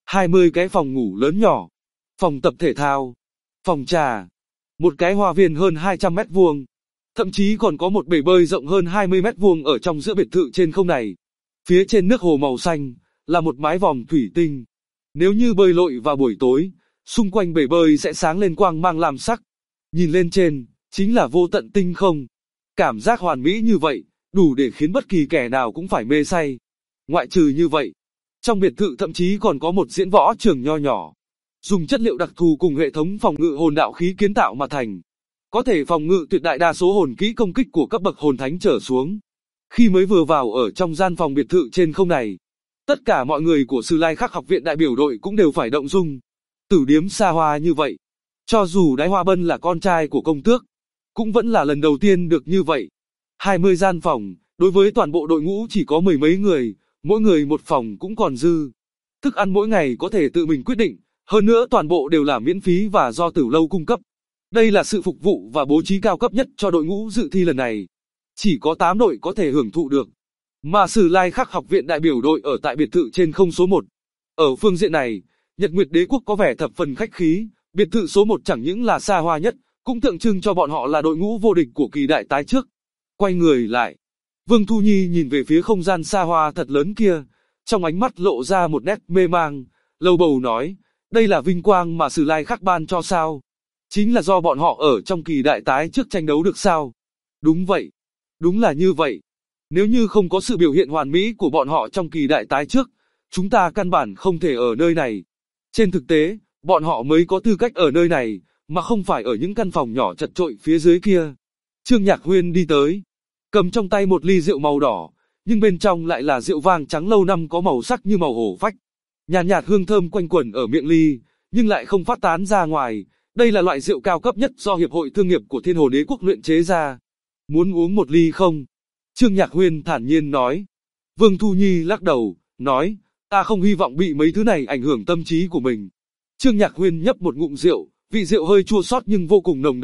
20 cái phòng ngủ lớn nhỏ, phòng tập thể thao, phòng trà, một cái hoa viên hơn 200 mét vuông. Thậm chí còn có một bể bơi rộng hơn 20 mét vuông ở trong giữa biệt thự trên không này. Phía trên nước hồ màu xanh, là một mái vòm thủy tinh. Nếu như bơi lội vào buổi tối, xung quanh bể bơi sẽ sáng lên quang mang lam sắc. Nhìn lên trên, chính là vô tận tinh không. Cảm giác hoàn mỹ như vậy, đủ để khiến bất kỳ kẻ nào cũng phải mê say. Ngoại trừ như vậy, trong biệt thự thậm chí còn có một diễn võ trường nho nhỏ. Dùng chất liệu đặc thù cùng hệ thống phòng ngự hồn đạo khí kiến tạo mà thành. Có thể phòng ngự tuyệt đại đa số hồn kỹ công kích của cấp bậc hồn thánh trở xuống. Khi mới vừa vào ở trong gian phòng biệt thự trên không này, tất cả mọi người của Sử Lai Khắc học viện đại biểu đội cũng đều phải động dung. Tử điếm xa hoa như vậy, cho dù Đái Hoa Bân là con trai của công tước, cũng vẫn là lần đầu tiên được như vậy. 20 gian phòng, đối với toàn bộ đội ngũ chỉ có 10 mấy người, mỗi người một phòng cũng còn dư. Thức ăn mỗi ngày có thể tự mình quyết định, hơn nữa toàn bộ đều là miễn phí và do Tử Lâu cung cấp. Đây là sự phục vụ và bố trí cao cấp nhất cho đội ngũ dự thi lần này. Chỉ có 8 đội có thể hưởng thụ được. Mà Sử Lai Khắc học viện đại biểu đội ở tại biệt thự trên không số 1. Ở phương diện này, Nhật Nguyệt Đế quốc có vẻ thập phần khách khí, biệt thự số 1 chẳng những là xa hoa nhất, cũng tượng trưng cho bọn họ là đội ngũ vô địch của kỳ đại tái trước. Quay người lại, Vương Thu Nhi nhìn về phía không gian xa hoa thật lớn kia, trong ánh mắt lộ ra một nét mê mang, lầu bầu nói, đây là vinh quang mà Sử Lai Khắc ban cho sao? Chính là do bọn họ ở trong kỳ đại tái trước tranh đấu được sao? Đúng vậy, đúng là như vậy. Nếu như không có sự biểu hiện hoàn mỹ của bọn họ trong kỳ đại tái trước, chúng ta căn bản không thể ở nơi này. Trên thực tế, bọn họ mới có tư cách ở nơi này, mà không phải ở những căn phòng nhỏ chật chội phía dưới kia. Trương Nhạc Huyên đi tới, cầm trong tay một ly rượu màu đỏ, nhưng bên trong lại là rượu vang trắng lâu năm có màu sắc như màu hổ phách. Nhàn nhạt hương thơm quanh quẩn ở miệng ly, nhưng lại không phát tán ra ngoài. Đây là loại rượu cao cấp nhất do Hiệp hội Thương nghiệp của Thiên Hồ Đế quốc luyện chế ra. Muốn uống một ly không? Trương Nhạc Huyên thản nhiên nói. Vương Thu Nhi lắc đầu, nói, ta không hy vọng bị mấy thứ này ảnh hưởng tâm trí của mình. Trương Nhạc Huyên nhấp một ngụm rượu, vị rượu hơi chua xót nhưng vô cùng nồng đậm,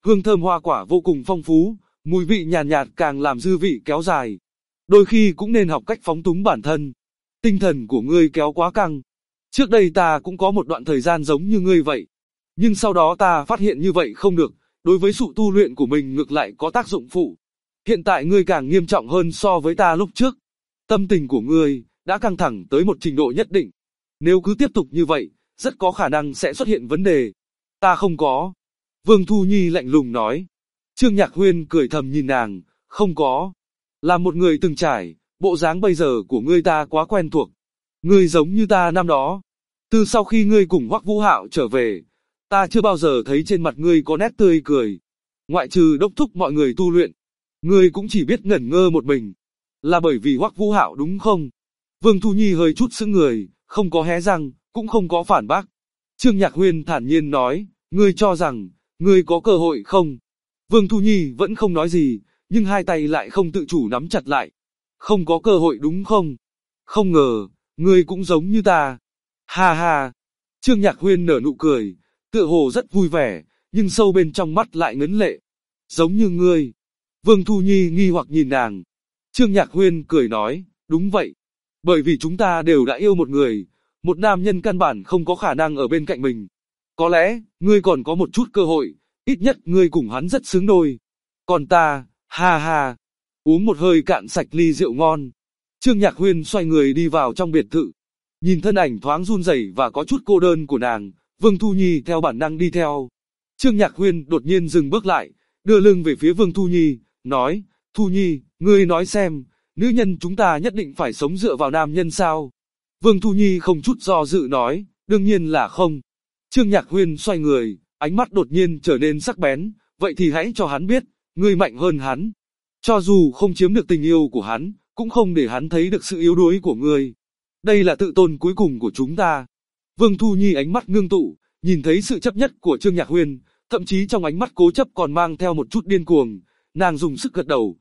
hương thơm hoa quả vô cùng phong phú, mùi vị nhàn nhạt càng làm dư vị kéo dài. Đôi khi cũng nên học cách phóng túng bản thân. Tinh thần của ngươi kéo quá căng. Trước đây ta cũng có một đoạn thời gian giống như ngươi vậy. Nhưng sau đó ta phát hiện như vậy không được, đối với sự tu luyện của mình ngược lại có tác dụng phụ. Hiện tại ngươi càng nghiêm trọng hơn so với ta lúc trước. Tâm tình của ngươi đã căng thẳng tới một trình độ nhất định. Nếu cứ tiếp tục như vậy, rất có khả năng sẽ xuất hiện vấn đề. Ta không có. Vương Thu Nhi lạnh lùng nói. Trương Nhạc Huyên cười thầm nhìn nàng, không có. Là một người từng trải, bộ dáng bây giờ của ngươi ta quá quen thuộc. Ngươi giống như ta năm đó. Từ sau khi ngươi cùng Hoắc Vũ Hạo trở về, ta chưa bao giờ thấy trên mặt ngươi có nét tươi cười. Ngoại trừ đốc thúc mọi người tu luyện, ngươi cũng chỉ biết ngẩn ngơ một mình. Là bởi vì Hoắc Vũ Hạo đúng không? Vương Thu Nhi hơi chút sững người, không có hé răng, cũng không có phản bác. Trương Nhạc Huyên thản nhiên nói, ngươi cho rằng, ngươi có cơ hội không? Vương Thu Nhi vẫn không nói gì, nhưng hai tay lại không tự chủ nắm chặt lại. Không có cơ hội đúng không? Không ngờ, ngươi cũng giống như ta. Ha ha. Trương Nhạc Huyên nở nụ cười, tựa hồ rất vui vẻ, nhưng sâu bên trong mắt lại ngấn lệ. Giống như ngươi. Vương Thu Nhi nghi hoặc nhìn nàng. Trương Nhạc Huyên cười nói, đúng vậy. Bởi vì chúng ta đều đã yêu một người, một nam nhân căn bản không có khả năng ở bên cạnh mình. Có lẽ, ngươi còn có một chút cơ hội, ít nhất ngươi cùng hắn rất xứng đôi. Còn ta, ha ha. Uống một hơi cạn sạch ly rượu ngon. Trương Nhạc Huyên xoay người đi vào trong biệt thự. Nhìn thân ảnh thoáng run rẩy và có chút cô đơn của nàng, Vương Thu Nhi theo bản năng đi theo. Trương Nhạc Huyên đột nhiên dừng bước lại, đưa lưng về phía Vương Thu Nhi, nói, Thu Nhi, ngươi nói xem, nữ nhân chúng ta nhất định phải sống dựa vào nam nhân sao? Vương Thu Nhi không chút do dự nói, đương nhiên là không. Trương Nhạc Huyên xoay người, ánh mắt đột nhiên trở nên sắc bén, vậy thì hãy cho hắn biết, ngươi mạnh hơn hắn. Cho dù không chiếm được tình yêu của hắn, cũng không để hắn thấy được sự yếu đuối của ngươi. Đây là tự tôn cuối cùng của chúng ta. Vương Thu Nhi ánh mắt ngưng tụ, nhìn thấy sự chấp nhất của Trương Nhạc Huyên, thậm chí trong ánh mắt cố chấp còn mang theo một chút điên cuồng. Nàng dùng sức gật đầu,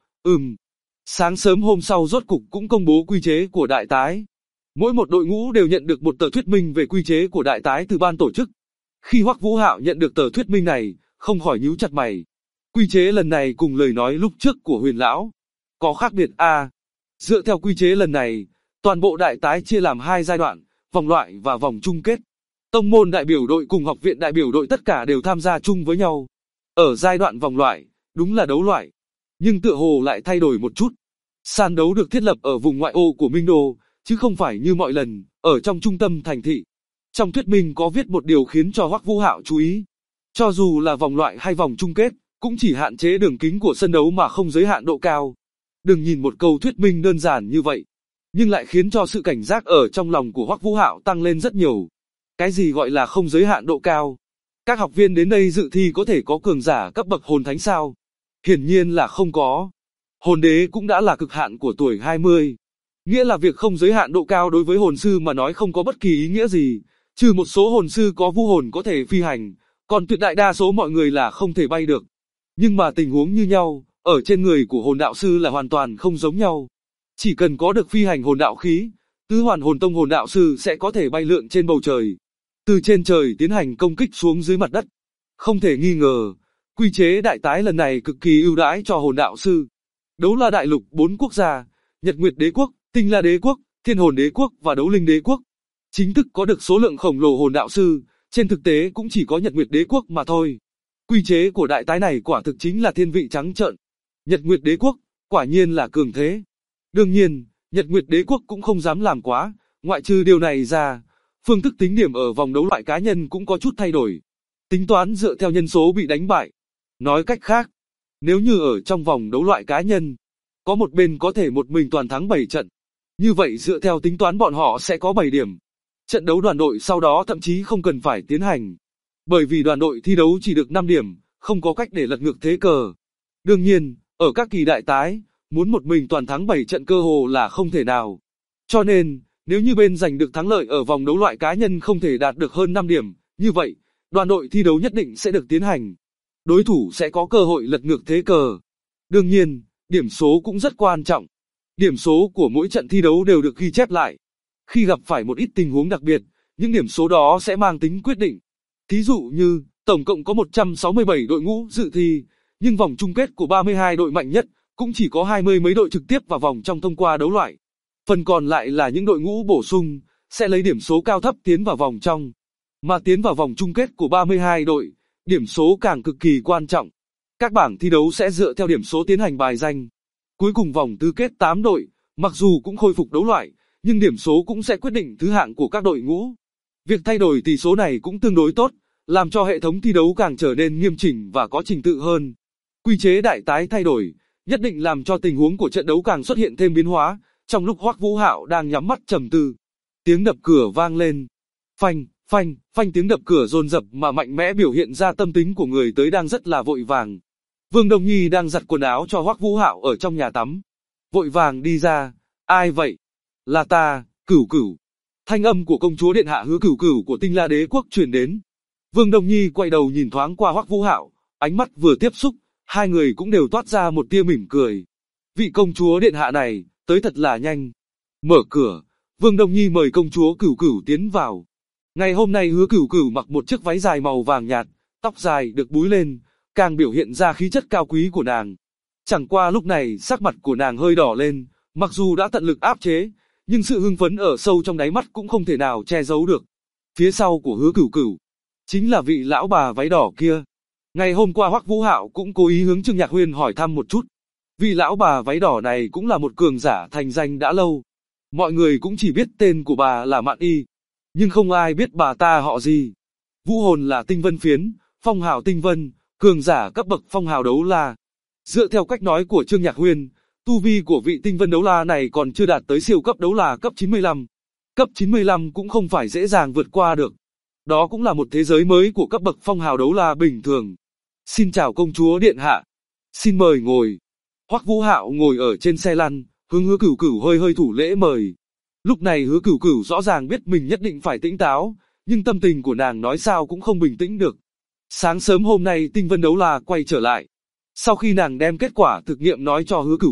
Sáng sớm hôm sau rốt cục cũng công bố quy chế của đại tái. Mỗi một đội ngũ đều nhận được một tờ thuyết minh về quy chế của đại tái từ ban tổ chức. Khi Hoắc Vũ Hạo nhận được tờ thuyết minh này, không khỏi nhíu chặt mày. Quy chế lần này cùng lời nói lúc trước của Huyền lão có khác biệt à? Dựa theo quy chế lần này, toàn bộ đại tái chia làm hai giai đoạn, vòng loại và vòng chung kết. Tông môn đại biểu đội cùng học viện đại biểu đội tất cả đều tham gia chung với nhau. Ở giai đoạn vòng loại, đúng là đấu loại, nhưng tựa hồ lại thay đổi một chút. Sàn đấu được thiết lập ở vùng ngoại ô của Minh Đô, chứ không phải như mọi lần, ở trong trung tâm thành thị. Trong thuyết minh có viết một điều khiến cho Hoắc Vũ Hạo chú ý. Cho dù là vòng loại hay vòng chung kết, cũng chỉ hạn chế đường kính của sân đấu mà không giới hạn độ cao. Đừng nhìn một câu thuyết minh đơn giản như vậy, nhưng lại khiến cho sự cảnh giác ở trong lòng của Hoắc Vũ Hạo tăng lên rất nhiều. Cái gì gọi là không giới hạn độ cao? Các học viên đến đây dự thi có thể có cường giả cấp bậc hồn thánh sao? Hiển nhiên là không có. Hồn đế cũng đã là cực hạn của tuổi 20. Nghĩa là việc không giới hạn độ cao đối với hồn sư mà nói không có bất kỳ ý nghĩa gì, trừ một số hồn sư có vu hồn có thể phi hành, còn tuyệt đại đa số mọi người là không thể bay được. Nhưng mà tình huống như nhau, ở trên người của hồn đạo sư là hoàn toàn không giống nhau. Chỉ cần có được phi hành hồn đạo khí, tứ hoàn hồn tông hồn đạo sư sẽ có thể bay lượn trên bầu trời, từ trên trời tiến hành công kích xuống dưới mặt đất. Không thể nghi ngờ, quy chế đại tái lần này cực kỳ ưu đãi cho hồn đạo sư. Đấu La đại lục 4 quốc gia, Nhật Nguyệt đế quốc, Tinh La đế quốc, Thiên hồn đế quốc và Đấu Linh đế quốc, chính thức có được số lượng khổng lồ hồn đạo sư, trên thực tế cũng chỉ có Nhật Nguyệt đế quốc mà thôi. Quy chế của đại tái này quả thực chính là thiên vị trắng trợn. Nhật Nguyệt đế quốc, quả nhiên là cường thế. Đương nhiên, Nhật Nguyệt đế quốc cũng không dám làm quá, ngoại trừ điều này ra, phương thức tính điểm ở vòng đấu loại cá nhân cũng có chút thay đổi. Tính toán dựa theo nhân số bị đánh bại. Nói cách khác, nếu như ở trong vòng đấu loại cá nhân, có một bên có thể một mình toàn thắng 7 trận. Như vậy dựa theo tính toán bọn họ sẽ có 7 điểm. Trận đấu đoàn đội sau đó thậm chí không cần phải tiến hành. Bởi vì đoàn đội thi đấu chỉ được 5 điểm, không có cách để lật ngược thế cờ. Đương nhiên, ở các kỳ đại tái, muốn một mình toàn thắng 7 trận cơ hồ là không thể nào. Cho nên, nếu như bên giành được thắng lợi ở vòng đấu loại cá nhân không thể đạt được hơn 5 điểm, như vậy, đoàn đội thi đấu nhất định sẽ được tiến hành. Đối thủ sẽ có cơ hội lật ngược thế cờ. Đương nhiên, điểm số cũng rất quan trọng. Điểm số của mỗi trận thi đấu đều được ghi chép lại. Khi gặp phải một ít tình huống đặc biệt, những điểm số đó sẽ mang tính quyết định. Thí dụ như, Tổng cộng có 167 đội ngũ dự thi, nhưng vòng chung kết của 32 đội mạnh nhất, cũng chỉ có 20 mấy đội trực tiếp vào vòng trong thông qua đấu loại. Phần còn lại là những đội ngũ bổ sung, sẽ lấy điểm số cao thấp tiến vào vòng trong. Mà tiến vào vòng chung kết của 32 đội, điểm số càng cực kỳ quan trọng. Các bảng thi đấu sẽ dựa theo điểm số tiến hành bài danh. Cuối cùng vòng tứ kết 8 đội, mặc dù cũng khôi phục đấu loại, nhưng điểm số cũng sẽ quyết định thứ hạng của các đội ngũ. Việc thay đổi tỷ số này cũng tương đối tốt, làm cho hệ thống thi đấu càng trở nên nghiêm chỉnh và có trình tự hơn. Quy chế đại tái thay đổi, nhất định làm cho tình huống của trận đấu càng xuất hiện thêm biến hóa. Trong lúc Hoắc Vũ Hạo đang nhắm mắt trầm tư, tiếng đập cửa vang lên. Phanh, phanh, phanh, tiếng đập cửa dồn dập mà mạnh mẽ biểu hiện ra tâm tính của người tới đang rất là vội vàng. Vương Đông Nhi đang giặt quần áo cho Hoắc Vũ Hạo ở trong nhà tắm. Vội vàng đi ra, ai vậy? Là ta, Cửu Cửu. Thanh âm của công chúa điện hạ Hứa Cửu Cửu của Tinh La Đế quốc truyền đến. Vương Đông Nhi quay đầu nhìn thoáng qua Hoắc Vũ Hạo, ánh mắt vừa tiếp xúc, hai người cũng đều toát ra một tia mỉm cười. Vị công chúa điện hạ này, tới thật là nhanh. Mở cửa, Vương Đông Nhi mời công chúa Cửu Cửu tiến vào. Ngày hôm nay Hứa Cửu Cửu mặc một chiếc váy dài màu vàng nhạt, tóc dài được búi lên, càng biểu hiện ra khí chất cao quý của nàng. Chẳng qua lúc này sắc mặt của nàng hơi đỏ lên, mặc dù đã tận lực áp chế, nhưng sự hưng phấn ở sâu trong đáy mắt cũng không thể nào che giấu được. Phía sau của Hứa Cửu Cửu, chính là vị lão bà váy đỏ kia. Ngày hôm qua Hoắc Vũ Hạo cũng cố ý hướng Trương Nhạc Huyên hỏi thăm một chút. Vị lão bà váy đỏ này cũng là một cường giả thành danh đã lâu. Mọi người cũng chỉ biết tên của bà là Mạn Y, nhưng không ai biết bà ta họ gì. Vũ hồn là tinh vân phiến, phong hào tinh vân, cường giả cấp bậc phong hào đấu la. Dựa theo cách nói của Trương Nhạc Huyên, tu vi của vị tinh vân đấu la này còn chưa đạt tới siêu cấp đấu la cấp 95. Cấp 95 cũng không phải dễ dàng vượt qua được. Đó cũng là một thế giới mới của cấp bậc phong hào đấu la bình thường. Xin chào công chúa điện hạ. Xin mời ngồi. Hoắc Vũ Hạo ngồi ở trên xe lăn, hướng Hứa Cửu Cửu hơi hơi thủ lễ mời. Lúc này Hứa Cửu Cửu rõ ràng biết mình nhất định phải tỉnh táo, nhưng tâm tình của nàng nói sao cũng không bình tĩnh được. Sáng sớm hôm nay Tinh Vân Đấu La quay trở lại. Sau khi nàng đem kết quả thực nghiệm nói cho Hứa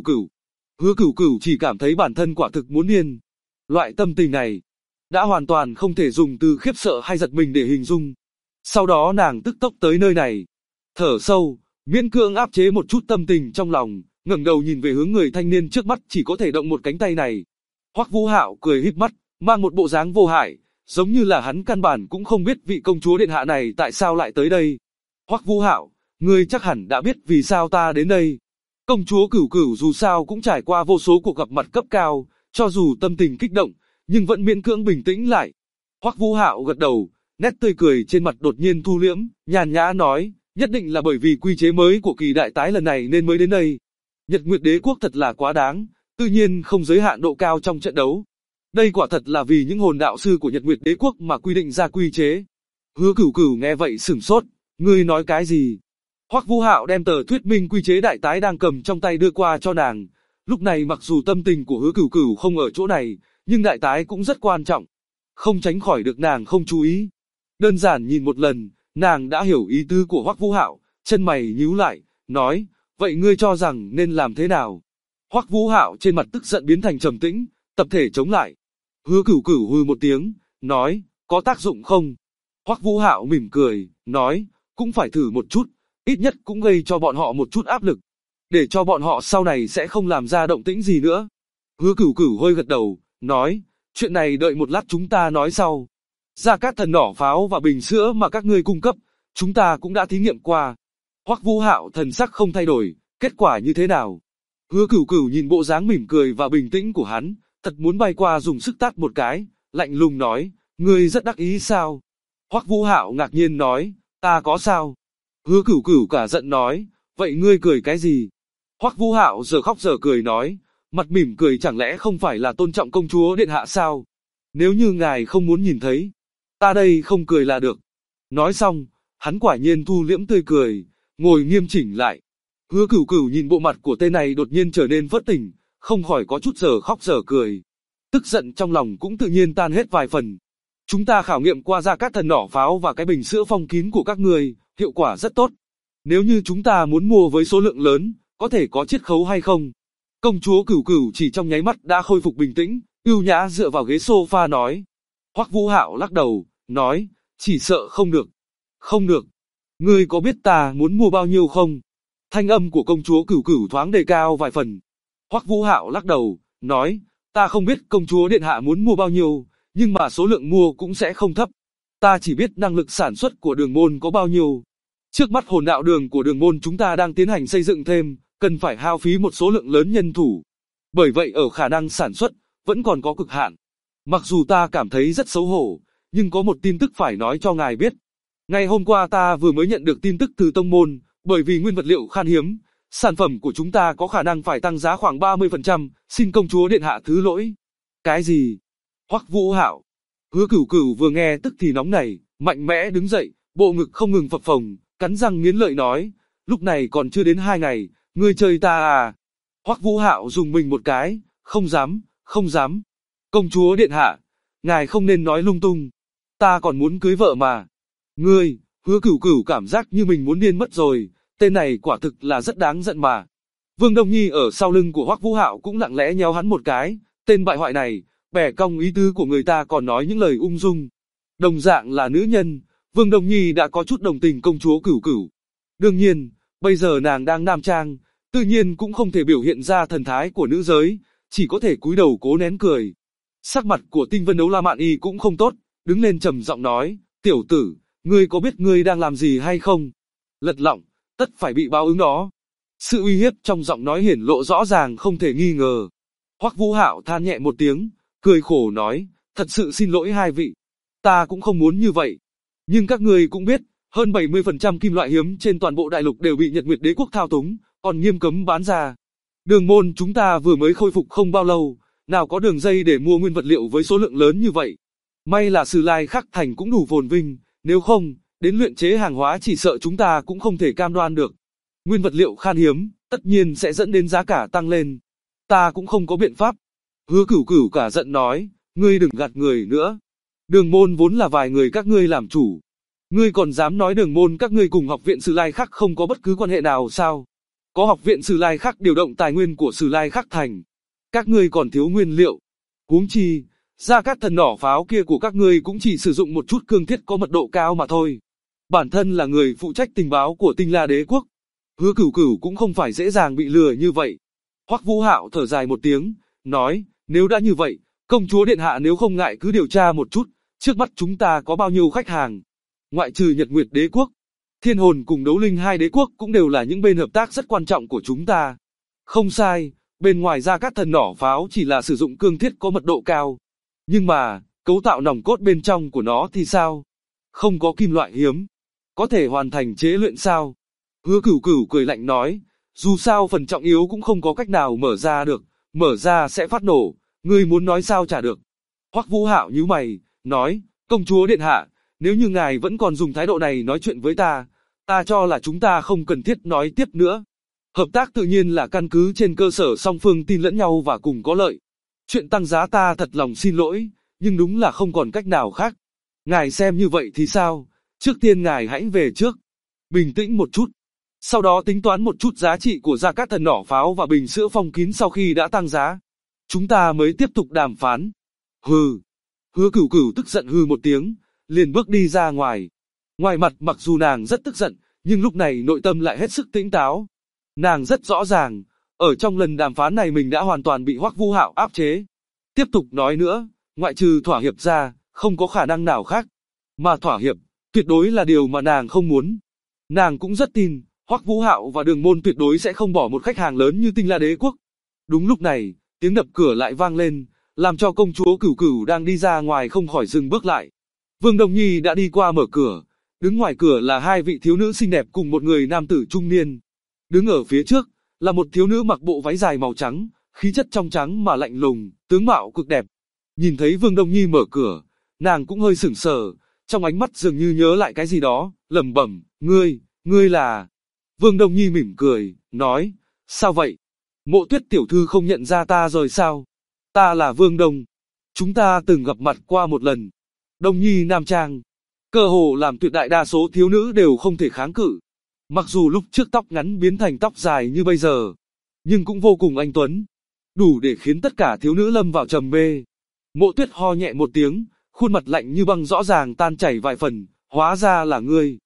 Cửu Cửu chỉ cảm thấy bản thân quả thực muốn điên. Loại tâm tình này đã hoàn toàn không thể dùng từ khiếp sợ hay giật mình để hình dung. Sau đó nàng tức tốc tới nơi này, thở sâu, miễn cưỡng áp chế một chút tâm tình trong lòng, ngẩng đầu nhìn về hướng người thanh niên trước mắt chỉ có thể động một cánh tay này. Hoắc Vũ Hạo cười híp mắt, mang một bộ dáng vô hại, giống như là hắn căn bản cũng không biết vị công chúa điện hạ này tại sao lại tới đây. Hoắc Vũ Hạo, ngươi chắc hẳn đã biết vì sao ta đến đây. Công chúa Cửu Cửu dù sao cũng trải qua vô số cuộc gặp mặt cấp cao, cho dù tâm tình kích động, nhưng vẫn miễn cưỡng bình tĩnh lại. Hoắc Vũ Hạo gật đầu, nét tươi cười trên mặt đột nhiên thu liễm, nhàn nhã nói, nhất định là bởi vì quy chế mới của kỳ đại tái lần này nên mới đến đây. Nhật Nguyệt Đế quốc thật là quá đáng, tự nhiên không giới hạn độ cao trong trận đấu. Đây quả thật là vì những hồn đạo sư của Nhật Nguyệt Đế quốc mà quy định ra quy chế. Hứa Cửu Cửu nghe vậy sửng sốt, ngươi nói cái gì? Hoắc Vũ Hạo đem tờ thuyết minh quy chế đại tái đang cầm trong tay đưa qua cho nàng. Lúc này mặc dù tâm tình của Hứa Cửu Cửu không ở chỗ này, nhưng đại tái cũng rất quan trọng, không tránh khỏi được nàng không chú ý. Đơn giản nhìn một lần, nàng đã hiểu ý tứ của Hoắc Vũ Hạo, chân mày nhíu lại, nói, vậy ngươi cho rằng nên làm thế nào? Hoắc Vũ Hạo trên mặt tức giận biến thành trầm tĩnh, tập thể chống lại. Hứa Cửu Cửu hừ một tiếng, nói, có tác dụng không? Hoắc Vũ Hạo mỉm cười, nói, cũng phải thử một chút, ít nhất cũng gây cho bọn họ một chút áp lực, để cho bọn họ sau này sẽ không làm ra động tĩnh gì nữa. Hứa Cửu Cửu hơi gật đầu, nói, chuyện này đợi một lát chúng ta nói sau. Gia Cát Thần nỏ pháo và bình sữa mà các ngươi cung cấp, chúng ta cũng đã thí nghiệm qua. Hoắc Vũ Hạo thần sắc không thay đổi, kết quả như thế nào? Hứa Cửu Cửu nhìn bộ dáng mỉm cười và bình tĩnh của hắn, thật muốn bay qua dùng sức tát một cái, lạnh lùng nói, ngươi rất đắc ý sao? Hoắc Vũ Hạo ngạc nhiên nói, ta có sao? Hứa Cửu Cửu cả giận nói, vậy ngươi cười cái gì? Hoắc Vũ Hạo giờ khóc giờ cười nói, mặt mỉm cười chẳng lẽ không phải là tôn trọng công chúa điện hạ sao? Nếu như ngài không muốn nhìn thấy, ta đây không cười là được. Nói xong, hắn quả nhiên thu liễm tươi cười, ngồi nghiêm chỉnh lại. Hứa Cửu Cửu nhìn bộ mặt của tên này đột nhiên trở nên phớt tỉnh, không khỏi có chút giờ khóc giờ cười. Tức giận trong lòng cũng tự nhiên tan hết vài phần. Chúng ta khảo nghiệm qua Gia Cát Thần nỏ pháo và cái bình sữa phong kín của các ngươi, hiệu quả rất tốt. Nếu như chúng ta muốn mua với số lượng lớn, có thể có chiết khấu hay không? Công chúa Cửu Cửu chỉ trong nháy mắt đã khôi phục bình tĩnh, ưu nhã dựa vào ghế sofa nói. Hoắc Vũ Hạo lắc đầu, nói, chỉ sợ không được. Không được. Ngươi có biết ta muốn mua bao nhiêu không? Thanh âm của công chúa Cửu Cửu thoáng đề cao vài phần. Hoắc Vũ Hạo lắc đầu, nói, ta không biết công chúa điện hạ muốn mua bao nhiêu, nhưng mà số lượng mua cũng sẽ không thấp. Ta chỉ biết năng lực sản xuất của đường môn có bao nhiêu. Trước mắt hồn đạo đường của đường môn chúng ta đang tiến hành xây dựng thêm, cần phải hao phí một số lượng lớn nhân thủ. Bởi vậy ở khả năng sản xuất, vẫn còn có cực hạn. Mặc dù ta cảm thấy rất xấu hổ, nhưng có một tin tức phải nói cho ngài biết. Ngày hôm qua ta vừa mới nhận được tin tức từ tông môn, bởi vì nguyên vật liệu khan hiếm, sản phẩm của chúng ta có khả năng phải tăng giá khoảng 30%, xin công chúa điện hạ thứ lỗi. Cái gì? Hoắc Vũ Hạo. Hứa Cửu Cửu vừa nghe tức thì nóng nảy, mạnh mẽ đứng dậy, bộ ngực không ngừng phập phồng, cắn răng nghiến lợi nói, lúc này còn chưa đến 2 ngày, ngươi chơi ta à? Hoắc Vũ Hạo dùng mình một cái, không dám, không dám. Công chúa điện hạ, ngài không nên nói lung tung, ta còn muốn cưới vợ mà. Ngươi, Hứa Cửu Cửu cảm giác như mình muốn điên mất rồi, tên này quả thực là rất đáng giận mà. Vương Đông Nhi ở sau lưng của Hoắc Vũ Hạo cũng lặng lẽ nhéo hắn một cái, tên bại hoại này, bẻ cong ý tứ của người ta còn nói những lời ung dung. Đồng dạng là nữ nhân, Vương Đông Nhi đã có chút đồng tình công chúa Cửu Cửu. Đương nhiên, bây giờ nàng đang nam trang, tự nhiên cũng không thể biểu hiện ra thần thái của nữ giới, chỉ có thể cúi đầu cố nén cười. Sắc mặt của Tinh Vân Đấu La Mạn Y cũng không tốt, đứng lên trầm giọng nói, tiểu tử, ngươi có biết ngươi đang làm gì hay không? Lật lọng, tất phải bị báo ứng đó. Sự uy hiếp trong giọng nói hiển lộ rõ ràng không thể nghi ngờ. Hoắc Vũ Hạo than nhẹ một tiếng, cười khổ nói, thật sự xin lỗi hai vị. Ta cũng không muốn như vậy. Nhưng các ngươi cũng biết, hơn 70% kim loại hiếm trên toàn bộ đại lục đều bị Nhật Nguyệt Đế quốc thao túng, còn nghiêm cấm bán ra. Đường môn chúng ta vừa mới khôi phục không bao lâu, nào có đường dây để mua nguyên vật liệu với số lượng lớn như vậy. May là Sử Lai Khắc Thành cũng đủ phồn vinh, nếu không, đến luyện chế hàng hóa chỉ sợ chúng ta cũng không thể cam đoan được. Nguyên vật liệu khan hiếm, tất nhiên sẽ dẫn đến giá cả tăng lên. Ta cũng không có biện pháp. Hứa Cửu Cửu cả giận nói, ngươi đừng gạt người nữa. Đường môn vốn là vài người các ngươi làm chủ. Ngươi còn dám nói đường môn các ngươi cùng học viện Sử Lai Khắc không có bất cứ quan hệ nào sao? Có học viện Sử Lai Khắc điều động tài nguyên của Sử Lai Khắc Thành. Các ngươi còn thiếu nguyên liệu. Huống chi, Gia Cát Thần nỏ pháo kia của các ngươi cũng chỉ sử dụng một chút cương thiết có mật độ cao mà thôi. Bản thân là người phụ trách tình báo của Tinh La Đế quốc. Hứa Cửu Cửu cũng không phải dễ dàng bị lừa như vậy. Hoắc Vũ Hạo thở dài một tiếng, nói, nếu đã như vậy, công chúa điện hạ nếu không ngại cứ điều tra một chút, trước mắt chúng ta có bao nhiêu khách hàng. Ngoại trừ Nhật Nguyệt Đế quốc, Thiên Hồn cùng Đấu Linh hai đế quốc cũng đều là những bên hợp tác rất quan trọng của chúng ta. Không sai, bên ngoài Gia Cát Thần nỏ pháo chỉ là sử dụng cương thiết có mật độ cao. Nhưng mà, cấu tạo nòng cốt bên trong của nó thì sao? Không có kim loại hiếm. Có thể hoàn thành chế luyện sao? Hứa Cửu Cửu cười lạnh nói, dù sao phần trọng yếu cũng không có cách nào mở ra được, mở ra sẽ phát nổ, ngươi muốn nói sao chả được. Hoắc Vũ Hạo nhíu mày, nói, công chúa điện hạ, nếu như ngài vẫn còn dùng thái độ này nói chuyện với ta cho là chúng ta không cần thiết nói tiếp nữa. Hợp tác tự nhiên là căn cứ trên cơ sở song phương tin lẫn nhau và cùng có lợi. Chuyện tăng giá ta thật lòng xin lỗi, nhưng đúng là không còn cách nào khác. Ngài xem như vậy thì sao? Trước tiên ngài hãy về trước. Bình tĩnh một chút. Sau đó tính toán một chút giá trị của Gia Cát Thần nỏ pháo và bình sữa phong kín sau khi đã tăng giá. Chúng ta mới tiếp tục đàm phán. Hừ. Hứa Cửu Cửu tức giận hừ một tiếng, liền bước đi ra ngoài. Ngoài mặt mặc dù nàng rất tức giận, nhưng lúc này nội tâm lại hết sức tỉnh táo. Nàng rất rõ ràng, ở trong lần đàm phán này mình đã hoàn toàn bị Hoắc Vũ Hạo áp chế. Tiếp tục nói nữa, ngoại trừ thỏa hiệp ra, không có khả năng nào khác. Mà thỏa hiệp, tuyệt đối là điều mà nàng không muốn. Nàng cũng rất tin, Hoắc Vũ Hạo và Đường Môn tuyệt đối sẽ không bỏ một khách hàng lớn như Tinh La Đế quốc. Đúng lúc này, tiếng đập cửa lại vang lên, làm cho công chúa Cửu Cửu đang đi ra ngoài không khỏi dừng bước lại. Vương Đồng Nhi đã đi qua mở cửa, đứng ngoài cửa là hai vị thiếu nữ xinh đẹp cùng một người nam tử trung niên. Đứng ở phía trước, là một thiếu nữ mặc bộ váy dài màu trắng, khí chất trong trắng mà lạnh lùng, tướng mạo cực đẹp. Nhìn thấy Vương Đông Nhi mở cửa, nàng cũng hơi sửng sờ, trong ánh mắt dường như nhớ lại cái gì đó, lẩm bẩm, ngươi là... Vương Đông Nhi mỉm cười, nói, sao vậy? Mộ Tuyết tiểu thư không nhận ra ta rồi sao? Ta là Vương Đông. Chúng ta từng gặp mặt qua một lần. Đông Nhi nam trang. Cơ hồ làm tuyệt đại đa số thiếu nữ đều không thể kháng cự. Mặc dù lúc trước tóc ngắn biến thành tóc dài như bây giờ, nhưng cũng vô cùng anh tuấn. Đủ để khiến tất cả thiếu nữ lâm vào trầm mê. Mộ Tuyết ho nhẹ một tiếng, khuôn mặt lạnh như băng rõ ràng tan chảy vài phần, hóa ra là ngươi.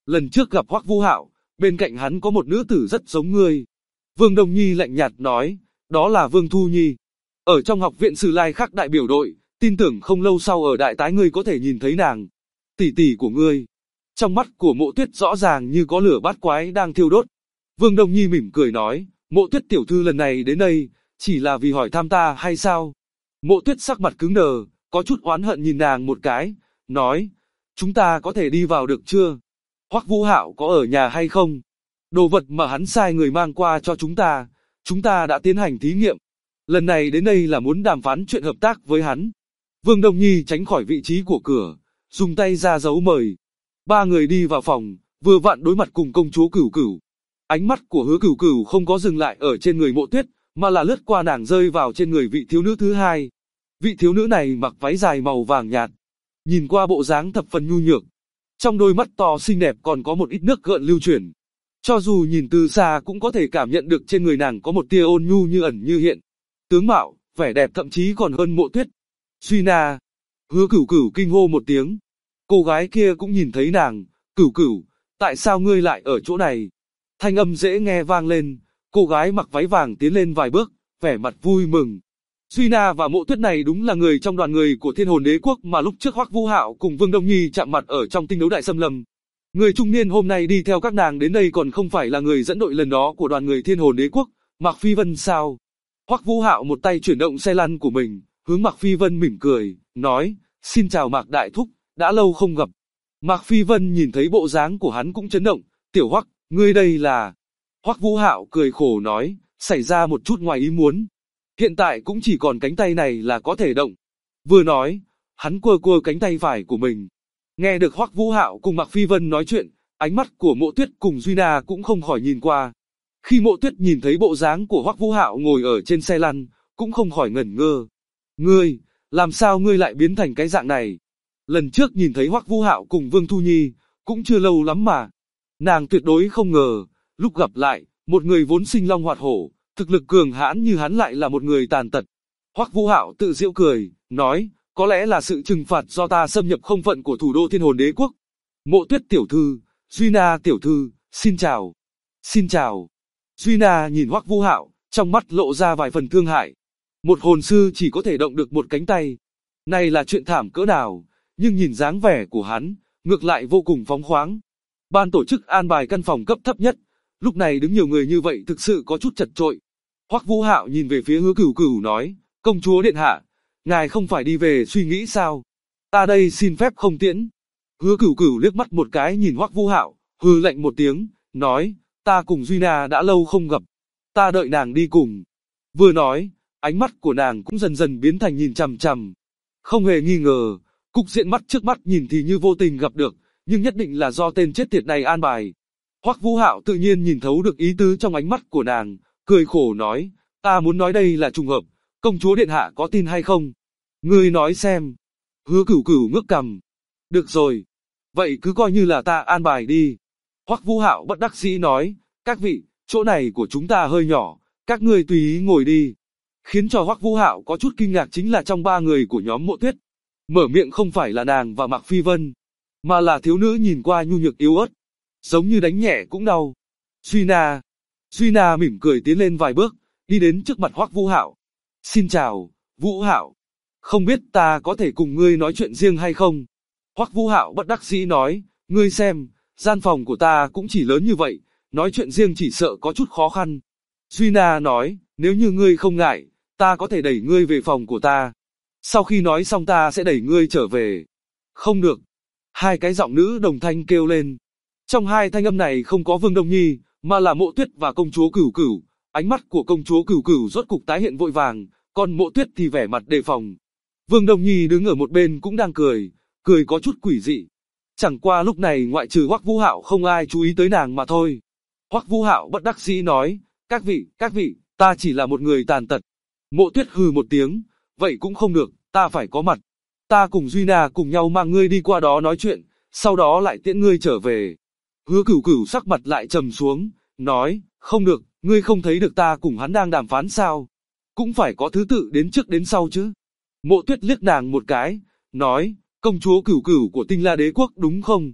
Lần trước gặp Hoắc Vũ Hạo, bên cạnh hắn có một nữ tử rất giống ngươi. Vương Đông Nhi lạnh nhạt nói, đó là Vương Thu Nhi. Ở trong học viện Sử Lai Khắc đại biểu đội, tin tưởng không lâu sau ở đại tái ngươi có thể nhìn thấy nàng. Tỷ tỷ của ngươi. Trong mắt của Mộ Tuyết rõ ràng như có lửa bát quái đang thiêu đốt. Vương Đông Nhi mỉm cười nói, Mộ Tuyết tiểu thư lần này đến đây, chỉ là vì hỏi thăm ta hay sao? Mộ Tuyết sắc mặt cứng đờ, có chút oán hận nhìn nàng một cái, nói, chúng ta có thể đi vào được chưa? Hoắc Vũ Hạo có ở nhà hay không? Đồ vật mà hắn sai người mang qua cho chúng ta đã tiến hành thí nghiệm. Lần này đến đây là muốn đàm phán chuyện hợp tác với hắn. Vương Đông Nhi tránh khỏi vị trí của cửa, dùng tay ra dấu mời. Ba người đi vào phòng, vừa vặn đối mặt cùng công chúa Cửu Cửu. Ánh mắt của Hứa Cửu Cửu không có dừng lại ở trên người Mộ Tuyết, mà là lướt qua nàng rơi vào trên người vị thiếu nữ thứ hai. Vị thiếu nữ này mặc váy dài màu vàng nhạt, nhìn qua bộ dáng thập phần nhu nhược. Trong đôi mắt to xinh đẹp còn có một ít nước gợn lưu chuyển. Cho dù nhìn từ xa cũng có thể cảm nhận được trên người nàng có một tia ôn nhu như ẩn như hiện. Tướng mạo, vẻ đẹp thậm chí còn hơn Mộ Tuyết. Duy Na. Hứa Cửu Cửu kinh hô một tiếng. Cô gái kia cũng nhìn thấy nàng. Cửu Cửu, tại sao ngươi lại ở chỗ này? Thanh âm dễ nghe vang lên. Cô gái mặc váy vàng tiến lên vài bước, vẻ mặt vui mừng. Duy Na và Mộ Tuyết này đúng là người trong đoàn người của Thiên Hồn Đế Quốc mà lúc trước Hoắc Vũ Hạo cùng Vương Đông Nhi chạm mặt ở trong tinh đấu đại xâm lâm. Người trung niên hôm nay đi theo các nàng đến đây còn không phải là người dẫn đội lần đó của đoàn người Thiên Hồn Đế Quốc, Mạc Phi Vân sao? Hoắc Vũ Hạo một tay chuyển động xe lăn của mình, hướng Mạc Phi Vân mỉm cười, nói, xin chào Mạc Đại Thúc, đã lâu không gặp. Mạc Phi Vân nhìn thấy bộ dáng của hắn cũng chấn động, tiểu Hoắc, ngươi đây là... Hoắc Vũ Hạo cười khổ nói, xảy ra một chút ngoài ý muốn. Hiện tại cũng chỉ còn cánh tay này là có thể động. Vừa nói, hắn quơ quơ cánh tay phải của mình. Nghe được Hoắc Vũ Hạo cùng Mạc Phi Vân nói chuyện, ánh mắt của Mộ Tuyết cùng Duy Na cũng không khỏi nhìn qua. Khi Mộ Tuyết nhìn thấy bộ dáng của Hoắc Vũ Hạo ngồi ở trên xe lăn, cũng không khỏi ngẩn ngơ. Ngươi, làm sao ngươi lại biến thành cái dạng này? Lần trước nhìn thấy Hoắc Vũ Hạo cùng Vương Thu Nhi, cũng chưa lâu lắm mà. Nàng tuyệt đối không ngờ, lúc gặp lại, một người vốn sinh long hoạt hổ, thực lực cường hãn như hắn lại là một người tàn tật. Hoắc Vũ Hạo tự giễu cười, nói, có lẽ là sự trừng phạt do ta xâm nhập không phận của thủ đô Thiên Hồn Đế Quốc. Mộ Tuyết tiểu thư, Duy Na tiểu thư, xin chào. Xin chào. Duy Na nhìn Hoắc Vũ Hạo, trong mắt lộ ra vài phần thương hại. Một hồn sư chỉ có thể động được một cánh tay. Này là chuyện thảm cỡ nào, nhưng nhìn dáng vẻ của hắn, ngược lại vô cùng phóng khoáng. Ban tổ chức an bài căn phòng cấp thấp nhất, lúc này đứng nhiều người như vậy thực sự có chút chật chội. Hoắc Vũ Hạo nhìn về phía Hứa Cửu Cửu nói, công chúa điện hạ, ngài không phải đi về suy nghĩ sao? Ta đây xin phép không tiễn. Hứa Cửu Cửu liếc mắt một cái nhìn Hoắc Vũ Hạo, hừ lạnh một tiếng, nói, ta cùng Duy Na đã lâu không gặp, ta đợi nàng đi cùng. Vừa nói, ánh mắt của nàng cũng dần dần biến thành nhìn chằm chằm. Không hề nghi ngờ, cục diện mắt trước mắt nhìn thì như vô tình gặp được, nhưng nhất định là do tên chết tiệt này an bài. Hoắc Vũ Hạo tự nhiên nhìn thấu được ý tứ trong ánh mắt của nàng, cười khổ nói, ta muốn nói đây là trùng hợp, công chúa điện hạ có tin hay không? Ngươi nói xem. Hứa Cửu Cửu ngước cằm. Được rồi, vậy cứ coi như là ta an bài đi. Hoắc Vũ Hạo bất đắc dĩ nói, các vị, chỗ này của chúng ta hơi nhỏ, các ngươi tùy ý ngồi đi. Khiến cho Hoắc Vũ Hạo có chút kinh ngạc chính là trong ba người của nhóm Mộ Tuyết, mở miệng không phải là nàng và Mạc Phi Vân, mà là thiếu nữ nhìn qua nhu nhược yếu ớt, giống như đánh nhẹ cũng đau. Duy Na. Duy Na mỉm cười tiến lên vài bước, đi đến trước mặt Hoắc Vũ Hạo. Xin chào, Vũ Hạo. Không biết ta có thể cùng ngươi nói chuyện riêng hay không? Hoắc Vũ Hạo bất đắc dĩ nói, ngươi xem, gian phòng của ta cũng chỉ lớn như vậy, nói chuyện riêng chỉ sợ có chút khó khăn. Duy Na nói, nếu như ngươi không ngại, ta có thể đẩy ngươi về phòng của ta. Sau khi nói xong ta sẽ đẩy ngươi trở về. Không được. Hai cái giọng nữ đồng thanh kêu lên. Trong hai thanh âm này không có Vương Đông Nhi, mà là Mộ Tuyết và công chúa Cửu Cửu. Ánh mắt của công chúa Cửu Cửu rốt cục tái hiện vội vàng, còn Mộ Tuyết thì vẻ mặt đề phòng. Vương Đông Nhi đứng ở một bên cũng đang cười, cười có chút quỷ dị. Chẳng qua lúc này ngoại trừ Hoắc Vũ Hạo không ai chú ý tới nàng mà thôi. Hoắc Vũ Hạo bất đắc dĩ nói, các vị, ta chỉ là một người tàn tật. Mộ Tuyết hừ một tiếng, vậy cũng không được, ta phải có mặt. Ta cùng Duy Na cùng nhau mang ngươi đi qua đó nói chuyện, sau đó lại tiễn ngươi trở về. Hứa Cửu Cửu sắc mặt lại trầm xuống, nói, không được, ngươi không thấy được ta cùng hắn đang đàm phán sao? Cũng phải có thứ tự đến trước đến sau chứ. Mộ Tuyết liếc nàng một cái, nói, công chúa Cửu Cửu của Tinh La Đế Quốc đúng không?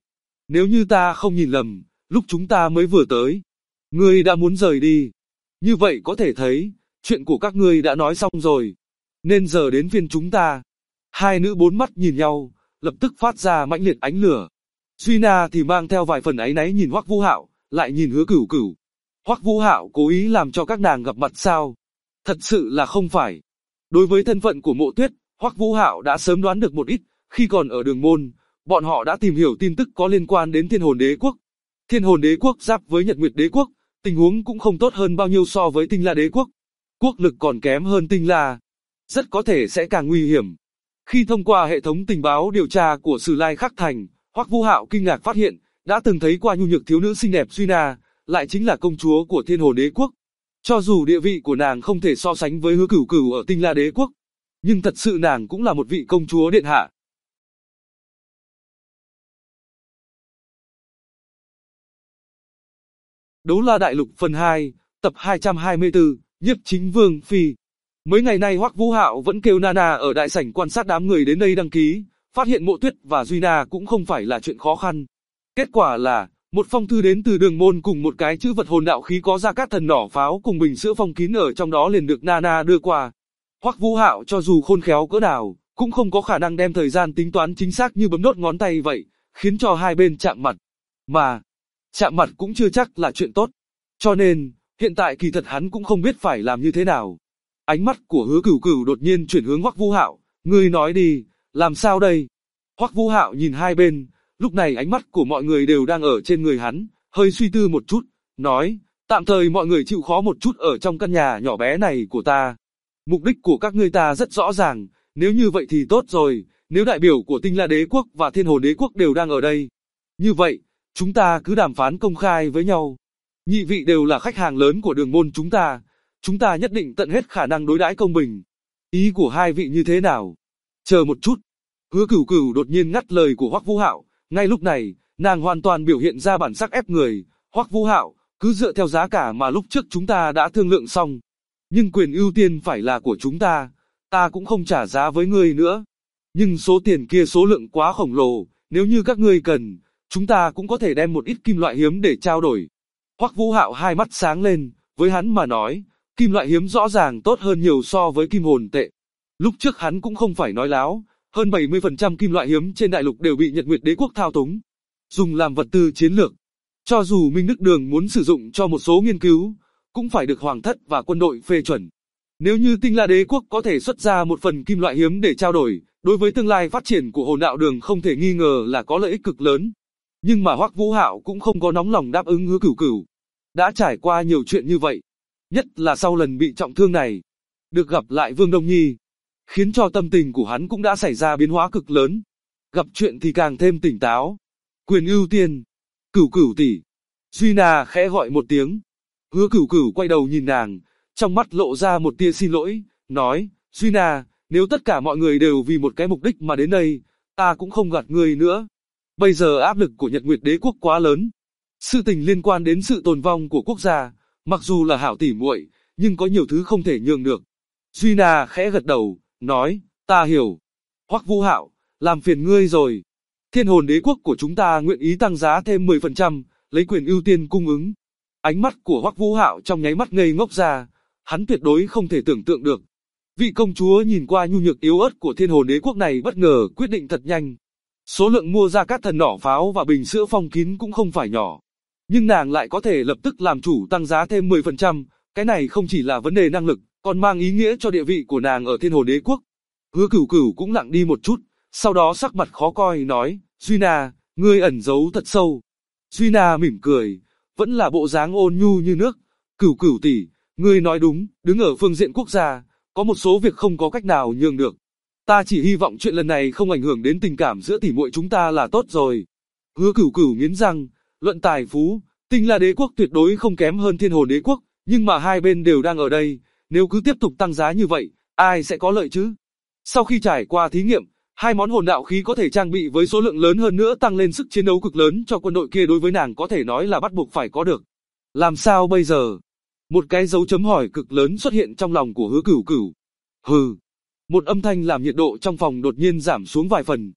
Nếu như ta không nhìn lầm, lúc chúng ta mới vừa tới, ngươi đã muốn rời đi. Như vậy có thể thấy, chuyện của các ngươi đã nói xong rồi. Nên giờ đến phiên chúng ta. Hai nữ bốn mắt nhìn nhau, lập tức phát ra mãnh liệt ánh lửa. Duy Na thì mang theo vài phần áy náy nhìn Hoắc Vũ Hạo, lại nhìn Hứa Cửu Cửu. Hoắc Vũ Hạo cố ý làm cho các nàng gặp mặt sao? Thật sự là không phải. Đối với thân phận của Mộ Tuyết, Hoắc Vũ Hạo đã sớm đoán được một ít, khi còn ở Đường Môn, bọn họ đã tìm hiểu tin tức có liên quan đến Thiên Hồn Đế Quốc. Thiên Hồn Đế Quốc giáp với Nhật Nguyệt Đế Quốc, tình huống cũng không tốt hơn bao nhiêu so với Tinh La Đế Quốc. Quốc lực còn kém hơn Tinh La, rất có thể sẽ càng nguy hiểm. Khi thông qua hệ thống tình báo điều tra của Sử Lai Khắc Thành, Hoắc Vũ Hạo kinh ngạc phát hiện, đã từng thấy qua nhu nhược thiếu nữ xinh đẹp Duy Na, lại chính là công chúa của Thiên Hồn Đế Quốc. Cho dù địa vị của nàng không thể so sánh với Hứa Cửu Cửu ở Tinh La Đế Quốc, nhưng thật sự nàng cũng là một vị công chúa điện hạ. Đấu La Đại Lục phần 2, tập 224, Nhiếp Chính Vương Phi. Mấy ngày nay Hoắc Vũ Hạo vẫn kêu Nana ở đại sảnh quan sát đám người đến đây đăng ký, phát hiện Mộ Tuyết và Duy Na cũng không phải là chuyện khó khăn. Kết quả là, một phong thư đến từ Đường Môn cùng một cái chữ vật hồn đạo khí có Gia Cát Thần nỏ pháo cùng bình sữa phong kín ở trong đó liền được Nana đưa qua. Hoắc Vũ Hạo cho dù khôn khéo cỡ nào, cũng không có khả năng đem thời gian tính toán chính xác như bấm đốt ngón tay vậy, khiến cho hai bên chạm mặt. Mà, chạm mặt cũng chưa chắc là chuyện tốt. Cho nên, hiện tại kỳ thật hắn cũng không biết phải làm như thế nào. Ánh mắt của Hứa Cửu Cửu đột nhiên chuyển hướng Hoắc Vũ Hạo, ngươi nói đi, làm sao đây? Hoắc Vũ Hạo nhìn hai bên, lúc này ánh mắt của mọi người đều đang ở trên người hắn, hơi suy tư một chút, nói, tạm thời mọi người chịu khó một chút ở trong căn nhà nhỏ bé này của ta. Mục đích của các ngươi ta rất rõ ràng, nếu như vậy thì tốt rồi, nếu đại biểu của Tinh La Đế Quốc và Thiên Hồn Đế Quốc đều đang ở đây. Như vậy, chúng ta cứ đàm phán công khai với nhau. Nhị vị đều là khách hàng lớn của Đường Môn chúng ta nhất định tận hết khả năng đối đãi công bình. Ý của hai vị như thế nào? Chờ một chút. Hứa Cửu Cửu đột nhiên ngắt lời của Hoắc Vũ Hạo, ngay lúc này, nàng hoàn toàn biểu hiện ra bản sắc ép người. Hoắc Vũ Hạo, cứ dựa theo giá cả mà lúc trước chúng ta đã thương lượng xong. Nhưng quyền ưu tiên phải là của chúng ta cũng không trả giá với ngươi nữa. Nhưng số tiền kia số lượng quá khổng lồ, nếu như các ngươi cần, chúng ta cũng có thể đem một ít kim loại hiếm để trao đổi. Hoắc Vũ Hạo hai mắt sáng lên, với hắn mà nói, kim loại hiếm rõ ràng tốt hơn nhiều so với kim hồn tệ. Lúc trước hắn cũng không phải nói láo, hơn 70% kim loại hiếm trên đại lục đều bị Nhật Nguyệt Đế Quốc thao túng, dùng làm vật tư chiến lược. Cho dù Minh Đức Đường muốn sử dụng cho một số nghiên cứu, cũng phải được Hoàng thất và quân đội phê chuẩn. Nếu như Tinh La Đế Quốc có thể xuất ra một phần kim loại hiếm để trao đổi, đối với tương lai phát triển của Hồn Đạo Đường không thể nghi ngờ là có lợi ích cực lớn. Nhưng mà Hoắc Vũ Hạo cũng không có nóng lòng đáp ứng Hứa Cửu Cửu. Đã trải qua nhiều chuyện như vậy, nhất là sau lần bị trọng thương này, được gặp lại Vương Đông Nhi, khiến cho tâm tình của hắn cũng đã xảy ra biến hóa cực lớn. Gặp chuyện thì càng thêm tỉnh táo. Quyền ưu tiên. Cửu Cửu tỷ. Duy Na khẽ gọi một tiếng. Hứa Cửu Cửu quay đầu nhìn nàng, trong mắt lộ ra một tia xin lỗi, nói, Duy Na, nếu tất cả mọi người đều vì một cái mục đích mà đến đây, ta cũng không gạt ngươi nữa. Bây giờ áp lực của Nhật Nguyệt Đế Quốc quá lớn. Sự tình liên quan đến sự tồn vong của quốc gia, mặc dù là hảo tỉ muội, nhưng có nhiều thứ không thể nhường được. Duy Na khẽ gật đầu, nói, ta hiểu. Hoắc Vũ Hạo, làm phiền ngươi rồi. Thiên Hồn Đế Quốc của chúng ta nguyện ý tăng giá thêm 10%, lấy quyền ưu tiên cung ứng. Ánh mắt của Hoắc Vũ Hạo trong nháy mắt ngây ngốc ra, hắn tuyệt đối không thể tưởng tượng được. Vị công chúa nhìn qua nhu nhược yếu ớt của Thiên Hồn Đế Quốc này bất ngờ quyết định thật nhanh. Số lượng mua Gia Cát Thần nỏ pháo và bình sữa phong kín cũng không phải nhỏ. Nhưng nàng lại có thể lập tức làm chủ tăng giá thêm 10%, cái này không chỉ là vấn đề năng lực, còn mang ý nghĩa cho địa vị của nàng ở Thiên Hồn Đế Quốc. Hứa Cửu Cửu cũng lặng đi một chút, sau đó sắc mặt khó coi nói, Duy Na, ngươi ẩn giấu thật sâu. Duy Na mỉm cười, vẫn là bộ dáng ôn nhu như nước. Cửu Cửu tỷ, ngươi nói đúng, đứng ở phương diện quốc gia, có một số việc không có cách nào nhường được. Ta chỉ hy vọng chuyện lần này không ảnh hưởng đến tình cảm giữa tỷ muội chúng ta là tốt rồi. Hứa Cửu Cửu nghiến răng, luận tài phú, Tinh La Đế Quốc tuyệt đối không kém hơn Thiên Hồn Đế Quốc, nhưng mà hai bên đều đang ở đây, nếu cứ tiếp tục tăng giá như vậy, ai sẽ có lợi chứ? Sau khi trải qua thí nghiệm, hai món hồn đạo khí có thể trang bị với số lượng lớn hơn nữa tăng lên sức chiến đấu cực lớn cho quân đội kia, đối với nàng có thể nói là bắt buộc phải có được. Làm sao bây giờ? Một cái dấu chấm hỏi cực lớn xuất hiện trong lòng của Hứa Cửu Cửu. Hừ. Một âm thanh làm nhiệt độ trong phòng đột nhiên giảm xuống vài phần.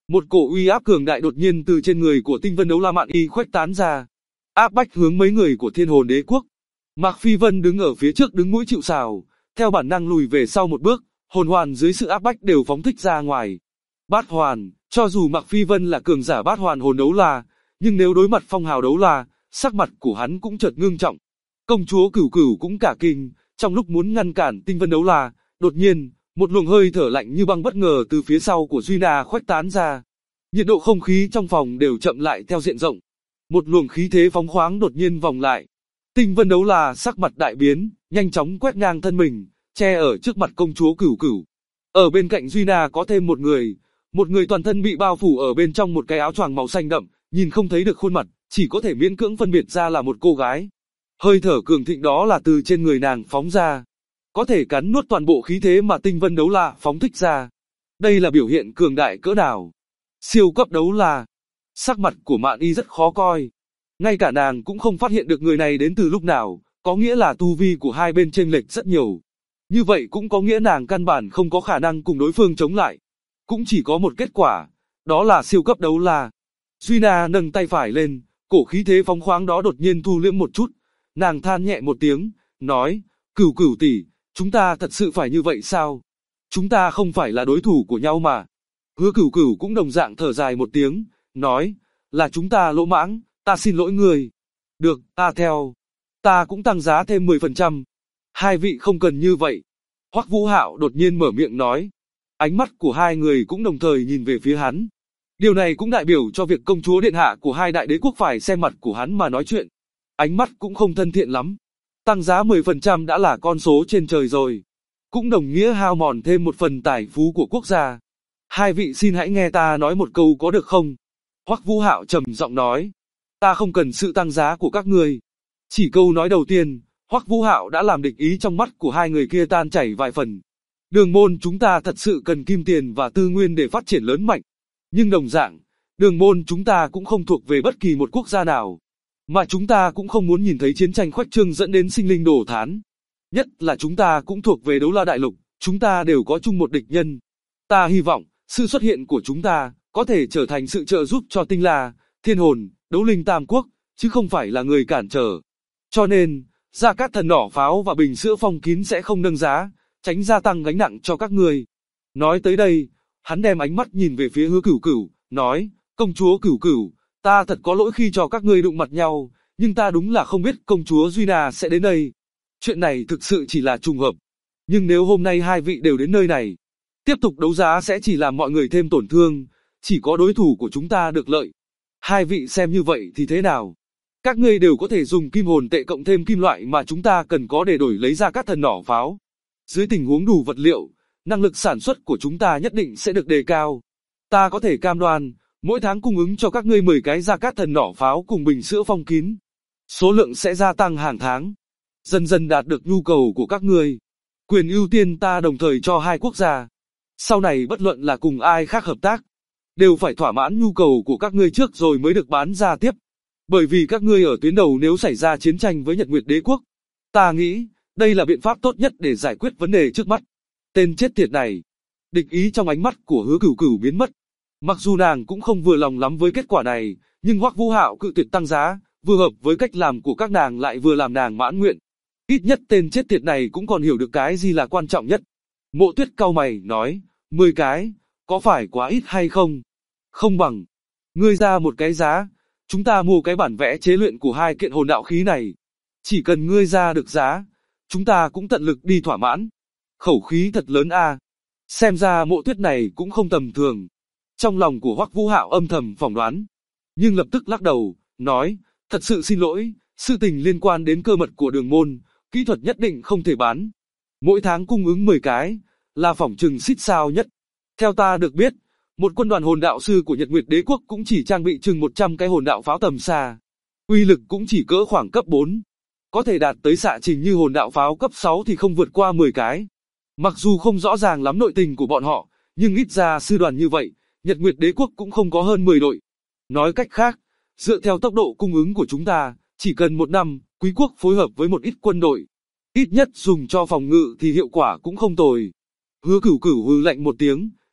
Một cổ uy áp cường đại đột nhiên từ trên người của Tinh Vân Đấu La Mạn Y khuếch tán ra, áp bách hướng mấy người của Thiên Hồn Đế Quốc. Mạc Phi Vân đứng ở phía trước đứng mũi chịu sào, theo bản năng lùi về sau một bước, hồn hoàn dưới sự áp bách đều phóng thích ra ngoài. Bát hoàn, cho dù Mạc Phi Vân là cường giả bát hoàn hồn đấu la, nhưng nếu đối mặt phong hào đấu la, sắc mặt của hắn cũng chợt ngưng trọng. Công chúa Cửu Cửu cũng cả kinh, trong lúc muốn ngăn cản Tinh Vân Đấu La, đột nhiên, một luồng hơi thở lạnh như băng bất ngờ từ phía sau của Duy Na khuếch tán ra. Nhiệt độ không khí trong phòng đều chậm lại theo diện rộng. Một luồng khí thế phóng khoáng đột nhiên vòng lại. Tinh Vân Đấu La sắc mặt đại biến, nhanh chóng quét ngang thân mình, che ở trước mặt công chúa Cửu Cửu. Ở bên cạnh Duy Na có thêm một người toàn thân bị bao phủ ở bên trong một cái áo choàng màu xanh đậm, nhìn không thấy được khuôn mặt, chỉ có thể miễn cưỡng phân biệt ra là một cô gái. Hơi thở cường thịnh đó là từ trên người nàng phóng ra, có thể cắn nuốt toàn bộ khí thế mà Tinh Vân Đấu La phóng thích ra. Đây là biểu hiện cường đại cỡ nào? Siêu cấp đấu la. Sắc mặt của Mạn Y rất khó coi. Ngay cả nàng cũng không phát hiện được người này đến từ lúc nào, có nghĩa là tu vi của hai bên chênh lệch rất nhiều. Như vậy cũng có nghĩa nàng căn bản không có khả năng cùng đối phương chống lại. Cũng chỉ có một kết quả, đó là siêu cấp đấu la. Duy Na nâng tay phải lên, cổ khí thế phóng khoáng đó đột nhiên thu liễm một chút. Nàng than nhẹ một tiếng, nói, Cửu Cửu tỷ, chúng ta thật sự phải như vậy sao? Chúng ta không phải là đối thủ của nhau mà. Hứa Cửu Cửu cũng đồng dạng thở dài một tiếng, nói, là chúng ta lỗ mãng, ta xin lỗi người. Được, ta theo. Ta cũng tăng giá thêm 10%. Hai vị không cần như vậy. Hoắc Vũ Hạo đột nhiên mở miệng nói. Ánh mắt của hai người cũng đồng thời nhìn về phía hắn. Điều này cũng đại biểu cho việc công chúa điện hạ của hai đại đế quốc phải xem mặt của hắn mà nói chuyện. Ánh mắt cũng không thân thiện lắm. Tăng giá 10% đã là con số trên trời rồi. Cũng đồng nghĩa hao mòn thêm một phần tài phú của quốc gia. Hai vị xin hãy nghe ta nói một câu có được không? Hoắc Vũ Hạo trầm giọng nói. Ta không cần sự tăng giá của các ngươi. Chỉ câu nói đầu tiên, Hoắc Vũ Hạo đã làm địch ý trong mắt của hai người kia tan chảy vài phần. Đường môn chúng ta thật sự cần kim tiền và tư nguyên để phát triển lớn mạnh. Nhưng đồng dạng, đường môn chúng ta cũng không thuộc về bất kỳ một quốc gia nào. Mà chúng ta cũng không muốn nhìn thấy chiến tranh khoách trương dẫn đến sinh linh đổ thán. Nhất là chúng ta cũng thuộc về Đấu La Đại Lục, chúng ta đều có chung một địch nhân. Ta hy vọng, sự xuất hiện của chúng ta, có thể trở thành sự trợ giúp cho Tinh La, Thiên Hồn, Đấu Linh Tam Quốc, chứ không phải là người cản trở. Cho nên, Gia Cát Thần nỏ pháo và bình sữa phong kín sẽ không nâng giá, tránh gia tăng gánh nặng cho các ngươi. Nói tới đây, hắn đem ánh mắt nhìn về phía Hứa Cửu Cửu, nói, công chúa Cửu Cửu, ta thật có lỗi khi cho các ngươi đụng mặt nhau, nhưng ta đúng là không biết công chúa Duy Na sẽ đến đây. Chuyện này thực sự chỉ là trùng hợp. Nhưng nếu hôm nay hai vị đều đến nơi này, tiếp tục đấu giá sẽ chỉ làm mọi người thêm tổn thương, chỉ có đối thủ của chúng ta được lợi. Hai vị xem như vậy thì thế nào? Các ngươi đều có thể dùng kim hồn tệ cộng thêm kim loại mà chúng ta cần có để đổi lấy Gia Cát Thần nỏ pháo. Dưới tình huống đủ vật liệu, năng lực sản xuất của chúng ta nhất định sẽ được đề cao. Ta có thể cam đoan, mỗi tháng cung ứng cho các ngươi 10 cái Gia Cát Thần nỏ pháo cùng bình sữa phong kín. Số lượng sẽ gia tăng hàng tháng, dần dần đạt được nhu cầu của các ngươi. Quyền ưu tiên ta đồng thời cho hai quốc gia. Sau này bất luận là cùng ai khác hợp tác, đều phải thỏa mãn nhu cầu của các ngươi trước rồi mới được bán ra tiếp. Bởi vì các ngươi ở tuyến đầu nếu xảy ra chiến tranh với Nhật Nguyệt Đế Quốc, ta nghĩ, đây là biện pháp tốt nhất để giải quyết vấn đề trước mắt. Tên chết tiệt này. Địch ý trong ánh mắt của Hứa Cửu Cửu biến mất. Mặc dù nàng cũng không vừa lòng lắm với kết quả này, nhưng Hoắc Vũ Hạo cự tuyệt tăng giá, vừa hợp với cách làm của các nàng lại vừa làm nàng mãn nguyện. Ít nhất tên chết tiệt này cũng còn hiểu được cái gì là quan trọng nhất. Mộ Tuyết cau mày, nói, 10 cái, có phải quá ít hay không? Không bằng, ngươi ra một cái giá, chúng ta mua cái bản vẽ chế luyện của hai kiện hồn đạo khí này. Chỉ cần ngươi ra được giá, chúng ta cũng tận lực đi thỏa mãn. Khẩu khí thật lớn a. Xem ra Mộ Tuyết này cũng không tầm thường. Trong lòng của Hoắc Vũ Hạo âm thầm phỏng đoán, nhưng lập tức lắc đầu, nói, thật sự xin lỗi, sự tình liên quan đến cơ mật của đường môn, kỹ thuật nhất định không thể bán. Mỗi tháng cung ứng 10 cái, là phỏng chừng xít sao nhất. Theo ta được biết, một quân đoàn hồn đạo sư của Nhật Nguyệt Đế Quốc cũng chỉ trang bị chừng 100 cái hồn đạo pháo tầm xa. Uy lực cũng chỉ cỡ khoảng cấp 4. Có thể đạt tới xạ trình như hồn đạo pháo cấp 6 thì không vượt qua 10 cái. Mặc dù không rõ ràng lắm nội tình của bọn họ, nhưng ít ra sư đoàn như vậy, Nhật Nguyệt Đế Quốc cũng không có hơn 10 đội. Nói cách khác, dựa theo tốc độ cung ứng của chúng ta, chỉ cần 1 năm, Quý quốc phối hợp với một ít quân đội, ít nhất dùng cho phòng ngự thì hiệu quả cũng không tồi. Hứa Cửu Cửu hừ lạnh một tiếng,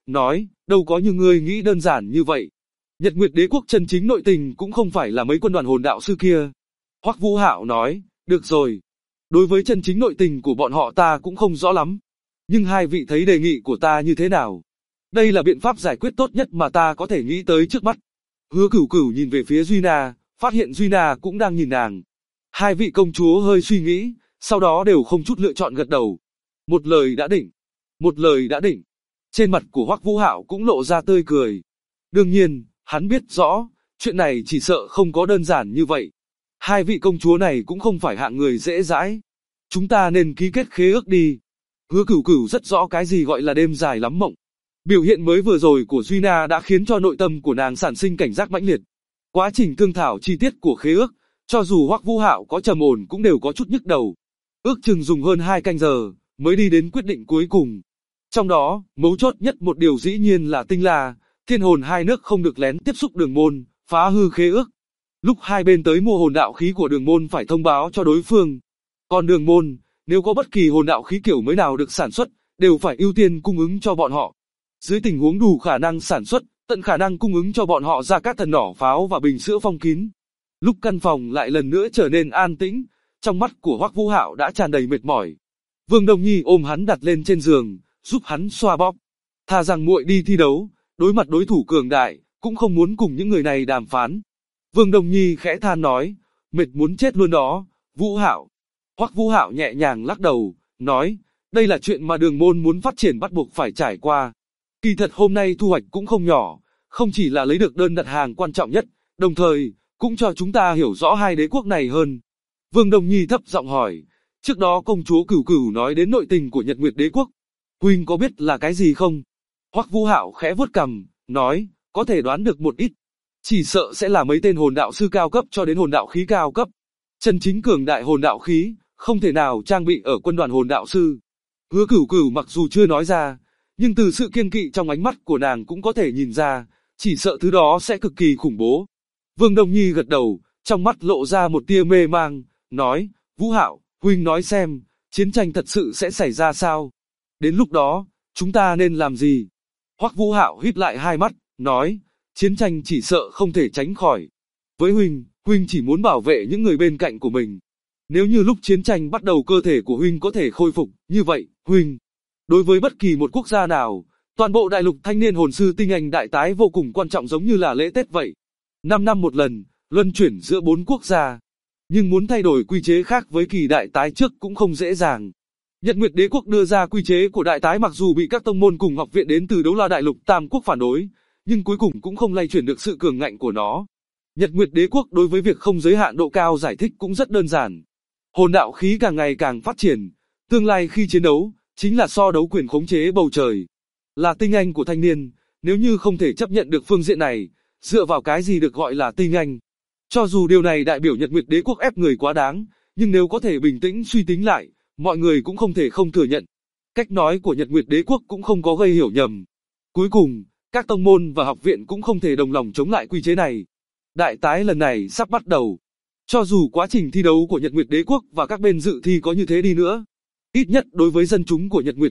nói, đâu có như ngươi nghĩ đơn giản như vậy. Nhật Nguyệt Đế quốc chân chính nội tình cũng không phải là mấy quân đoàn hồn đạo sư kia. Hoắc Vũ Hạo nói, được rồi. Đối với chân chính nội tình của bọn họ ta cũng không rõ lắm. Nhưng hai vị thấy đề nghị của ta như thế nào? Đây là biện pháp giải quyết tốt nhất mà ta có thể nghĩ tới trước mắt. Hứa Cửu Cửu nhìn về phía Duy Na, phát hiện Duy Na cũng đang nhìn nàng. Hai vị công chúa hơi suy nghĩ, sau đó đều không chút lựa chọn gật đầu. Một lời đã định. Một lời đã định. Trên mặt của Hoắc Vũ Hạo cũng lộ ra tươi cười. Đương nhiên, hắn biết rõ, chuyện này chỉ sợ không có đơn giản như vậy. Hai vị công chúa này cũng không phải hạng người dễ dãi. Chúng ta nên ký kết khế ước đi. Hứa Cửu Cửu rất rõ cái gì gọi là đêm dài lắm mộng. Biểu hiện mới vừa rồi của Duy Na đã khiến cho nội tâm của nàng sản sinh cảnh giác mãnh liệt. Quá trình thương thảo chi tiết của khế ước, cho dù Hoắc Vũ Hạo có trầm ổn cũng đều có chút nhức đầu. Ước chừng dùng hơn 2 canh giờ, mới đi đến quyết định cuối cùng. Trong đó, mấu chốt nhất một điều dĩ nhiên là Tinh La, Thiên Hồn hai nước không được lén tiếp xúc Đường Môn, phá hư khế ước. Lúc hai bên tới mua hồn đạo khí của Đường Môn phải thông báo cho đối phương. Còn Đường Môn, nếu có bất kỳ hồn đạo khí kiểu mới nào được sản xuất, đều phải ưu tiên cung ứng cho bọn họ. Dưới tình huống đủ khả năng sản xuất, tận khả năng cung ứng cho bọn họ ra các thần nỏ pháo và bình sữa phong kín. Lúc căn phòng lại lần nữa trở nên an tĩnh, trong mắt của Hoắc Vũ Hạo đã tràn đầy mệt mỏi. Vương Đông Nhi ôm hắn đặt lên trên giường, giúp hắn xoa bóp. Thà rằng muội đi thi đấu, đối mặt đối thủ cường đại, cũng không muốn cùng những người này đàm phán. Vương Đông Nhi khẽ than nói, mệt muốn chết luôn đó, Vũ Hạo. Hoắc Vũ Hạo nhẹ nhàng lắc đầu, nói, đây là chuyện mà Đường Môn muốn phát triển bắt buộc phải trải qua. Kỳ thật hôm nay thu hoạch cũng không nhỏ, không chỉ là lấy được đơn đặt hàng quan trọng nhất, đồng thời, cũng cho chúng ta hiểu rõ hai đế quốc này hơn. Vương Đông Nhi thấp giọng hỏi, trước đó công chúa Cửu Cửu nói đến nội tình của Nhật Nguyệt Đế quốc, huynh có biết là cái gì không? Hoắc Vũ Hạo khẽ vuốt cằm, nói, có thể đoán được một ít. Chỉ sợ sẽ là mấy tên hồn đạo sư cao cấp cho đến hồn đạo khí cao cấp. Chân chính cường đại hồn đạo khí, không thể nào trang bị ở quân đoàn hồn đạo sư. Hứa Cửu Cửu mặc dù chưa nói ra, nhưng từ sự kiêng kỵ trong ánh mắt của nàng cũng có thể nhìn ra, chỉ sợ thứ đó sẽ cực kỳ khủng bố. Vương Đông Nhi gật đầu, trong mắt lộ ra một tia mê mang, nói, Vũ Hạo, huynh nói xem, chiến tranh thật sự sẽ xảy ra sao? Đến lúc đó, chúng ta nên làm gì? Hoắc Vũ Hạo híp lại hai mắt, nói, chiến tranh chỉ sợ không thể tránh khỏi. Với huynh, huynh chỉ muốn bảo vệ những người bên cạnh của mình. Nếu như lúc chiến tranh bắt đầu cơ thể của huynh có thể khôi phục, như vậy, huynh, đối với bất kỳ một quốc gia nào, toàn bộ đại lục thanh niên hồn sư tinh anh đại tái vô cùng quan trọng giống như là lễ Tết vậy. 5 năm một lần, luân chuyển giữa 4 quốc gia. Nhưng muốn thay đổi quy chế khác với kỳ đại tái trước cũng không dễ dàng. Nhật Nguyệt Đế quốc đưa ra quy chế của đại tái mặc dù bị các tông môn cùng học viện đến từ Đấu La Đại Lục Tam quốc phản đối, nhưng cuối cùng cũng không lay chuyển được sự cường ngạnh của nó. Nhật Nguyệt Đế quốc đối với việc không giới hạn độ cao giải thích cũng rất đơn giản. Hồn đạo khí càng ngày càng phát triển, tương lai khi chiến đấu, chính là so đấu quyền khống chế bầu trời. Là tinh anh của thanh niên, nếu như không thể chấp nhận được phương diện này, dựa vào cái gì được gọi là tinh anh? Cho dù điều này đại biểu Nhật Nguyệt Đế quốc ép người quá đáng, nhưng nếu có thể bình tĩnh suy tính lại, mọi người cũng không thể không thừa nhận. Cách nói của Nhật Nguyệt Đế quốc cũng không có gây hiểu nhầm. Cuối cùng, các tông môn và học viện cũng không thể đồng lòng chống lại quy chế này. Đại tái lần này sắp bắt đầu. Cho dù quá trình thi đấu của Nhật Nguyệt Đế quốc và các bên dự thi có như thế đi nữa, ít nhất đối với dân chúng của Nhật Nguyệt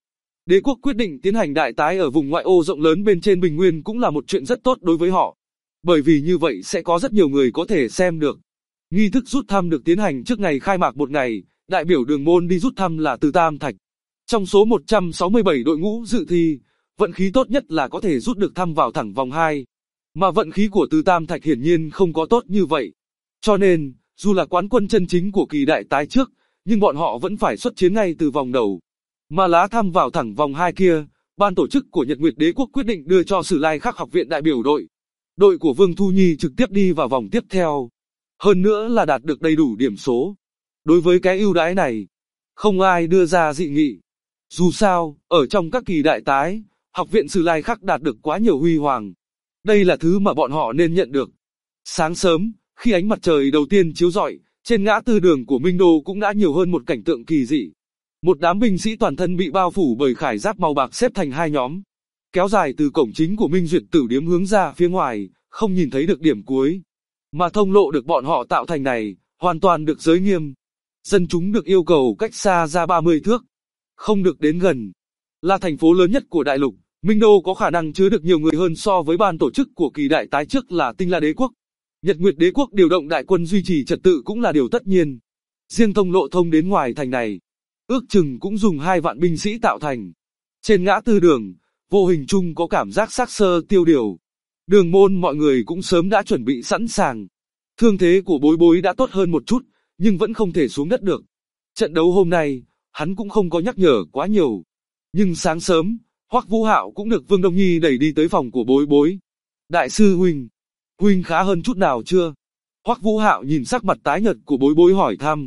Đế quốc quyết định tiến hành đại tái ở vùng ngoại ô rộng lớn bên trên bình nguyên cũng là một chuyện rất tốt đối với họ. Bởi vì như vậy sẽ có rất nhiều người có thể xem được. Nghi thức rút thăm được tiến hành trước ngày khai mạc một ngày, đại biểu Đường Môn đi rút thăm là Từ Tam Thạch. Trong số 167 đội ngũ dự thi, vận khí tốt nhất là có thể rút được thăm vào thẳng vòng 2. Mà vận khí của Từ Tam Thạch hiển nhiên không có tốt như vậy. Cho nên, dù là quán quân chân chính của kỳ đại tái trước, nhưng bọn họ vẫn phải xuất chiến ngay từ vòng đầu. Mà lá thăm vào thẳng vòng 2 kia, ban tổ chức của Nhật Nguyệt Đế quốc quyết định đưa cho Sử Lai Khắc học viện đại biểu đội. Đội của Vương Thu Nhi trực tiếp đi vào vòng tiếp theo. Hơn nữa là đạt được đầy đủ điểm số. Đối với cái ưu đãi này, không ai đưa ra dị nghị. Dù sao, ở trong các kỳ đại tái, học viện Sử Lai Khắc đạt được quá nhiều huy hoàng. Đây là thứ mà bọn họ nên nhận được. Sáng sớm, khi ánh mặt trời đầu tiên chiếu rọi, trên ngã tư đường của Minh Đô cũng đã nhiều hơn một cảnh tượng kỳ dị. Một đám binh sĩ toàn thân bị bao phủ bởi khải giáp màu bạc xếp thành hai nhóm, kéo dài từ cổng chính của Minh Duyệt Tử Điếm hướng ra phía ngoài, không nhìn thấy được điểm cuối. Mà thông lộ được bọn họ tạo thành này, hoàn toàn được giới nghiêm. Dân chúng được yêu cầu cách xa ra 30 thước, không được đến gần. Là thành phố lớn nhất của đại lục, Minh Đô có khả năng chứa được nhiều người hơn so với ban tổ chức của kỳ đại tái trước là Tinh La Đế quốc. Nhật Nguyệt Đế quốc điều động đại quân duy trì trật tự cũng là điều tất nhiên. Riêng thông lộ thông đến ngoài thành này, ước chừng cũng dùng 2 vạn binh sĩ tạo thành. Trên ngã tư đường, vô hình chung có cảm giác xác sơ tiêu điều. Đường môn mọi người cũng sớm đã chuẩn bị sẵn sàng. Thương thế của Bối Bối đã tốt hơn một chút, nhưng vẫn không thể xuống đất được. Trận đấu hôm nay, hắn cũng không có nhắc nhở quá nhiều. Nhưng sáng sớm, Hoắc Vũ Hạo cũng được Vương Đông Nhi đẩy đi tới phòng của Bối Bối. Đại sư huynh khá hơn chút nào chưa? Hoắc Vũ Hạo nhìn sắc mặt tái nhợt của Bối Bối hỏi thăm.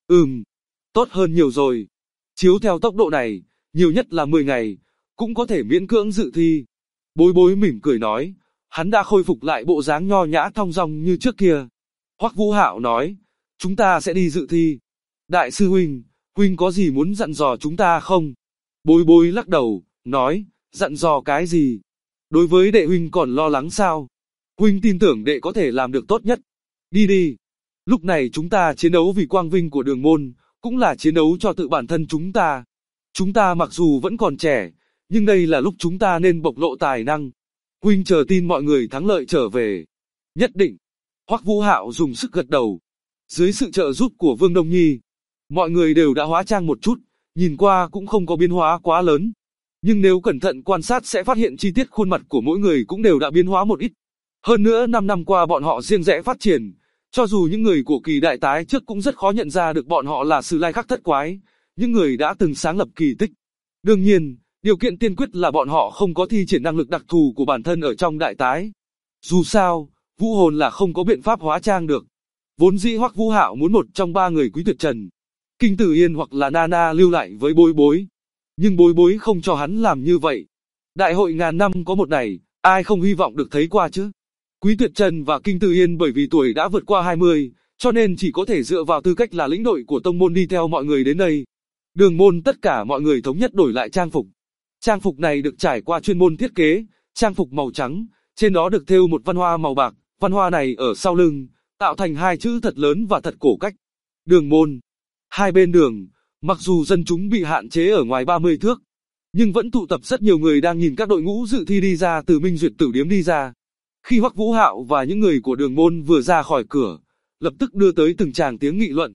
Tốt hơn nhiều rồi. Chiếu theo tốc độ này, nhiều nhất là 10 ngày, cũng có thể miễn cưỡng dự thi. Bối Bối mỉm cười nói, hắn đã khôi phục lại bộ dáng nho nhã thong dong như trước kia. Hoắc Vũ Hạo nói, chúng ta sẽ đi dự thi. Đại sư huynh có gì muốn dặn dò chúng ta không? Bối Bối lắc đầu, nói, dặn dò cái gì? Đối với đệ huynh còn lo lắng sao? Huynh tin tưởng đệ có thể làm được tốt nhất. Đi. Lúc này chúng ta chiến đấu vì quang vinh của đường môn, cũng là chiến đấu cho tự bản thân chúng ta. Chúng ta mặc dù vẫn còn trẻ, nhưng đây là lúc chúng ta nên bộc lộ tài năng. Huynh chờ tin mọi người thắng lợi trở về. Nhất định. Hoắc Vũ Hạo dùng sức gật đầu. Dưới sự trợ giúp của Vương Đông Nhi, mọi người đều đã hóa trang một chút, nhìn qua cũng không có biến hóa quá lớn. Nhưng nếu cẩn thận quan sát sẽ phát hiện chi tiết khuôn mặt của mỗi người cũng đều đã biến hóa một ít. Hơn nữa 5 năm qua bọn họ riêng rẽ phát triển, cho dù những người của kỳ đại tái trước cũng rất khó nhận ra được bọn họ là Sử Lai Khắc Thất Quái, những người đã từng sáng lập kỳ tích. Đương nhiên, điều kiện tiên quyết là bọn họ không có thi triển năng lực đặc thù của bản thân ở trong đại tái. Dù sao, vũ hồn là không có biện pháp hóa trang được. Vốn dĩ Hoắc Vũ Hạo muốn một trong 3 người Quý Tuyệt Trần, Kinh Tử Yên hoặc là Nana lưu lại với Bối Bối. Nhưng Bối Bối không cho hắn làm như vậy. Đại hội ngàn năm có một ngày, ai không hy vọng được thấy qua chứ? Quý Tuyệt Trần và Kinh Tử Yên bởi vì tuổi đã vượt qua 20, cho nên chỉ có thể dựa vào tư cách là lĩnh đội của tông môn đi theo mọi người đến đây. Đường môn tất cả mọi người thống nhất đổi lại trang phục. Trang phục này được trải qua chuyên môn thiết kế, trang phục màu trắng, trên đó được thêu một văn hoa màu bạc, văn hoa này ở sau lưng, tạo thành 2 chữ thật lớn và thật cổ cách. Đường môn. Hai bên đường, mặc dù dân chúng bị hạn chế ở ngoài 30 thước, nhưng vẫn tụ tập rất nhiều người đang nhìn các đội ngũ dự thi đi ra từ Minh Duyệt Tử Điếm đi ra. Khi Hoắc Vũ Hạo và những người của đường môn vừa ra khỏi cửa, lập tức đưa tới từng tràng tiếng nghị luận.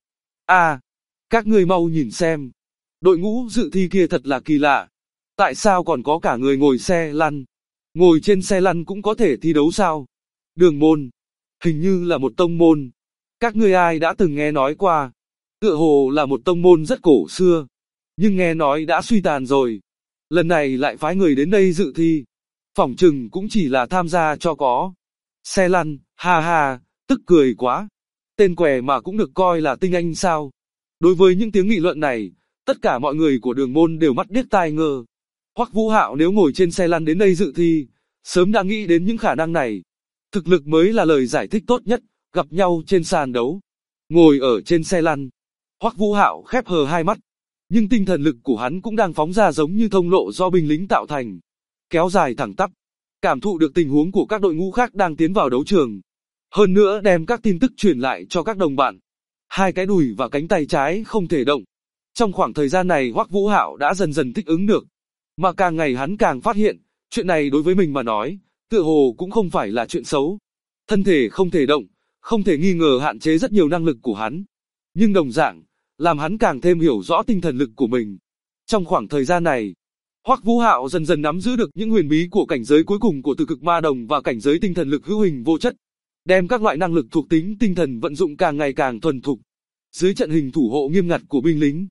Các ngươi mau nhìn xem. Đội ngũ dự thi kia thật là kỳ lạ. Tại sao còn có cả người ngồi xe lăn? Ngồi trên xe lăn cũng có thể thi đấu sao? Đường môn. Hình như là một tông môn. Các ngươi ai đã từng nghe nói qua? Tựa hồ là một tông môn rất cổ xưa. Nhưng nghe nói đã suy tàn rồi. Lần này lại phái người đến đây dự thi. Phỏng chừng cũng chỉ là tham gia cho có. Xe lăn, ha, tức cười quá. Tên què mà cũng được coi là tinh anh sao? Đối với những tiếng nghị luận này, tất cả mọi người của đường môn đều mắt điếc tai ngơ. Hoắc Vũ Hạo nếu ngồi trên xe lăn đến đây dự thi, sớm đã nghĩ đến những khả năng này. Thực lực mới là lời giải thích tốt nhất, gặp nhau trên sàn đấu. Ngồi ở trên xe lăn, Hoắc Vũ Hạo khép hờ 2 mắt, nhưng tinh thần lực của hắn cũng đang phóng ra giống như thông lộ do binh lính tạo thành, kéo dài thẳng tắp, cảm thụ được tình huống của các đội ngũ khác đang tiến vào đấu trường. Hơn nữa đem các tin tức truyền lại cho các đồng bạn. 2 cái đùi và cánh tay trái không thể động. Trong khoảng thời gian này Hoắc Vũ Hạo đã dần dần thích ứng được. Mà càng ngày hắn càng phát hiện, chuyện này đối với mình mà nói, tựa hồ cũng không phải là chuyện xấu. Thân thể không thể động, không thể nghi ngờ hạn chế rất nhiều năng lực của hắn. Nhưng đồng dạng, làm hắn càng thêm hiểu rõ tinh thần lực của mình. Trong khoảng thời gian này, Hoắc Vũ Hạo dần dần nắm giữ được những huyền bí của cảnh giới cuối cùng của Từ Cực Ma Đồng và cảnh giới tinh thần lực hữu hình vô chất. Đem các loại năng lực thuộc tính tinh thần vận dụng càng ngày càng thuần thục. Dưới trận hình thủ hộ nghiêm ngặt của binh lính,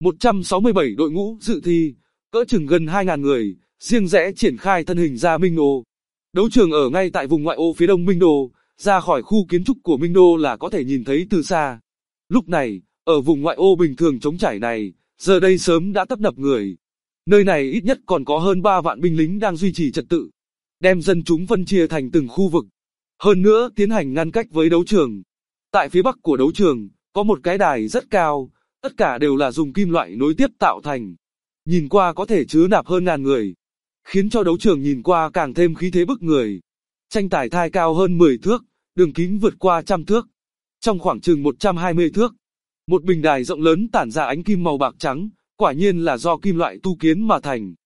167 đội ngũ dự thi, cỡ chừng gần 2.000 người, riêng rẽ triển khai thân hình ra Minh Đô. Đấu trường ở ngay tại vùng ngoại ô phía đông Minh Đô, ra khỏi khu kiến trúc của Minh Đô là có thể nhìn thấy từ xa. Lúc này, ở vùng ngoại ô bình thường trống trải này, giờ đây sớm đã tấp nập người. Nơi này ít nhất còn có hơn 3 vạn binh lính đang duy trì trật tự, đem dân chúng phân chia thành từng khu vực. Hơn nữa tiến hành ngăn cách với đấu trường. Tại phía bắc của đấu trường, có một cái đài rất cao, tất cả đều là dùng kim loại nối tiếp tạo thành. Nhìn qua có thể chứa nạp hơn 1000 người, khiến cho đấu trường nhìn qua càng thêm khí thế bức người. Tranh tài thai cao hơn 10 thước, đường kính vượt qua 100 thước. Trong khoảng chừng 120 thước, một bình đài rộng lớn tản ra ánh kim màu bạc trắng, quả nhiên là do kim loại tu kiến mà thành.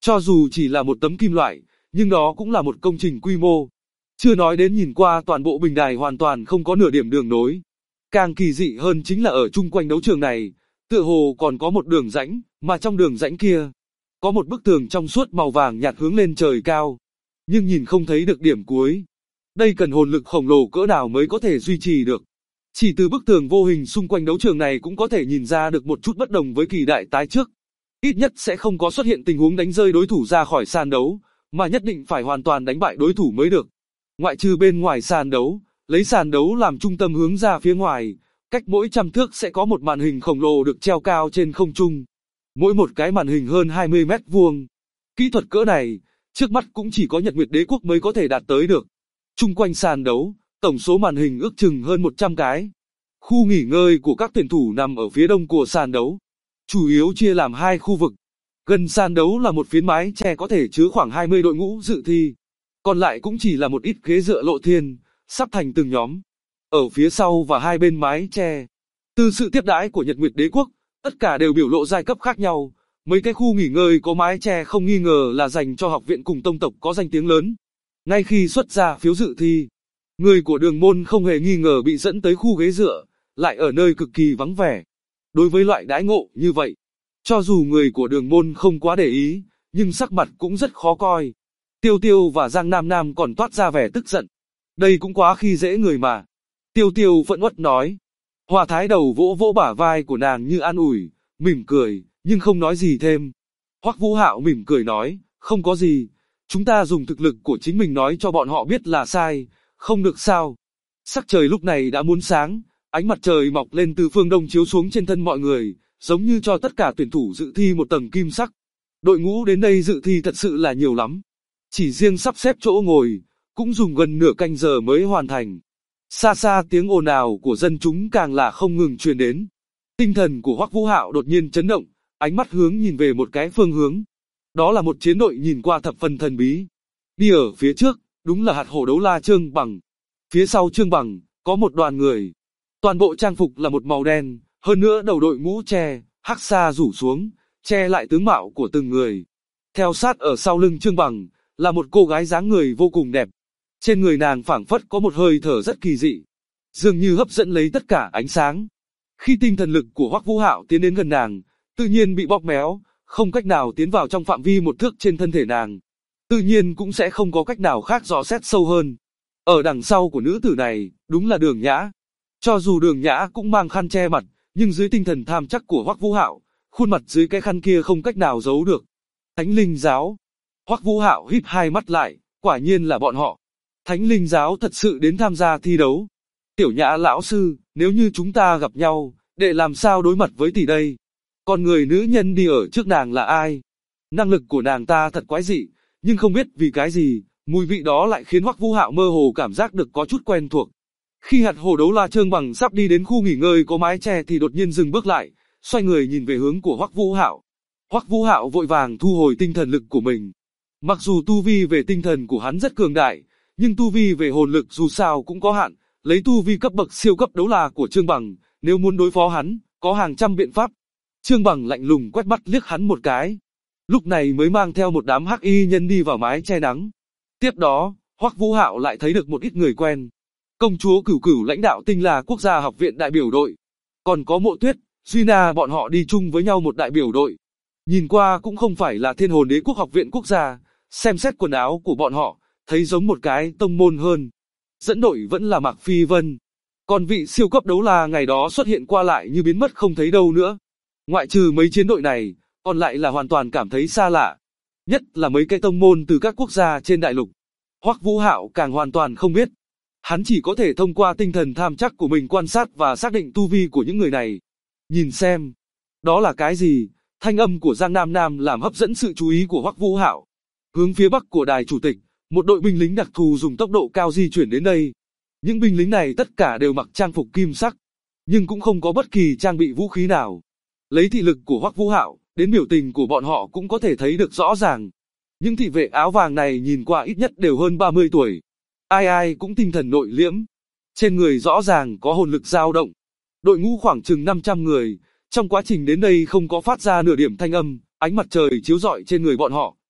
Cho dù chỉ là một tấm kim loại, nhưng đó cũng là một công trình quy mô. Chưa nói đến nhìn qua toàn bộ bình đài hoàn toàn không có nửa điểm đường nối. Càng kỳ dị hơn chính là ở chung quanh đấu trường này, tựa hồ còn có một đường rãnh, mà trong đường rãnh kia, có một bức tường trong suốt màu vàng nhạt hướng lên trời cao. Nhưng nhìn không thấy được điểm cuối. Đây cần hồn lực khổng lồ cỡ nào mới có thể duy trì được. Chỉ từ bức tường vô hình xung quanh đấu trường này cũng có thể nhìn ra được một chút bất đồng với kỳ đại tái trước. Ít nhất sẽ không có xuất hiện tình huống đánh rơi đối thủ ra khỏi sàn đấu, mà nhất định phải hoàn toàn đánh bại đối thủ mới được. Ngoại trừ bên ngoài sàn đấu, lấy sàn đấu làm trung tâm hướng ra phía ngoài, cách mỗi 100 thước sẽ có một màn hình khổng lồ được treo cao trên không trung. Mỗi một cái màn hình hơn 20 mét vuông. Kỹ thuật cỡ này, trước mắt cũng chỉ có Nhật Nguyệt Đế quốc mới có thể đạt tới được. Chung quanh sàn đấu, tổng số màn hình ước chừng hơn 100 cái. Khu nghỉ ngơi của các tuyển thủ nằm ở phía đông của sàn đấu. Chủ yếu chia làm 2 khu vực. Gần sàn đấu là một phiến mái che có thể chứa khoảng 20 đội ngũ dự thi. Còn lại cũng chỉ là một ít ghế dựa lộ thiên, sắp thành từng nhóm. Ở phía sau và hai bên mái che, từ sự tiếp đãi của Nhật Nguyệt Đế quốc, tất cả đều biểu lộ giai cấp khác nhau. Mấy cái khu nghỉ ngơi có mái che không nghi ngờ là dành cho học viện cùng tông tộc có danh tiếng lớn. Ngay khi xuất ra phiếu dự thi, người của đường môn không hề nghi ngờ bị dẫn tới khu ghế dựa, lại ở nơi cực kỳ vắng vẻ. Đối với loại đãi ngộ như vậy, cho dù người của đường môn không quá để ý, nhưng sắc mặt cũng rất khó coi. Tiêu Tiêu và Giang Nam Nam còn toát ra vẻ tức giận. Đây cũng quá khi dễ người mà. Tiêu Tiêu phẫn uất nói. Hòa Thái Đầu vỗ vỗ bả vai của nàng như an ủi, mỉm cười, nhưng không nói gì thêm. Hoắc Vũ Hạo mỉm cười nói, không có gì, chúng ta dùng thực lực của chính mình nói cho bọn họ biết là sai, không được sao. Sắc trời lúc này đã muốn sáng, ánh mặt trời mọc lên từ phương đông chiếu xuống trên thân mọi người, giống như cho tất cả tuyển thủ dự thi một tầng kim sắc. Đội ngũ đến đây dự thi thật sự là nhiều lắm. Chỉ riêng sắp xếp chỗ ngồi, cũng dùng gần nửa canh giờ mới hoàn thành. Xa xa tiếng ồn ào của dân chúng càng là không ngừng truyền đến. Tinh thần của Hoắc Vũ Hạo đột nhiên chấn động, ánh mắt hướng nhìn về một cái phương hướng. Đó là một chiến đội nhìn qua thập phần thần bí. Đi ở phía trước, đúng là hạt hổ đấu la Trương Bằng. Phía sau Trương Bằng, có một đoàn người. Toàn bộ trang phục là một màu đen, hơn nữa đầu đội mũ che, hắc sa rủ xuống, che lại tướng mạo của từng người. Theo sát ở sau lưng Trương Bằng, là một cô gái dáng người vô cùng đẹp. Trên người nàng phảng phất có một hơi thở rất kỳ dị, dường như hấp dẫn lấy tất cả ánh sáng. Khi tinh thần lực của Hoắc Vũ Hạo tiến đến gần nàng, tự nhiên bị bóp méo, không cách nào tiến vào trong phạm vi 1 thước trên thân thể nàng. Tự nhiên cũng sẽ không có cách nào khác dò xét sâu hơn. Ở đằng sau của nữ tử này, đúng là Đường Nhã. Cho dù Đường Nhã cũng mang khăn che mặt, nhưng dưới tinh thần tham chắc của Hoắc Vũ Hạo, khuôn mặt dưới cái khăn kia không cách nào giấu được. Thánh Linh Giáo. Hoắc Vũ Hạo híp hai mắt lại, quả nhiên là bọn họ. Thánh Linh Giáo thật sự đến tham gia thi đấu. Tiểu Nhã lão sư, nếu như chúng ta gặp nhau, để làm sao đối mặt với tỷ đây? Còn người nữ nhân đi ở trước nàng là ai? Năng lực của nàng ta thật quái dị, nhưng không biết vì cái gì, mùi vị đó lại khiến Hoắc Vũ Hạo mơ hồ cảm giác được có chút quen thuộc. Khi hạt hổ đấu la Trương Bằng sắp đi đến khu nghỉ ngơi có mái che thì đột nhiên dừng bước lại, xoay người nhìn về hướng của Hoắc Vũ Hạo. Hoắc Vũ Hạo vội vàng thu hồi tinh thần lực của mình. Mặc dù tu vi về tinh thần của hắn rất cường đại, nhưng tu vi về hồn lực dù sao cũng có hạn, lấy tu vi cấp bậc siêu cấp đấu la của Trương Bằng, nếu muốn đối phó hắn, có hàng trăm biện pháp. Trương Bằng lạnh lùng quét mắt liếc hắn một cái. Lúc này mới mang theo một đám hắc y nhân đi vào mái che nắng. Tiếp đó, Hoắc Vũ Hạo lại thấy được một ít người quen. Công chúa Cửu Cửu lãnh đạo Tinh La Quốc gia học viện đại biểu đội. Còn có Mộ Tuyết, Duy Na bọn họ đi chung với nhau một đại biểu đội. Nhìn qua cũng không phải là Thiên Hồn Đế quốc học viện quốc gia, xem xét quần áo của bọn họ, thấy giống một cái tông môn hơn. Dẫn đội vẫn là Mạc Phi Vân. Còn vị siêu cấp đấu la ngày đó xuất hiện qua lại như biến mất không thấy đâu nữa. Ngoại trừ mấy chiến đội này, còn lại là hoàn toàn cảm thấy xa lạ. Nhất là mấy cái tông môn từ các quốc gia trên đại lục. Hoắc Vũ Hạo càng hoàn toàn không biết. Hắn chỉ có thể thông qua tinh thần tham chắc của mình quan sát và xác định tu vi của những người này. Nhìn xem, đó là cái gì? Thanh âm của Giang Nam Nam làm hấp dẫn sự chú ý của Hoắc Vũ Hạo. Hướng phía bắc của đài chủ tịch, một đội binh lính đặc thù dùng tốc độ cao di chuyển đến đây. Những binh lính này tất cả đều mặc trang phục kim sắc, nhưng cũng không có bất kỳ trang bị vũ khí nào. Lấy thị lực của Hoắc Vũ Hạo, đến biểu tình của bọn họ cũng có thể thấy được rõ ràng. Những thị vệ áo vàng này nhìn qua ít nhất đều hơn 30 tuổi. Ai ai cũng tinh thần nội liễm. Trên người rõ ràng có hồn lực dao động. Đội ngũ khoảng chừng 500 người, trong quá trình đến đây không có phát ra nửa điểm thanh âm, ánh mặt trời chiếu rọi trên người bọn họ,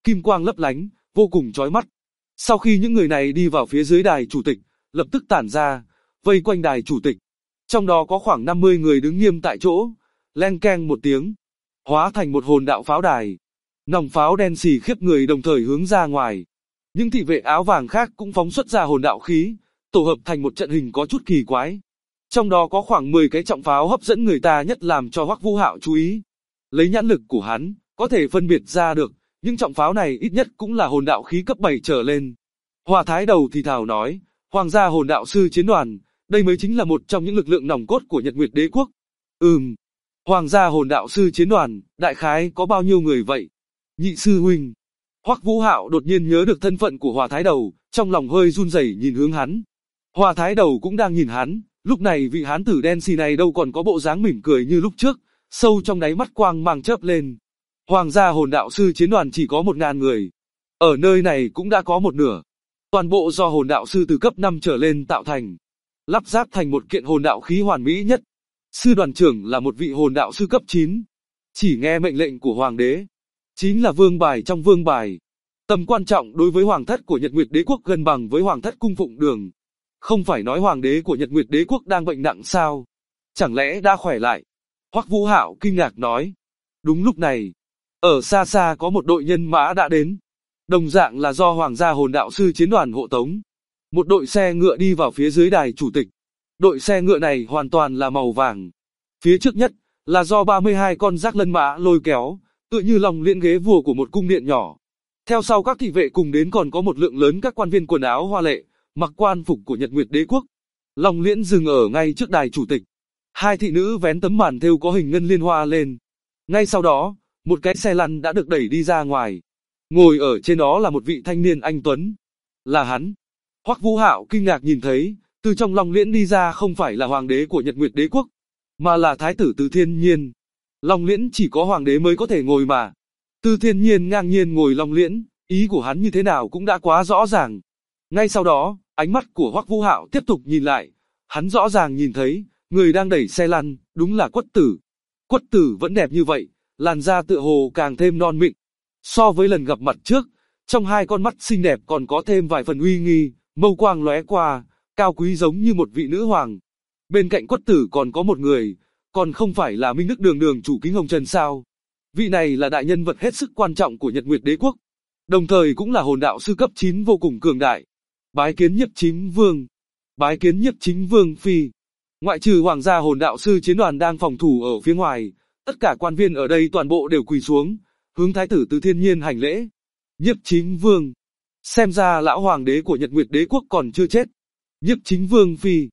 kim quang lấp lánh, vô cùng chói mắt. Sau khi những người này đi vào phía dưới đài chủ tịch, lập tức tản ra, vây quanh đài chủ tịch. Trong đó có khoảng 50 người đứng nghiêm tại chỗ, leng keng một tiếng, hóa thành một hồn đạo pháo đài. Nòng pháo đen xì khiếp người đồng thời hướng ra ngoài. Những thị vệ áo vàng khác cũng phóng xuất ra hồn đạo khí, tổ hợp thành một trận hình có chút kỳ quái. Trong đó có khoảng 10 cái trọng pháo hấp dẫn người ta nhất, làm cho Hoắc Vũ Hạo chú ý. Lấy nhãn lực của hắn, có thể phân biệt ra được, những trọng pháo này ít nhất cũng là hồn đạo khí cấp 7 trở lên. Hòa Thái Đầu thì thào nói, Hoàng gia hồn đạo sư chiến đoàn, đây mới chính là một trong những lực lượng nòng cốt của Nhật Nguyệt Đế quốc. Hoàng gia hồn đạo sư chiến đoàn, đại khái có bao nhiêu người vậy? Nhị sư huynh. Hoắc Vũ Hạo đột nhiên nhớ được thân phận của Hòa Thái Đầu, trong lòng hơi run rẩy nhìn hướng hắn. Hòa Thái Đầu cũng đang nhìn hắn, lúc này vị hán tử đen xì này đâu còn có bộ dáng mỉm cười như lúc trước, sâu trong đáy mắt quang mang chớp lên. Hoàng gia hồn đạo sư chiến đoàn chỉ có 1000 người. Ở nơi này cũng đã có một nửa. Toàn bộ do hồn đạo sư từ cấp 5 trở lên tạo thành, lắp ráp thành một kiện hồn đạo khí hoàn mỹ nhất. Sư đoàn trưởng là một vị hồn đạo sư cấp 9. Chỉ nghe mệnh lệnh của hoàng đế. Chính là vương bài trong vương bài. Tầm quan trọng đối với hoàng thất của Nhật Nguyệt Đế quốc gần bằng với hoàng thất cung phụng đường. Không phải nói hoàng đế của Nhật Nguyệt Đế quốc đang bệnh nặng sao? Chẳng lẽ đã khỏe lại? Hoắc Vũ Hạo kinh ngạc nói. Đúng lúc này, ở xa xa có một đội nhân mã đã đến. Đồng dạng là do Hoàng gia hồn đạo sư chiến đoàn hộ tống. Một đội xe ngựa đi vào phía dưới đài chủ tịch. Đội xe ngựa này hoàn toàn là màu vàng. Phía trước nhất là do 32 con giác lân mã lôi kéo, tựa như lòng liễn ghế vua của một cung điện nhỏ. Theo sau các thị vệ cùng đến còn có một lượng lớn các quan viên quần áo hoa lệ, mặc quan phục của Nhật Nguyệt Đế quốc. Long liễn dừng ở ngay trước đài chủ tịch. Hai thị nữ vén tấm màn thêu có hình ngân liên hoa lên. Ngay sau đó, một cái xe lăn đã được đẩy đi ra ngoài. Ngồi ở trên đó là một vị thanh niên anh tuấn. Là hắn. Hoắc Vũ Hạo kinh ngạc nhìn thấy, từ trong Long liễn đi ra không phải là hoàng đế của Nhật Nguyệt Đế quốc, mà là thái tử Từ Thiên Nhiên. Long liễn chỉ có hoàng đế mới có thể ngồi mà. Từ Thiên Nhiên ngang nhiên ngồi Long liễn, ý của hắn như thế nào cũng đã quá rõ ràng. Ngay sau đó, ánh mắt của Hoắc Vũ Hạo tiếp tục nhìn lại, hắn rõ ràng nhìn thấy, người đang đẩy xe lăn, đúng là Quất Tử. Quất Tử vẫn đẹp như vậy, làn da tựa hồ càng thêm non mịn. So với lần gặp mặt trước, trong hai con mắt xinh đẹp còn có thêm vài phần uy nghi, mâu quang lóe qua, cao quý giống như một vị nữ hoàng. Bên cạnh Quất Tử còn có một người, còn không phải là Minh Đức Đường Đường chủ Kính Hồng Trần sao? Vị này là đại nhân vật hết sức quan trọng của Nhật Nguyệt Đế quốc, đồng thời cũng là hồn đạo sư cấp 9 vô cùng cường đại. Bái kiến Nhiếp Chính Vương. Bái kiến Nhiếp Chính Vương phi. Ngoại trừ Hoàng gia hồn đạo sư chiến đoàn đang phòng thủ ở phía ngoài, tất cả quan viên ở đây toàn bộ đều quỳ xuống, hướng thái tử Từ Thiên Nhiên hành lễ. Nhiếp Chính Vương. Xem ra lão hoàng đế của Nhật Nguyệt Đế quốc còn chưa chết. Nhiếp Chính Vương phi.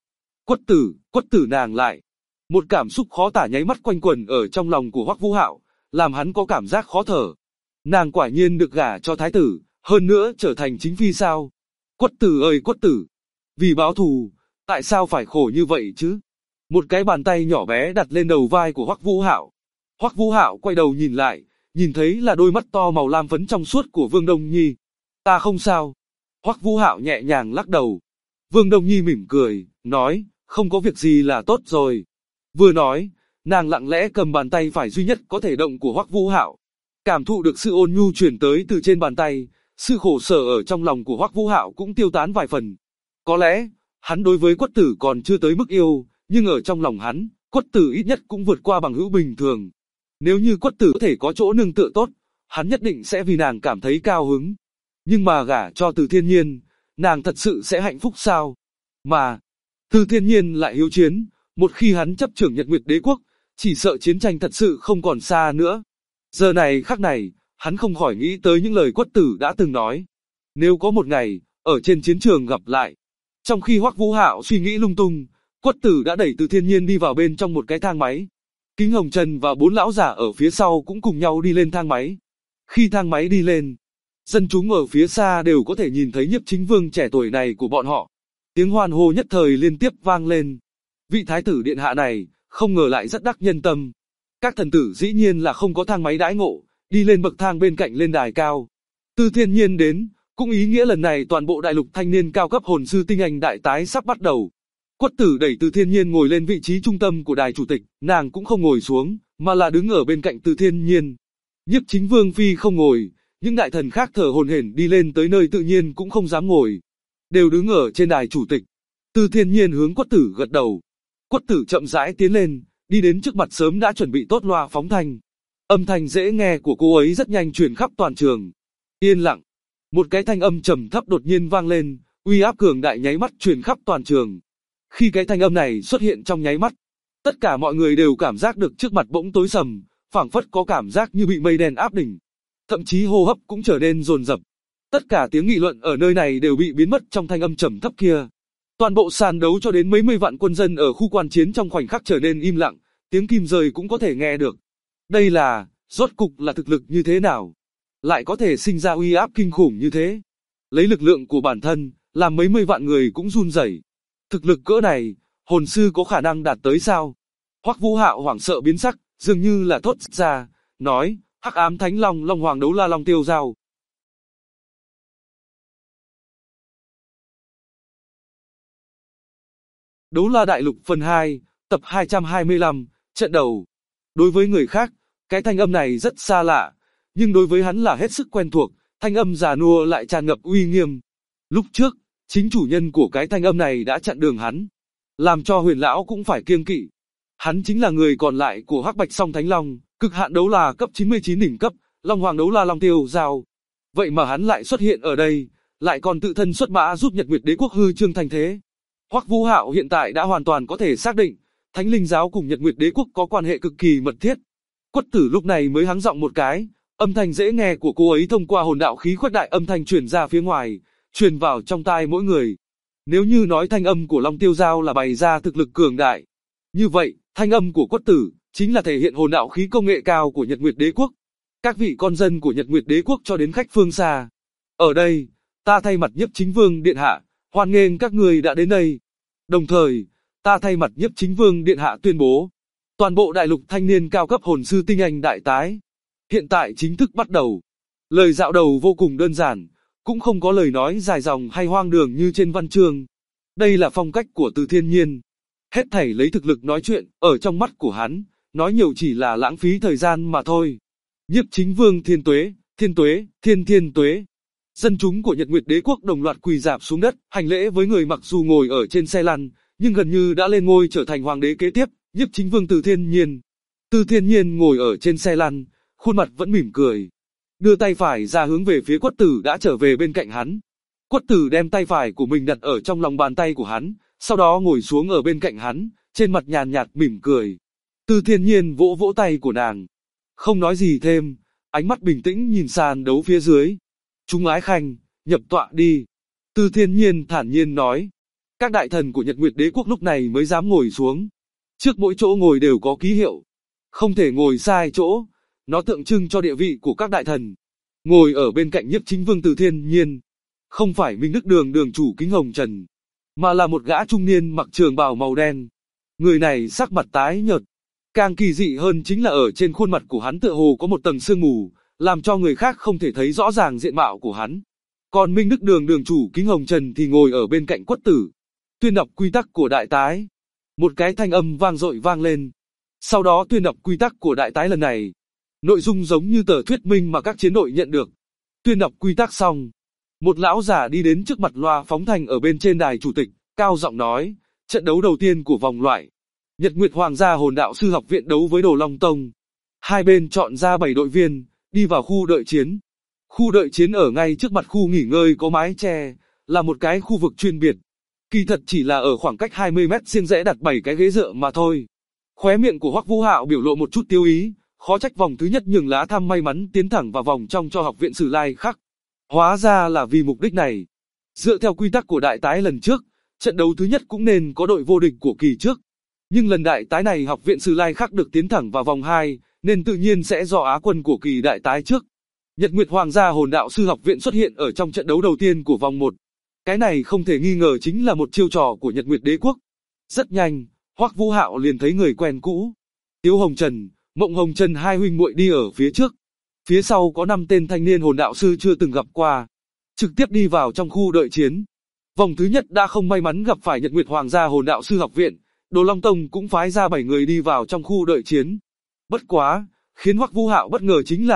Quất Tử nàng lại. Một cảm xúc khó tả nháy mắt quanh quẩn ở trong lòng của Hoắc Vũ Hạo, làm hắn có cảm giác khó thở. Nàng quả nhiên được gả cho thái tử, hơn nữa trở thành chính phi sao? Quất Tử ơi Quất Tử, vì báo thù, tại sao phải khổ như vậy chứ? Một cái bàn tay nhỏ bé đặt lên đầu vai của Hoắc Vũ Hạo. Hoắc Vũ Hạo quay đầu nhìn lại, nhìn thấy là đôi mắt to màu lam phấn trong suốt của Vương Đông Nhi. Ta không sao. Hoắc Vũ Hạo nhẹ nhàng lắc đầu. Vương Đông Nhi mỉm cười, nói, không có việc gì là tốt rồi. Vừa nói, nàng lặng lẽ cầm bàn tay phải duy nhất có thể động của Hoắc Vũ Hạo. Cảm thụ được sự ôn nhu truyền tới từ trên bàn tay, sự khổ sở ở trong lòng của Hoắc Vũ Hạo cũng tiêu tán vài phần. Có lẽ, hắn đối với Quất Tử còn chưa tới mức yêu, nhưng ở trong lòng hắn, Quất Tử ít nhất cũng vượt qua bằng hữu bình thường. Nếu như Quất Tử có thể có chỗ nương tựa tốt, hắn nhất định sẽ vì nàng cảm thấy cao hứng. Nhưng mà gả cho Từ Thiên Nhiên, nàng thật sự sẽ hạnh phúc sao? Mà, Từ Thiên Nhiên lại hiếu chiến, một khi hắn chấp trưởng Nhật Nguyệt Đế quốc, chỉ sợ chiến tranh thật sự không còn xa nữa. Giờ này khắc này, hắn không khỏi nghĩ tới những lời Quất Tử đã từng nói. Nếu có một ngày, ở trên chiến trường gặp lại. Trong khi Hoắc Vũ Hạo suy nghĩ lung tung, Quất Tử đã đẩy Từ Thiên Nhiên đi vào bên trong một cái thang máy. Kính Hồng Trần và 4 lão giả ở phía sau cũng cùng nhau đi lên thang máy. Khi thang máy đi lên, dân chúng ở phía xa đều có thể nhìn thấy Nhiếp Chính Vương trẻ tuổi này của bọn họ. Tiếng hoan hô nhất thời liên tiếp vang lên. Vị thái tử điện hạ này, không ngờ lại rất đắc nhân tâm. Các thần tử dĩ nhiên là không có thang máy đãi ngộ, đi lên bậc thang bên cạnh lên đài cao. Từ Thiên Nhiên đến, cũng ý nghĩa lần này toàn bộ đại lục thanh niên cao cấp hồn sư tinh anh đại tái sắp bắt đầu. Quất Tử đẩy Từ Thiên Nhiên ngồi lên vị trí trung tâm của đài chủ tịch, nàng cũng không ngồi xuống, mà là đứng ở bên cạnh Từ Thiên Nhiên. Nhiếp Chính Vương phi không ngồi, Những đại thần khác thở hổn hển đi lên tới nơi tự nhiên cũng không dám ngồi, đều đứng ở trên đài chủ tịch. Từ Thiên Nhiên hướng Quất Tử gật đầu. Quất Tử chậm rãi tiến lên, đi đến trước mặt sớm đã chuẩn bị tốt loa phóng thanh. Âm thanh dễ nghe của cô ấy rất nhanh truyền khắp toàn trường. Yên lặng. Một cái thanh âm trầm thấp đột nhiên vang lên, uy áp cường đại nháy mắt truyền khắp toàn trường. Khi cái thanh âm này xuất hiện trong nháy mắt, tất cả mọi người đều cảm giác được trước mặt bỗng tối sầm, phảng phất có cảm giác như bị mây đen áp đỉnh. Thậm chí hô hấp cũng trở nên dồn dập. Tất cả tiếng nghị luận ở nơi này đều bị biến mất trong thanh âm trầm thấp kia. Toàn bộ sàn đấu cho đến mấy mươi vạn quân dân ở khu quan chiến trong khoảnh khắc trở nên im lặng, tiếng kim rơi cũng có thể nghe được. Đây là, rốt cục là thực lực như thế nào? Lại có thể sinh ra uy áp kinh khủng như thế. Lấy lực lượng của bản thân, làm mấy mươi vạn người cũng run rẩy. Thực lực cỡ này, hồn sư có khả năng đạt tới sao? Hoắc Vũ Hạo hoảng sợ biến sắc, dường như là thốt ra, nói, Hắc Ám Thánh Long, Long Hoàng Đấu La Long Tiêu Dao. Đấu La Đại Lục phần 2, tập 225, trận đầu. Đối với người khác, cái thanh âm này rất xa lạ, nhưng đối với hắn là hết sức quen thuộc, thanh âm già nua lại tràn ngập uy nghiêm. Lúc trước, chính chủ nhân của cái thanh âm này đã chặn đường hắn, làm cho Huyền lão cũng phải kiêng kỵ. Hắn chính là người còn lại của Hắc Bạch Song Thánh Long, cực hạn đấu la cấp 99 đỉnh cấp, Long Hoàng Đấu La Long Tiêu Dao. Vậy mà hắn lại xuất hiện ở đây, lại còn tự thân xuất mã giúp Nhật Nguyệt Đế quốc hư trương thành thế. Hoắc Vũ Hạo hiện tại đã hoàn toàn có thể xác định, Thánh Linh giáo cùng Nhật Nguyệt Đế quốc có quan hệ cực kỳ mật thiết. Quất Tử lúc này mới hắng giọng một cái, âm thanh dễ nghe của cô ấy thông qua hồn đạo khí khuếch đại âm thanh truyền ra phía ngoài, truyền vào trong tai mỗi người. Nếu như nói thanh âm của Long Tiêu Dao là bày ra thực lực cường đại, như vậy, thanh âm của Quất Tử chính là thể hiện hồn đạo khí công nghệ cao của Nhật Nguyệt Đế quốc. Các vị con dân của Nhật Nguyệt Đế quốc cho đến khách phương xa, ở đây, ta thay mặt Nhiếp Chính Vương điện hạ, hoan nghênh các người đã đến đây. Đồng thời, ta thay mặt Nhiếp Chính Vương điện hạ tuyên bố, toàn bộ đại lục thanh niên cao cấp hồn sư tinh anh đại tái, hiện tại chính thức bắt đầu. Lời dạo đầu vô cùng đơn giản, cũng không có lời nói dài dòng hay hoang đường như trên văn chương. Đây là phong cách của Từ Thiên Nhiên. Hết thảy lấy thực lực nói chuyện, ở trong mắt của hắn, nói nhiều chỉ là lãng phí thời gian mà thôi. Nhiếp Chính Vương thiên tuế, thiên tuế, thiên tuế. Dân chúng của Nhật Nguyệt Đế quốc đồng loạt quỳ rạp xuống đất, hành lễ với người mặc dù ngồi ở trên xe lăn, nhưng gần như đã lên ngôi trở thành hoàng đế kế tiếp, Nhiếp Chính Vương Từ Thiên Nhiên. Từ Thiên Nhiên ngồi ở trên xe lăn, khuôn mặt vẫn mỉm cười, đưa tay phải ra hướng về phía Quất Tử đã trở về bên cạnh hắn. Quất Tử đem tay phải của mình đặt ở trong lòng bàn tay của hắn, sau đó ngồi xuống ở bên cạnh hắn, trên mặt nhàn nhạt mỉm cười. Từ Thiên Nhiên vỗ vỗ tay của nàng, không nói gì thêm, ánh mắt bình tĩnh nhìn sàn đấu phía dưới. Chúng ái khanh, nhập tọa đi. Từ Thiên Nhiên thản nhiên nói. Các đại thần của Nhật Nguyệt Đế quốc lúc này mới dám ngồi xuống. Trước mỗi chỗ ngồi đều có ký hiệu, không thể ngồi sai chỗ, nó tượng trưng cho địa vị của các đại thần. Ngồi ở bên cạnh Nhiếp Chính Vương Từ Thiên Nhiên, không phải Minh Đức Đường đường chủ Kính Hồng Trần, mà là một gã trung niên mặc trường bào màu đen. Người này sắc mặt tái nhợt, càng kỳ dị hơn chính là ở trên khuôn mặt của hắn tựa hồ có một tầng sương mù, làm cho người khác không thể thấy rõ ràng diện mạo của hắn. Còn Minh Đức Đường đường chủ Kính Hồng Trần thì ngồi ở bên cạnh Quất Tử, tuyên đọc quy tắc của đại tái. Một cái thanh âm vang dội vang lên. Sau đó tuyên đọc quy tắc của đại tái lần này. Nội dung giống như tờ thuyết minh mà các chiến đội nhận được. Tuyên đọc quy tắc xong, một lão giả đi đến trước mặt loa phóng thanh ở bên trên đài chủ tịch, cao giọng nói, trận đấu đầu tiên của vòng loại. Nhật Nguyệt Hoàng gia Hồn Đạo Sư Học viện đấu với Đồ Long Tông. Hai bên chọn ra 7 đội viên, đi vào khu đợi chiến. Khu đợi chiến ở ngay trước mặt khu nghỉ ngơi có mái che, là một cái khu vực chuyên biệt. Kỳ thật chỉ là ở khoảng cách 20 mét riêng rẽ đặt 7 cái ghế dựa mà thôi. Khóe miệng của Hoắc Vũ Hạo biểu lộ một chút tiêu ý, khó trách vòng thứ nhất nhường lá thăm may mắn tiến thẳng vào vòng trong cho học viện Sử Lai Khắc. Hóa ra là vì mục đích này. Dựa theo quy tắc của đại tái lần trước, trận đấu thứ nhất cũng nên có đội vô địch của kỳ trước. Nhưng lần đại tái này học viện Sử Lai Khắc được tiến thẳng vào vòng 2, nên tự nhiên sẽ do Á quân của kỳ đại tái trước. Nhật Nguyệt Hoàng gia Hồn Đạo Sư Học viện xuất hiện ở trong trận đấu đầu tiên của vòng 1. Cái này không thể nghi ngờ chính là một chiêu trò của Nhật Nguyệt Đế quốc. Rất nhanh, Hoắc Vũ Hạo liền thấy người quen cũ. Tiếu Hồng Trần, Mộng Hồng Trần hai huynh muội đi ở phía trước. Phía sau có 5 tên thanh niên hồn đạo sư chưa từng gặp qua. Trực tiếp đi vào trong khu đợi chiến. Vòng thứ nhất đã không may mắn gặp phải Nhật Nguyệt Hoàng gia Hồn Đạo Sư Học viện. Đồ Long Tông cũng phái ra 7 người đi vào trong khu đợi chiến. Bất quá, khiến Hoắc Vũ Hạo bất ngờ chính là,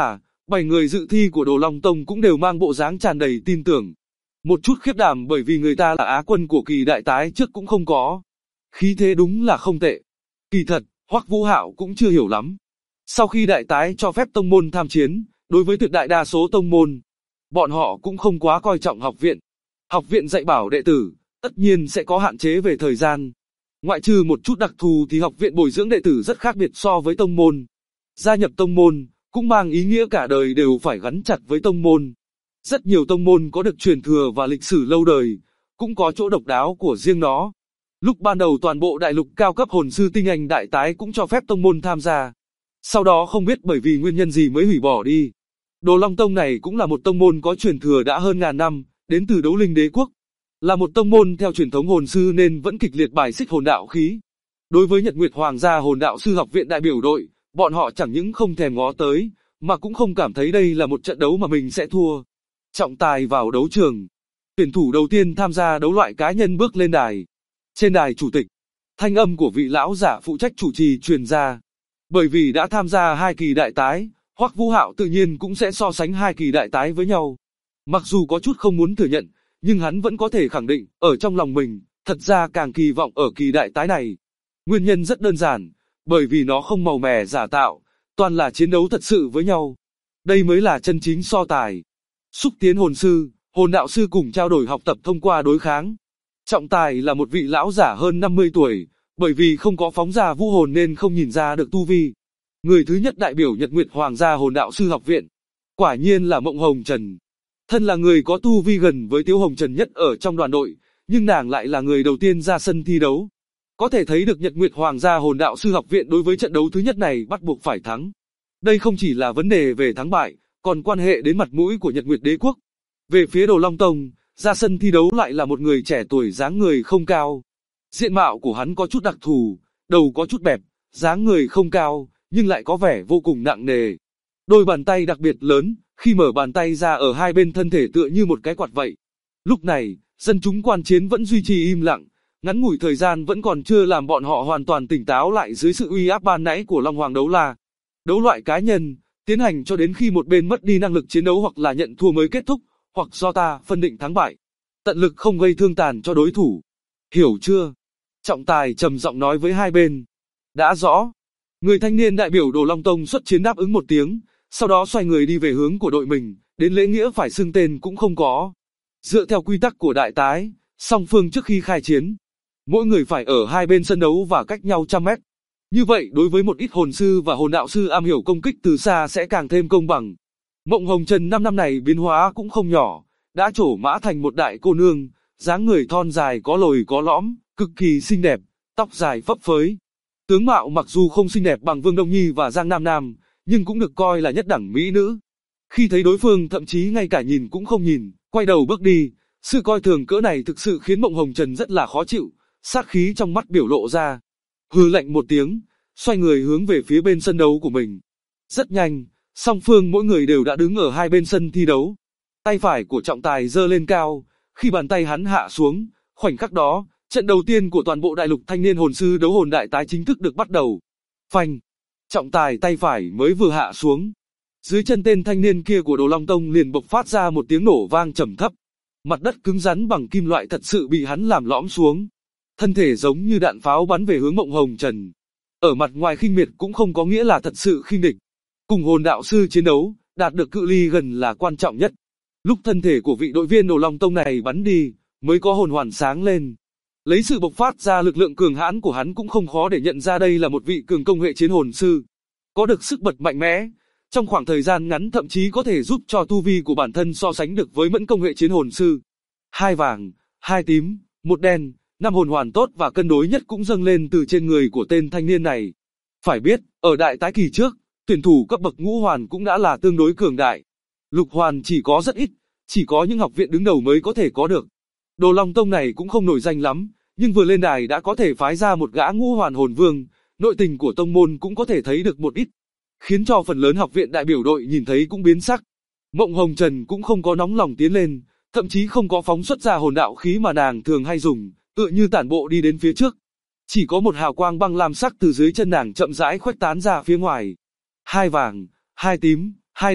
7 người dự thi của Đồ Long Tông cũng đều mang bộ dáng tràn đầy tin tưởng. Một chút khiếp đảm bởi vì người ta là Á quân của kỳ đại tái trước cũng không có. Khí thế đúng là không tệ. Kỳ thật, Hoắc Vũ Hạo cũng chưa hiểu lắm. Sau khi đại tái cho phép tông môn tham chiến, đối với tuyệt đại đa số tông môn, bọn họ cũng không quá coi trọng học viện. Học viện dạy bảo đệ tử, tất nhiên sẽ có hạn chế về thời gian. Ngoại trừ một chút đặc thù thì học viện bồi dưỡng đệ tử rất khác biệt so với tông môn. Gia nhập tông môn, cũng mang ý nghĩa cả đời đều phải gắn chặt với tông môn. Rất nhiều tông môn có được truyền thừa và lịch sử lâu đời, cũng có chỗ độc đáo của riêng nó. Lúc ban đầu toàn bộ đại lục cao cấp hồn sư tinh anh đại tái cũng cho phép tông môn tham gia. Sau đó không biết bởi vì nguyên nhân gì mới hủy bỏ đi. Đồ Long Tông này cũng là một tông môn có truyền thừa đã hơn ngàn năm, đến từ Đấu Linh Đế Quốc. Là một tông môn theo truyền thống hồn sư nên vẫn kịch liệt bài xích hồn đạo khí. Đối với Nhật Nguyệt Hoàng gia hồn đạo sư học viện đại biểu đội, bọn họ chẳng những không thèm ngó tới, mà cũng không cảm thấy đây là một trận đấu mà mình sẽ thua. Trọng tài vào đấu trường. Tuyển thủ đầu tiên tham gia đấu loại cá nhân bước lên đài. Trên đài chủ tịch, thanh âm của vị lão giả phụ trách chủ trì truyền ra. Bởi vì đã tham gia 2 kỳ đại tái, Hoắc Vũ Hạo tự nhiên cũng sẽ so sánh 2 kỳ đại tái với nhau. Mặc dù có chút không muốn thừa nhận, nhưng hắn vẫn có thể khẳng định, ở trong lòng mình, thật ra càng kỳ vọng ở kỳ đại tái này. Nguyên nhân rất đơn giản, bởi vì nó không màu mè giả tạo, toàn là chiến đấu thật sự với nhau. Đây mới là chân chính so tài. Xúc tiến hồn sư, hồn đạo sư cùng trao đổi học tập thông qua đối kháng. Trọng tài là một vị lão giả hơn 50 tuổi, bởi vì không có phóng ra vũ hồn nên không nhìn ra được tu vi. Người thứ nhất đại biểu Nhật Nguyệt Hoàng gia hồn đạo sư học viện. Quả nhiên là Mộng Hồng Trần. Thân là người có tu vi gần với Tiếu Hồng Trần nhất ở trong đoàn đội, nhưng nàng lại là người đầu tiên ra sân thi đấu. Có thể thấy được Nhật Nguyệt Hoàng gia hồn đạo sư học viện đối với trận đấu thứ nhất này bắt buộc phải thắng. Đây không chỉ là vấn đề về thắng bại, còn quan hệ đến mặt mũi của Nhật Nguyệt Đế Quốc. Về phía Đồ Long Tông, ra sân thi đấu lại là một người trẻ tuổi dáng người không cao. Diện mạo của hắn có chút đặc thù, đầu có chút bẹp, dáng người không cao, nhưng lại có vẻ vô cùng nặng nề. Đôi bàn tay đặc biệt lớn, khi mở bàn tay ra ở hai bên thân thể tựa như một cái quạt vậy. Lúc này, dân chúng quan chiến vẫn duy trì im lặng, ngắn ngủi thời gian vẫn còn chưa làm bọn họ hoàn toàn tỉnh táo lại dưới sự uy áp ban nãy của Long Hoàng Đấu La. Đấu loại cá nhân, tiến hành cho đến khi một bên mất đi năng lực chiến đấu hoặc là nhận thua mới kết thúc, hoặc do ta phân định thắng bại. Tận lực không gây thương tàn cho đối thủ. Hiểu chưa? Trọng tài trầm giọng nói với hai bên. Đã rõ. Người thanh niên đại biểu Đồ Long Tông xuất chiến đáp ứng một tiếng, sau đó xoay người đi về hướng của đội mình, đến lễ nghĩa phải xưng tên cũng không có. Dựa theo quy tắc của đại tái, song phương trước khi khai chiến, mỗi người phải ở hai bên sân đấu và cách nhau trăm mét. Như vậy đối với một ít hồn sư và hồn đạo sư am hiểu công kích từ xa sẽ càng thêm công bằng. Mộng Hồng Trần 5 năm này biến hóa cũng không nhỏ, đã trổ mã thành một đại cô nương, dáng người thon dài có lồi có lõm, cực kỳ xinh đẹp, tóc dài phấp phới. Tướng mạo mặc dù không xinh đẹp bằng Vương Đông Nhi và Giang Nam Nam, nhưng cũng được coi là nhất đẳng mỹ nữ. Khi thấy đối phương thậm chí ngay cả nhìn cũng không nhìn, quay đầu bước đi, sự coi thường cỡ này thực sự khiến Mộng Hồng Trần rất là khó chịu, sát khí trong mắt biểu lộ ra. Hừ lạnh một tiếng, xoay người hướng về phía bên sân đấu của mình. Rất nhanh, song phương mỗi người đều đã đứng ở hai bên sân thi đấu. Tay phải của trọng tài giơ lên cao, khi bàn tay hắn hạ xuống, khoảnh khắc đó, trận đầu tiên của toàn bộ đại lục thanh niên hồn sư đấu hồn đại tái chính thức được bắt đầu. Phanh! Trọng tài tay phải mới vừa hạ xuống. Dưới chân tên thanh niên kia của Đồ Long Tông liền bộc phát ra một tiếng nổ vang trầm thấp. Mặt đất cứng rắn bằng kim loại thật sự bị hắn làm lõm xuống. Thân thể giống như đạn pháo bắn về hướng Mộng Hồng Trần. Ở mặt ngoài khinh miệt cũng không có nghĩa là thật sự khinh địch. Cùng hồn đạo sư chiến đấu, đạt được cự ly gần là quan trọng nhất. Lúc thân thể của vị đội viên Đồ Long Tông này bắn đi, mới có hồn hoàn sáng lên. Lấy sự bộc phát ra lực lượng cường hãn của hắn cũng không khó để nhận ra đây là một vị cường công hệ chiến hồn sư. Có được sức bật mạnh mẽ, trong khoảng thời gian ngắn thậm chí có thể giúp cho tu vi của bản thân so sánh được với mẫn công hệ chiến hồn sư. 2 vàng, 2 tím, 1 đen, 5 hồn hoàn tốt và cân đối nhất cũng dâng lên từ trên người của tên thanh niên này. Phải biết, ở đại tái kỳ trước, tuyển thủ cấp bậc ngũ hoàn cũng đã là tương đối cường đại. Lục hoàn chỉ có rất ít, chỉ có những học viện đứng đầu mới có thể có được. Đồ Long Tông này cũng không nổi danh lắm, nhưng vừa lên đài đã có thể phái ra một gã ngũ hoàn hồn vương, nội tình của tông môn cũng có thể thấy được một ít, khiến cho phần lớn học viện đại biểu đội nhìn thấy cũng biến sắc. Mộng Hồng Trần cũng không có nóng lòng tiến lên, thậm chí không có phóng xuất ra hồn đạo khí mà nàng thường hay dùng, tựa như tản bộ đi đến phía trước. Chỉ có một hào quang băng lam sắc từ dưới chân nàng chậm rãi khuếch tán ra phía ngoài. 2 vàng, 2 tím, 2 đen,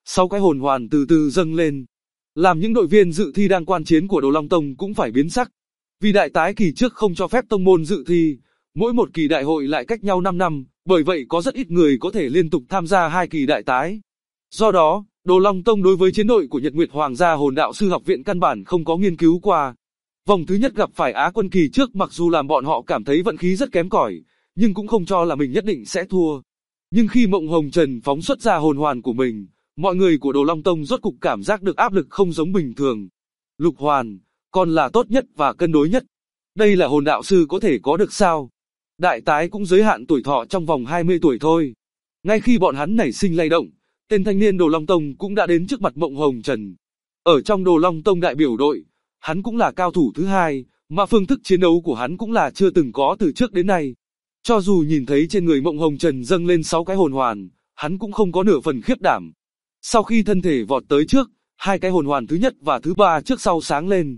6 cái hồn hoàn từ từ dâng lên, làm những đội viên dự thi đang quan chiến của Đồ Long Tông cũng phải biến sắc. Vì đại tái kỳ trước không cho phép tông môn dự thi, mỗi một kỳ đại hội lại cách nhau 5 năm, bởi vậy có rất ít người có thể liên tục tham gia 2 kỳ đại tái. Do đó, Đồ Long Tông đối với chiến đội của Nhật Nguyệt Hoàng gia Hồn Đạo Sư Học viện căn bản không có nghiên cứu qua. Vòng thứ nhất gặp phải Á quân kỳ trước mặc dù làm bọn họ cảm thấy vận khí rất kém cỏi, nhưng cũng không cho là mình nhất định sẽ thua. Nhưng khi Mộng Hồng Trần phóng xuất ra hồn hoàn của mình, mọi người của Đồ Long Tông rốt cục cảm giác được áp lực không giống bình thường. Lục hoàn, còn là tốt nhất và cân đối nhất. Đây là hồn đạo sư có thể có được sao? Đại tái cũng giới hạn tuổi thọ trong vòng 20 tuổi thôi. Ngay khi bọn hắn nảy sinh lay động, tên thanh niên Đồ Long Tông cũng đã đến trước mặt Mộng Hồng Trần. Ở trong Đồ Long Tông đại biểu đội, hắn cũng là cao thủ thứ hai, mà phương thức chiến đấu của hắn cũng là chưa từng có từ trước đến nay. Cho dù nhìn thấy trên người Mộng Hồng Trần dâng lên 6 cái hồn hoàn, hắn cũng không có nửa phần khiếp đảm. Sau khi thân thể vọt tới trước, 2 cái hồn hoàn thứ nhất và thứ ba trước sau sáng lên.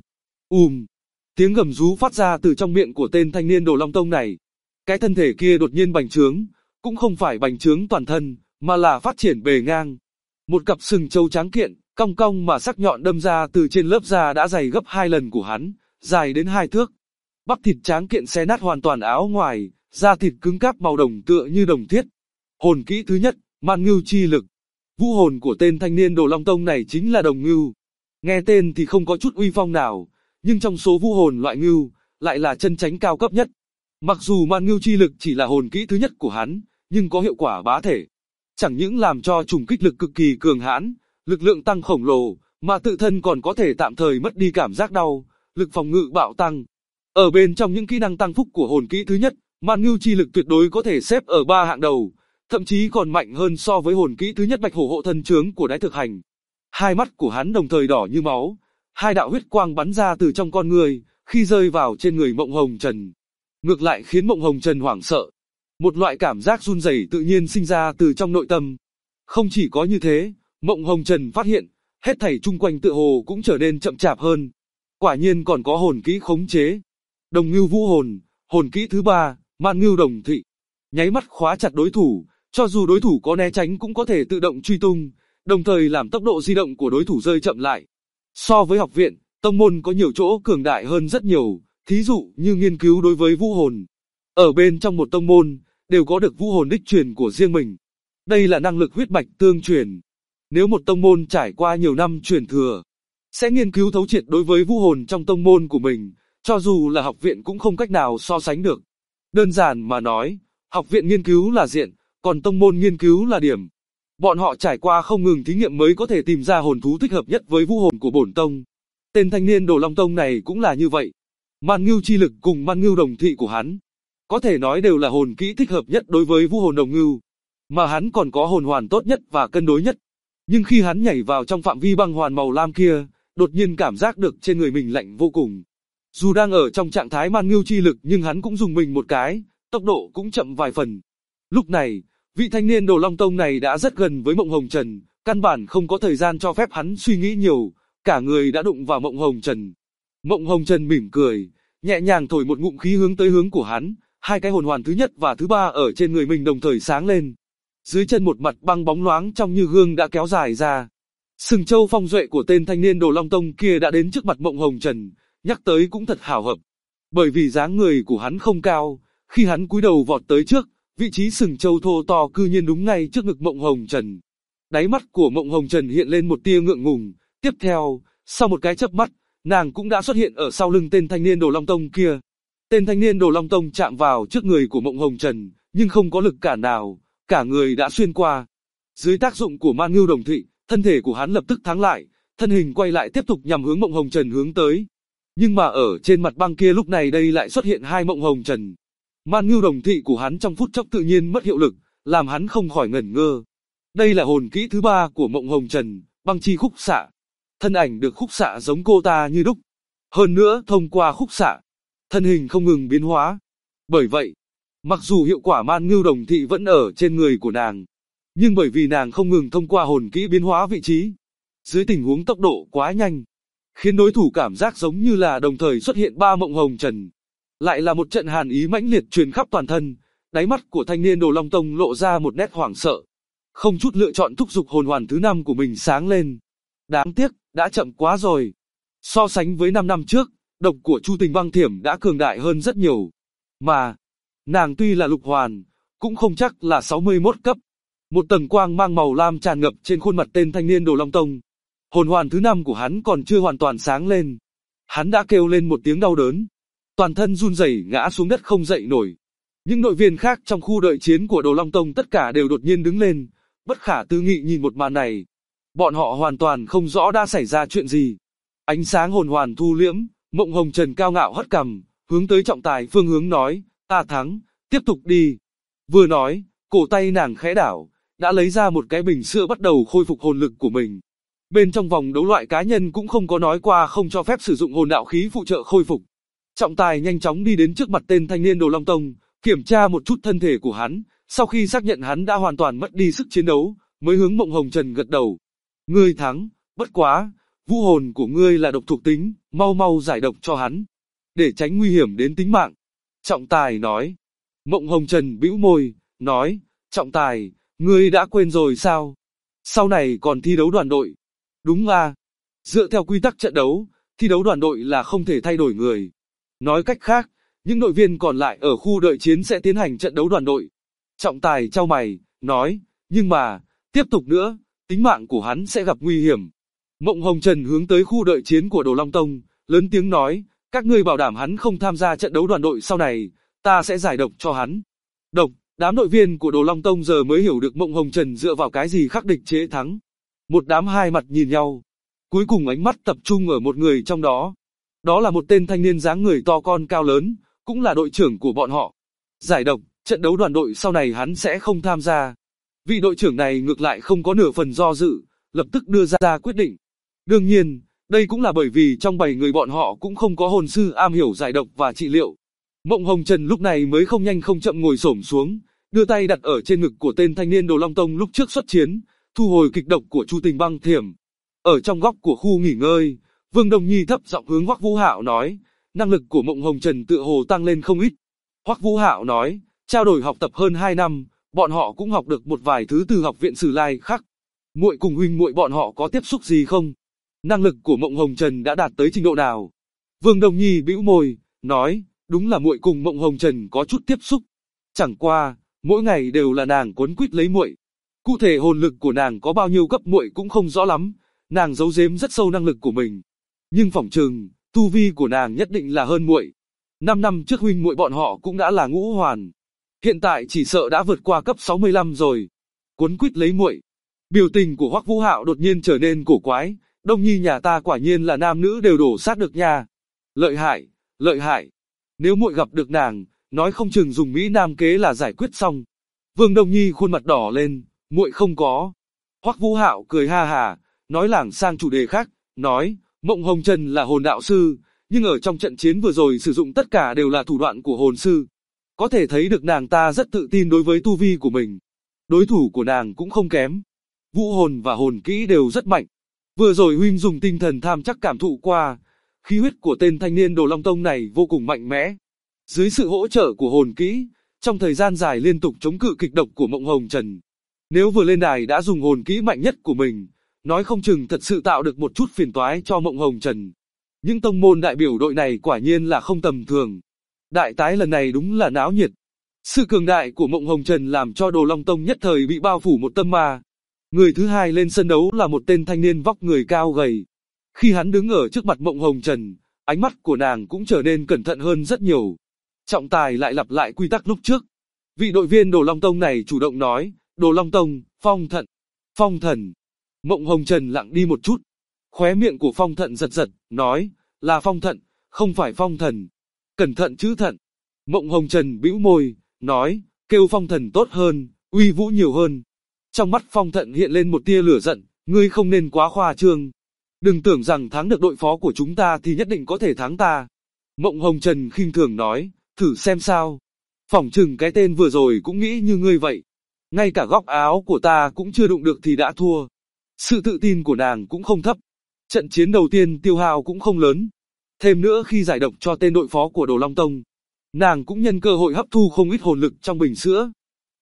Tiếng gầm rú phát ra từ trong miệng của tên thanh niên Đồ Long Tông này. Cái thân thể kia đột nhiên bành trướng, cũng không phải bành trướng toàn thân, mà là phát triển bề ngang. Một cặp sừng trâu trắng kiện, cong cong mà sắc nhọn đâm ra từ trên lớp da đã dày gấp 2 lần của hắn, dài đến 2 thước. Bắp thịt tráng kiện xé nát hoàn toàn áo ngoài, da thịt cứng cáp màu đồng tựa như đồng thiết. Hồn kỹ thứ nhất, Man Ngưu chi lực. Vũ hồn của tên thanh niên Đồ Long Tông này chính là đồng ngưu. Nghe tên thì không có chút uy phong nào, nhưng trong số vũ hồn loại ngưu, lại là chân chánh cao cấp nhất. Mặc dù Man Ngưu chi lực chỉ là hồn kỹ thứ nhất của hắn, nhưng có hiệu quả bá thể. Chẳng những làm cho trùng kích lực cực kỳ cường hãn, lực lượng tăng khổng lồ, mà tự thân còn có thể tạm thời mất đi cảm giác đau, lực phòng ngự bạo tăng. Ở bên trong những kỹ năng tăng phúc của hồn kỹ thứ nhất, Man Ngưu chi lực tuyệt đối có thể xếp ở 3 hạng đầu, thậm chí còn mạnh hơn so với hồn kỹ thứ nhất Bạch Hổ hộ thân chướng của Đái Thực Hành. Hai mắt của hắn đồng thời đỏ như máu, 2 đạo huyết quang bắn ra từ trong con người, khi rơi vào trên người Mộng Hồng Trần. Ngược lại khiến Mộng Hồng Trần hoảng sợ. Một loại cảm giác run rẩy tự nhiên sinh ra từ trong nội tâm. Không chỉ có như thế, Mộng Hồng Trần phát hiện, hết thảy chung quanh tựa hồ cũng trở nên chậm chạp hơn. Quả nhiên còn có hồn kỹ khống chế. Đồng Ngưu Vũ hồn, hồn kỹ thứ 3, Man Ngưu Đồng Thị. Nháy mắt khóa chặt đối thủ, cho dù đối thủ có né tránh cũng có thể tự động truy tung, đồng thời làm tốc độ di động của đối thủ rơi chậm lại. So với học viện, tông môn có nhiều chỗ cường đại hơn rất nhiều, thí dụ như nghiên cứu đối với vũ hồn. Ở bên trong một tông môn, đều có được vũ hồn đích truyền của riêng mình. Đây là năng lực huyết mạch tương truyền. Nếu một tông môn trải qua nhiều năm truyền thừa, sẽ nghiên cứu thấu triệt đối với vũ hồn trong tông môn của mình, cho dù là học viện cũng không cách nào so sánh được. Đơn giản mà nói, học viện nghiên cứu là diện, còn tông môn nghiên cứu là điểm. Bọn họ trải qua không ngừng thí nghiệm mới có thể tìm ra hồn thú thích hợp nhất với vũ hồn của bổn tông. Tên thanh niên Đồ Long Tông này cũng là như vậy. Man Ngưu chi lực cùng Man Ngưu Đồng Thị của hắn, có thể nói đều là hồn kỹ thích hợp nhất đối với vũ hồn đồng ngưu. Mà hắn còn có hồn hoàn tốt nhất và cân đối nhất. Nhưng khi hắn nhảy vào trong phạm vi băng hoàn màu lam kia, đột nhiên cảm giác được trên người mình lạnh vô cùng. Dù đang ở trong trạng thái Man Ngưu chi lực nhưng hắn cũng dùng mình một cái, tốc độ cũng chậm vài phần. Lúc này, vị thanh niên Đồ Long Tông này đã rất gần với Mộng Hồng Trần, căn bản không có thời gian cho phép hắn suy nghĩ nhiều, cả người đã đụng vào Mộng Hồng Trần. Mộng Hồng Trần mỉm cười, nhẹ nhàng thổi một ngụm khí hướng tới hướng của hắn, 2 cái hồn hoàn thứ nhất và thứ 3 ở trên người mình đồng thời sáng lên. Dưới chân một mặt băng bóng loáng trong như gương đã kéo dài ra. Sừng châu phong duệ của tên thanh niên Đồ Long Tông kia đã đến trước mặt Mộng Hồng Trần, nhắc tới cũng thật hảo hợp. Bởi vì dáng người của hắn không cao, khi hắn cúi đầu vọt tới trước, vị trí sừng châu thô to cư nhiên đúng ngay trước ngực Mộng Hồng Trần. Đáy mắt của Mộng Hồng Trần hiện lên một tia ngượng ngùng, tiếp theo, sau một cái chớp mắt, nàng cũng đã xuất hiện ở sau lưng tên thanh niên Đồ Long Tông kia. Tên thanh niên Đồ Long Tông chạm vào trước người của Mộng Hồng Trần, nhưng không có lực cản nào, cả người đã xuyên qua. Dưới tác dụng của Man Ngưu Đồng Thị, thân thể của hắn lập tức thắng lại, thân hình quay lại tiếp tục nhằm hướng Mộng Hồng Trần hướng tới. Nhưng mà ở trên mặt băng kia lúc này đây lại xuất hiện 2 Mộng Hồng Trần. Man Ngưu Đồng Thị của hắn trong phút chốc tự nhiên mất hiệu lực, làm hắn không khỏi ngẩn ngơ. Đây là hồn kỹ thứ 3 của Mộng Hồng Trần, Băng Chi Khúc Xạ. Thân ảnh được khúc xạ giống cô ta như đúc. Hơn nữa thông qua khúc xạ, thân hình không ngừng biến hóa. Bởi vậy, mặc dù hiệu quả Man Ngưu Đồng Thị vẫn ở trên người của nàng, nhưng bởi vì nàng không ngừng thông qua hồn kỹ biến hóa vị trí, dưới tình huống tốc độ quá nhanh, khiến đối thủ cảm giác giống như là đồng thời xuất hiện 3 Mộng Hồng Trần. Lại là một trận hàn ý mãnh liệt truyền khắp toàn thân, đáy mắt của thanh niên Đồ Long Tông lộ ra một nét hoảng sợ. không chút lựa chọn thúc giục hồn hoàn thứ 5 của mình sáng lên. Đáng tiếc, đã chậm quá rồi. So sánh với 5 năm trước, độc của Chu Tình Băng Thiểm đã cường đại hơn rất nhiều. Mà, nàng tuy là lục hoàn, cũng không chắc là 61 cấp. Một tầng quang mang màu lam tràn ngập trên khuôn mặt tên thanh niên Đồ Long Tông. Hồn hoàn thứ 5 của hắn còn chưa hoàn toàn sáng lên. Hắn đã kêu lên một tiếng đau đớn. Toàn thân run rẩy ngã xuống đất không dậy nổi. Những đội viên khác trong khu đợi chiến của Đồ Long Tông tất cả đều đột nhiên đứng lên, bất khả tư nghị nhìn một màn này. Bọn họ hoàn toàn không rõ đã xảy ra chuyện gì. Ánh sáng hồn hoàn thu liễm, Mộng Hồng Trần cao ngạo hất cằm, hướng tới trọng tài phương hướng nói, ta thắng, tiếp tục đi. Vừa nói, cổ tay nàng khẽ đảo, đã lấy ra một cái bình sữa bắt đầu khôi phục hồn lực của mình. Bên trong vòng đấu loại cá nhân cũng không có nói qua không cho phép sử dụng hồn đạo khí phụ trợ khôi phục. Trọng tài nhanh chóng đi đến trước mặt tên thanh niên Đồ Long Tông, kiểm tra một chút thân thể của hắn, sau khi xác nhận hắn đã hoàn toàn mất đi sức chiến đấu, mới hướng Mộng Hồng Trần gật đầu. Ngươi thắng, bất quá, vũ hồn của ngươi là độc thuộc tính, mau mau giải độc cho hắn, để tránh nguy hiểm đến tính mạng. Trọng tài nói. Mộng Hồng Trần bĩu môi, nói, trọng tài, ngươi đã quên rồi sao? Sau này còn thi đấu đoàn đội. Đúng à? Dựa theo quy tắc trận đấu, thi đấu đoàn đội là không thể thay đổi người. Nói cách khác, những đội viên còn lại ở khu đợi chiến sẽ tiến hành trận đấu đoàn đội. Trọng tài chau mày, nói, nhưng mà, tiếp tục nữa, tính mạng của hắn sẽ gặp nguy hiểm. Mộng Hồng Trần hướng tới khu đợi chiến của Đồ Long Tông, lớn tiếng nói, các ngươi bảo đảm hắn không tham gia trận đấu đoàn đội sau này, ta sẽ giải độc cho hắn. Độc, đám đội viên của Đồ Long Tông giờ mới hiểu được Mộng Hồng Trần dựa vào cái gì khắc địch chế thắng. Một đám hai mặt nhìn nhau, cuối cùng ánh mắt tập trung ở một người trong đó. Đó là một tên thanh niên dáng người to con cao lớn, cũng là đội trưởng của bọn họ. Giải độc, trận đấu đoàn đội sau này hắn sẽ không tham gia. Vị đội trưởng này ngược lại không có nửa phần do dự, lập tức đưa ra quyết định. Đương nhiên, đây cũng là bởi vì trong 7 người bọn họ cũng không có hồn sư am hiểu giải độc và trị liệu. Mộng Hồng Trần lúc này mới không nhanh không chậm ngồi xổm xuống, đưa tay đặt ở trên ngực của tên thanh niên Đồ Long Tông lúc trước xuất chiến, thu hồi kịch độc của Chu Tình Băng Thiểm. Ở trong góc của khu nghỉ ngơi, Vương Đông Nhi thấp giọng hướng Hoắc Vũ Hạo nói, năng lực của Mộng Hồng Trần tựa hồ tăng lên không ít. Hoắc Vũ Hạo nói, trao đổi học tập hơn 2 năm, bọn họ cũng học được một vài thứ từ học viện Sử Lai Khắc. Muội cùng huynh muội bọn họ có tiếp xúc gì không? Năng lực của Mộng Hồng Trần đã đạt tới trình độ nào? Vương Đông Nhi bĩu môi, nói, đúng là muội cùng Mộng Hồng Trần có chút tiếp xúc. Chẳng qua, mỗi ngày đều là nàng quấn quýt lấy muội. Cụ thể hồn lực của nàng có bao nhiêu cấp muội cũng không rõ lắm, nàng giấu giếm rất sâu năng lực của mình. Nhưng phỏng chừng, tu vi của nàng nhất định là hơn muội. 5 năm trước huynh muội bọn họ cũng đã là ngũ hoàn. Hiện tại chỉ sợ đã vượt qua cấp 65 rồi. Quấn quýt lấy muội. Biểu tình của Hoắc Vũ Hạo đột nhiên trở nên cổ quái, Đông Nhi nhà ta quả nhiên là nam nữ đều đổ sát được nha. Lợi hại, lợi hại. Nếu muội gặp được nàng, nói không chừng dùng Mỹ Nam kế là giải quyết xong. Vương Đông Nhi khuôn mặt đỏ lên, muội không có. Hoắc Vũ Hạo cười ha hà, nói lảng sang chủ đề khác, nói, Mộng Hồng Trần là hồn đạo sư, nhưng ở trong trận chiến vừa rồi sử dụng tất cả đều là thủ đoạn của hồn sư. Có thể thấy được nàng ta rất tự tin đối với tu vi của mình. Đối thủ của nàng cũng không kém. Vũ hồn và hồn kỹ đều rất mạnh. Vừa rồi huynh dùng tinh thần tham chắc cảm thụ qua, khí huyết của tên thanh niên Đồ Long Tông này vô cùng mạnh mẽ. Dưới sự hỗ trợ của hồn kỹ, trong thời gian dài liên tục chống cự kịch độc của Mộng Hồng Trần. Nếu vừa lên đài đã dùng hồn kỹ mạnh nhất của mình, nói không chừng thật sự tạo được một chút phiền toái cho Mộng Hồng Trần. Những tông môn đại biểu đội này quả nhiên là không tầm thường. Đại tái lần này đúng là náo nhiệt. Sự cường đại của Mộng Hồng Trần làm cho Đồ Long Tông nhất thời bị bao phủ một tâm ma. Người thứ hai lên sân đấu là một tên thanh niên vóc người cao gầy. Khi hắn đứng ở trước mặt Mộng Hồng Trần, ánh mắt của nàng cũng trở nên cẩn thận hơn rất nhiều. Trọng tài lại lặp lại quy tắc lúc trước. Vị đội viên Đồ Long Tông này chủ động nói, Đồ Long Tông, Phong Thận, Phong Thần. Mộng Hồng Trần lặng đi một chút. Khóe miệng của Phong Thận giật giật, nói, là Phong Thận, không phải Phong Thần. Cẩn thận chứ thận. Mộng Hồng Trần bĩu môi, nói, kêu Phong Thần tốt hơn, uy vũ nhiều hơn. Trong mắt Phong Thận hiện lên một tia lửa giận, ngươi không nên quá khoa trương. Đừng tưởng rằng thắng được đội phó của chúng ta thì nhất định có thể thắng ta. Mộng Hồng Trần khinh thường nói, thử xem sao. Phỏng chừng cái tên vừa rồi cũng nghĩ như ngươi vậy. Ngay cả góc áo của ta cũng chưa đụng được thì đã thua. Sự tự tin của nàng cũng không thấp. Trận chiến đầu tiên tiêu hao cũng không lớn. Thêm nữa khi giải độc cho tên đội phó của Đồ Long Tông, nàng cũng nhân cơ hội hấp thu không ít hồn lực trong bình sữa.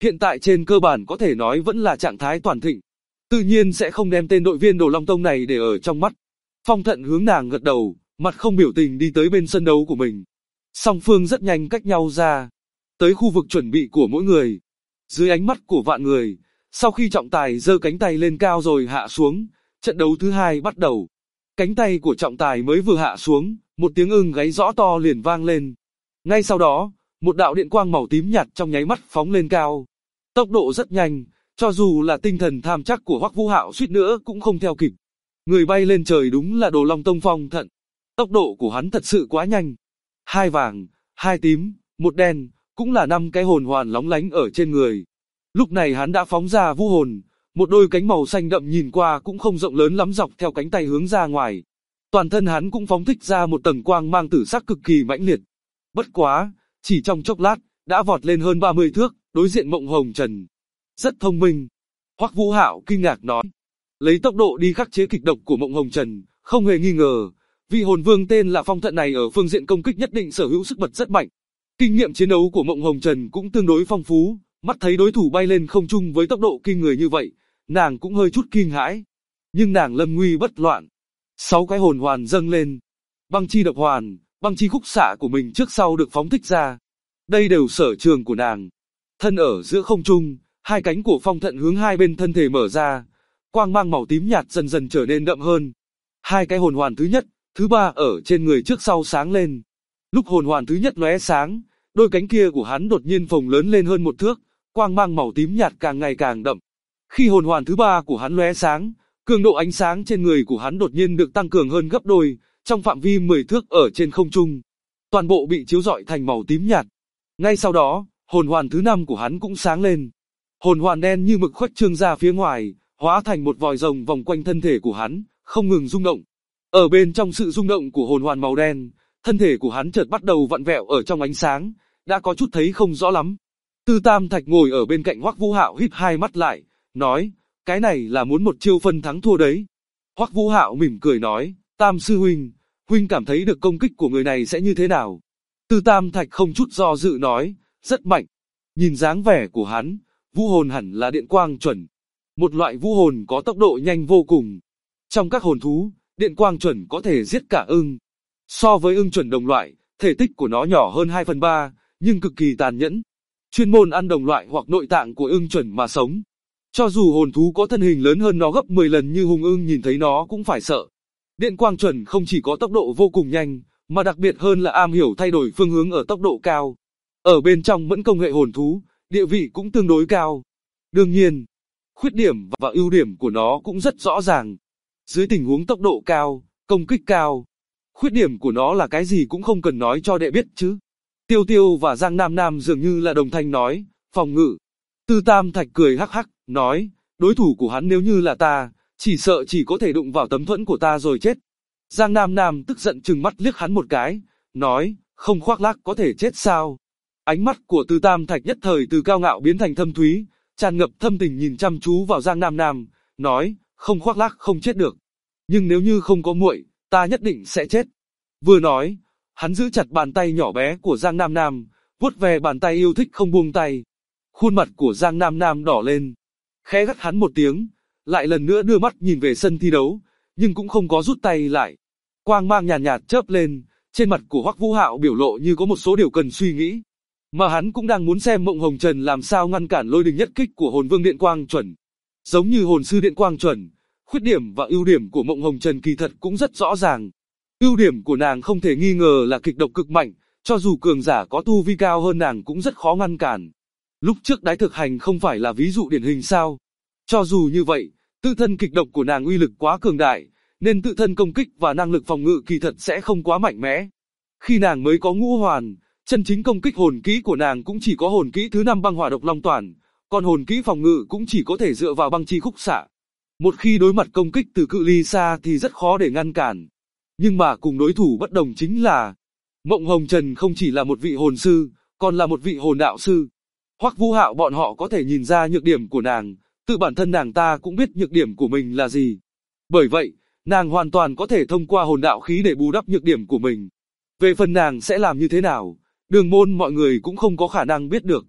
hiện tại trên cơ bản có thể nói vẫn là trạng thái toàn thịnh. Tự nhiên sẽ không đem tên đội viên Đồ Long Tông này để ở trong mắt. Phong Thận hướng nàng gật đầu, mặt không biểu tình đi tới bên sân đấu của mình. Song phương rất nhanh cách nhau ra, tới khu vực chuẩn bị của mỗi người. Dưới ánh mắt của vạn người, sau khi trọng tài giơ cánh tay lên cao rồi hạ xuống, trận đấu thứ hai bắt đầu. Cánh tay của trọng tài mới vừa hạ xuống, một tiếng ưng gáy rõ to liền vang lên. Ngay sau đó, một đạo điện quang màu tím nhạt trong nháy mắt phóng lên cao. Tốc độ rất nhanh, cho dù là tinh thần tham chắc của Hoắc Vũ Hạo suýt nữa cũng không theo kịp. Người bay lên trời đúng là Đồ Long Tông Phong Thận. Tốc độ của hắn thật sự quá nhanh. 2 vàng, 2 tím, 1 đen, cũng là 5 cái hồn hoàn lóng lánh ở trên người. Lúc này hắn đã phóng ra vũ hồn, một đôi cánh màu xanh đậm nhìn qua cũng không rộng lớn lắm dọc theo cánh tay hướng ra ngoài. Toàn thân hắn cũng phóng thích ra một tầng quang mang tử sắc cực kỳ mãnh liệt. Bất quá, chỉ trong chốc lát, đã vọt lên hơn 30 thước, đối diện Mộng Hồng Trần. Rất thông minh. Hoắc Vũ Hạo kinh ngạc nói. Lấy tốc độ đi khắc chế kịch độc của Mộng Hồng Trần, không hề nghi ngờ, vị hồn vương tên là Phong Thận này ở phương diện công kích nhất định sở hữu sức bật rất mạnh. Kinh nghiệm chiến đấu của Mộng Hồng Trần cũng tương đối phong phú, mắt thấy đối thủ bay lên không trung với tốc độ kinh người như vậy, nàng cũng hơi chút kinh hãi. Nhưng nàng lâm nguy bất loạn. 6 cái hồn hoàn dâng lên. Băng chi độc hoàn, băng chi khúc xạ của mình trước sau được phóng thích ra. Đây đều sở trường của nàng. Thân ở giữa không trung, hai cánh của Phong Thận hướng hai bên thân thể mở ra, quang mang màu tím nhạt dần dần trở nên đậm hơn. Hai cái hồn hoàn thứ nhất, thứ ba ở trên người trước sau sáng lên. Lúc hồn hoàn thứ nhất lóe sáng, đôi cánh kia của hắn đột nhiên phồng lớn lên hơn 1 thước, quang mang màu tím nhạt càng ngày càng đậm. Khi hồn hoàn thứ ba của hắn lóe sáng, cường độ ánh sáng trên người của hắn đột nhiên được tăng cường hơn gấp đôi, trong phạm vi 10 thước ở trên không trung. Toàn bộ bị chiếu rọi thành màu tím nhạt. Ngay sau đó, hồn hoàn thứ 5 của hắn cũng sáng lên. Hồn hoàn đen như mực khuếch trương ra phía ngoài, hóa thành một vòi rồng vòng quanh thân thể của hắn, không ngừng rung động. Ở bên trong sự rung động của hồn hoàn màu đen, thân thể của hắn chợt bắt đầu vặn vẹo ở trong ánh sáng, đã có chút thấy không rõ lắm. Tư Tam Thạch ngồi ở bên cạnh Hoắc Vũ Hạo híp hai mắt lại, nói, cái này là muốn một chiêu phân thắng thua đấy. Hoắc Vũ Hạo mỉm cười nói, Tam sư huynh, huynh cảm thấy được công kích của người này sẽ như thế nào? Tư Tam Thạch không chút do dự nói, rất mạnh. Nhìn dáng vẻ của hắn, vũ hồn hẳn là điện quang chuẩn. Một loại vũ hồn có tốc độ nhanh vô cùng. Trong các hồn thú, điện quang chuẩn có thể giết cả ưng. So với ưng chuẩn đồng loại, thể tích của nó nhỏ hơn 2/3, nhưng cực kỳ tàn nhẫn. Chuyên môn ăn đồng loại hoặc nội tạng của ưng chuẩn mà sống. Cho dù hồn thú có thân hình lớn hơn nó gấp 10 lần như hùng ưng nhìn thấy nó cũng phải sợ. Điện quang chuẩn không chỉ có tốc độ vô cùng nhanh, mà đặc biệt hơn là am hiểu thay đổi phương hướng ở tốc độ cao. Ở bên trong mẫn công hệ hồn thú, địa vị cũng tương đối cao. Đương nhiên, khuyết điểm và ưu điểm của nó cũng rất rõ ràng. Dưới tình huống tốc độ cao, công kích cao, khuyết điểm của nó là cái gì cũng không cần nói cho đệ biết chứ. Tiêu Tiêu và Giang Nam Nam dường như là đồng thanh nói, phòng ngự. Tư Tam Thạch cười hắc hắc, nói, đối thủ của hắn nếu như là ta, chỉ sợ chỉ có thể đụng vào tấm thuẫn của ta rồi chết. Giang Nam Nam tức giận trừng mắt liếc hắn một cái, nói, không khoác lác có thể chết sao? Ánh mắt của Tư Tam Thạch nhất thời từ cao ngạo biến thành thâm thúy, tràn ngập thâm tình nhìn chăm chú vào Giang Nam Nam, nói, không khoác lác không chết được. Nhưng nếu như không có muội, ta nhất định sẽ chết. Vừa nói, hắn giữ chặt bàn tay nhỏ bé của Giang Nam Nam, vuốt về bàn tay yêu thích không buông tay. Khuôn mặt của Giang Nam Nam đỏ lên, khẽ gắt hắn một tiếng, lại lần nữa đưa mắt nhìn về sân thi đấu, nhưng cũng không có rút tay lại. Quang mang nhàn nhạt chớp lên, trên mặt của Hoắc Vũ Hạo biểu lộ như có một số điều cần suy nghĩ. Mà hắn cũng đang muốn xem Mộng Hồng Trần làm sao ngăn cản lôi đình nhất kích của hồn vương điện quang chuẩn. Giống như hồn sư điện quang chuẩn, khuyết điểm và ưu điểm của Mộng Hồng Trần kỳ thật cũng rất rõ ràng. Ưu điểm của nàng không thể nghi ngờ là kịch độc cực mạnh, cho dù cường giả có tu vi cao hơn nàng cũng rất khó ngăn cản. Lúc trước Đái Thực Hành không phải là ví dụ điển hình sao? Cho dù như vậy, tự thân kịch độc của nàng uy lực quá cường đại, nên tự thân công kích và năng lực phòng ngự kỳ thật sẽ không quá mạnh mẽ. Khi nàng mới có ngũ hoàn, chân chính công kích hồn kỹ của nàng cũng chỉ có hồn kỹ thứ 5 băng hỏa độc long toàn, còn hồn kỹ phòng ngự cũng chỉ có thể dựa vào băng chi khúc xạ. Một khi đối mặt công kích từ cự ly xa thì rất khó để ngăn cản. Nhưng mà cùng đối thủ bất đồng chính là, Mộng Hồng Trần không chỉ là một vị hồn sư, còn là một vị hồn đạo sư. Hoắc Vũ Hạo bọn họ có thể nhìn ra nhược điểm của nàng, tự bản thân nàng ta cũng biết nhược điểm của mình là gì. Bởi vậy, nàng hoàn toàn có thể thông qua hồn đạo khí để bù đắp nhược điểm của mình. Về phần nàng sẽ làm như thế nào, Đường Môn mọi người cũng không có khả năng biết được.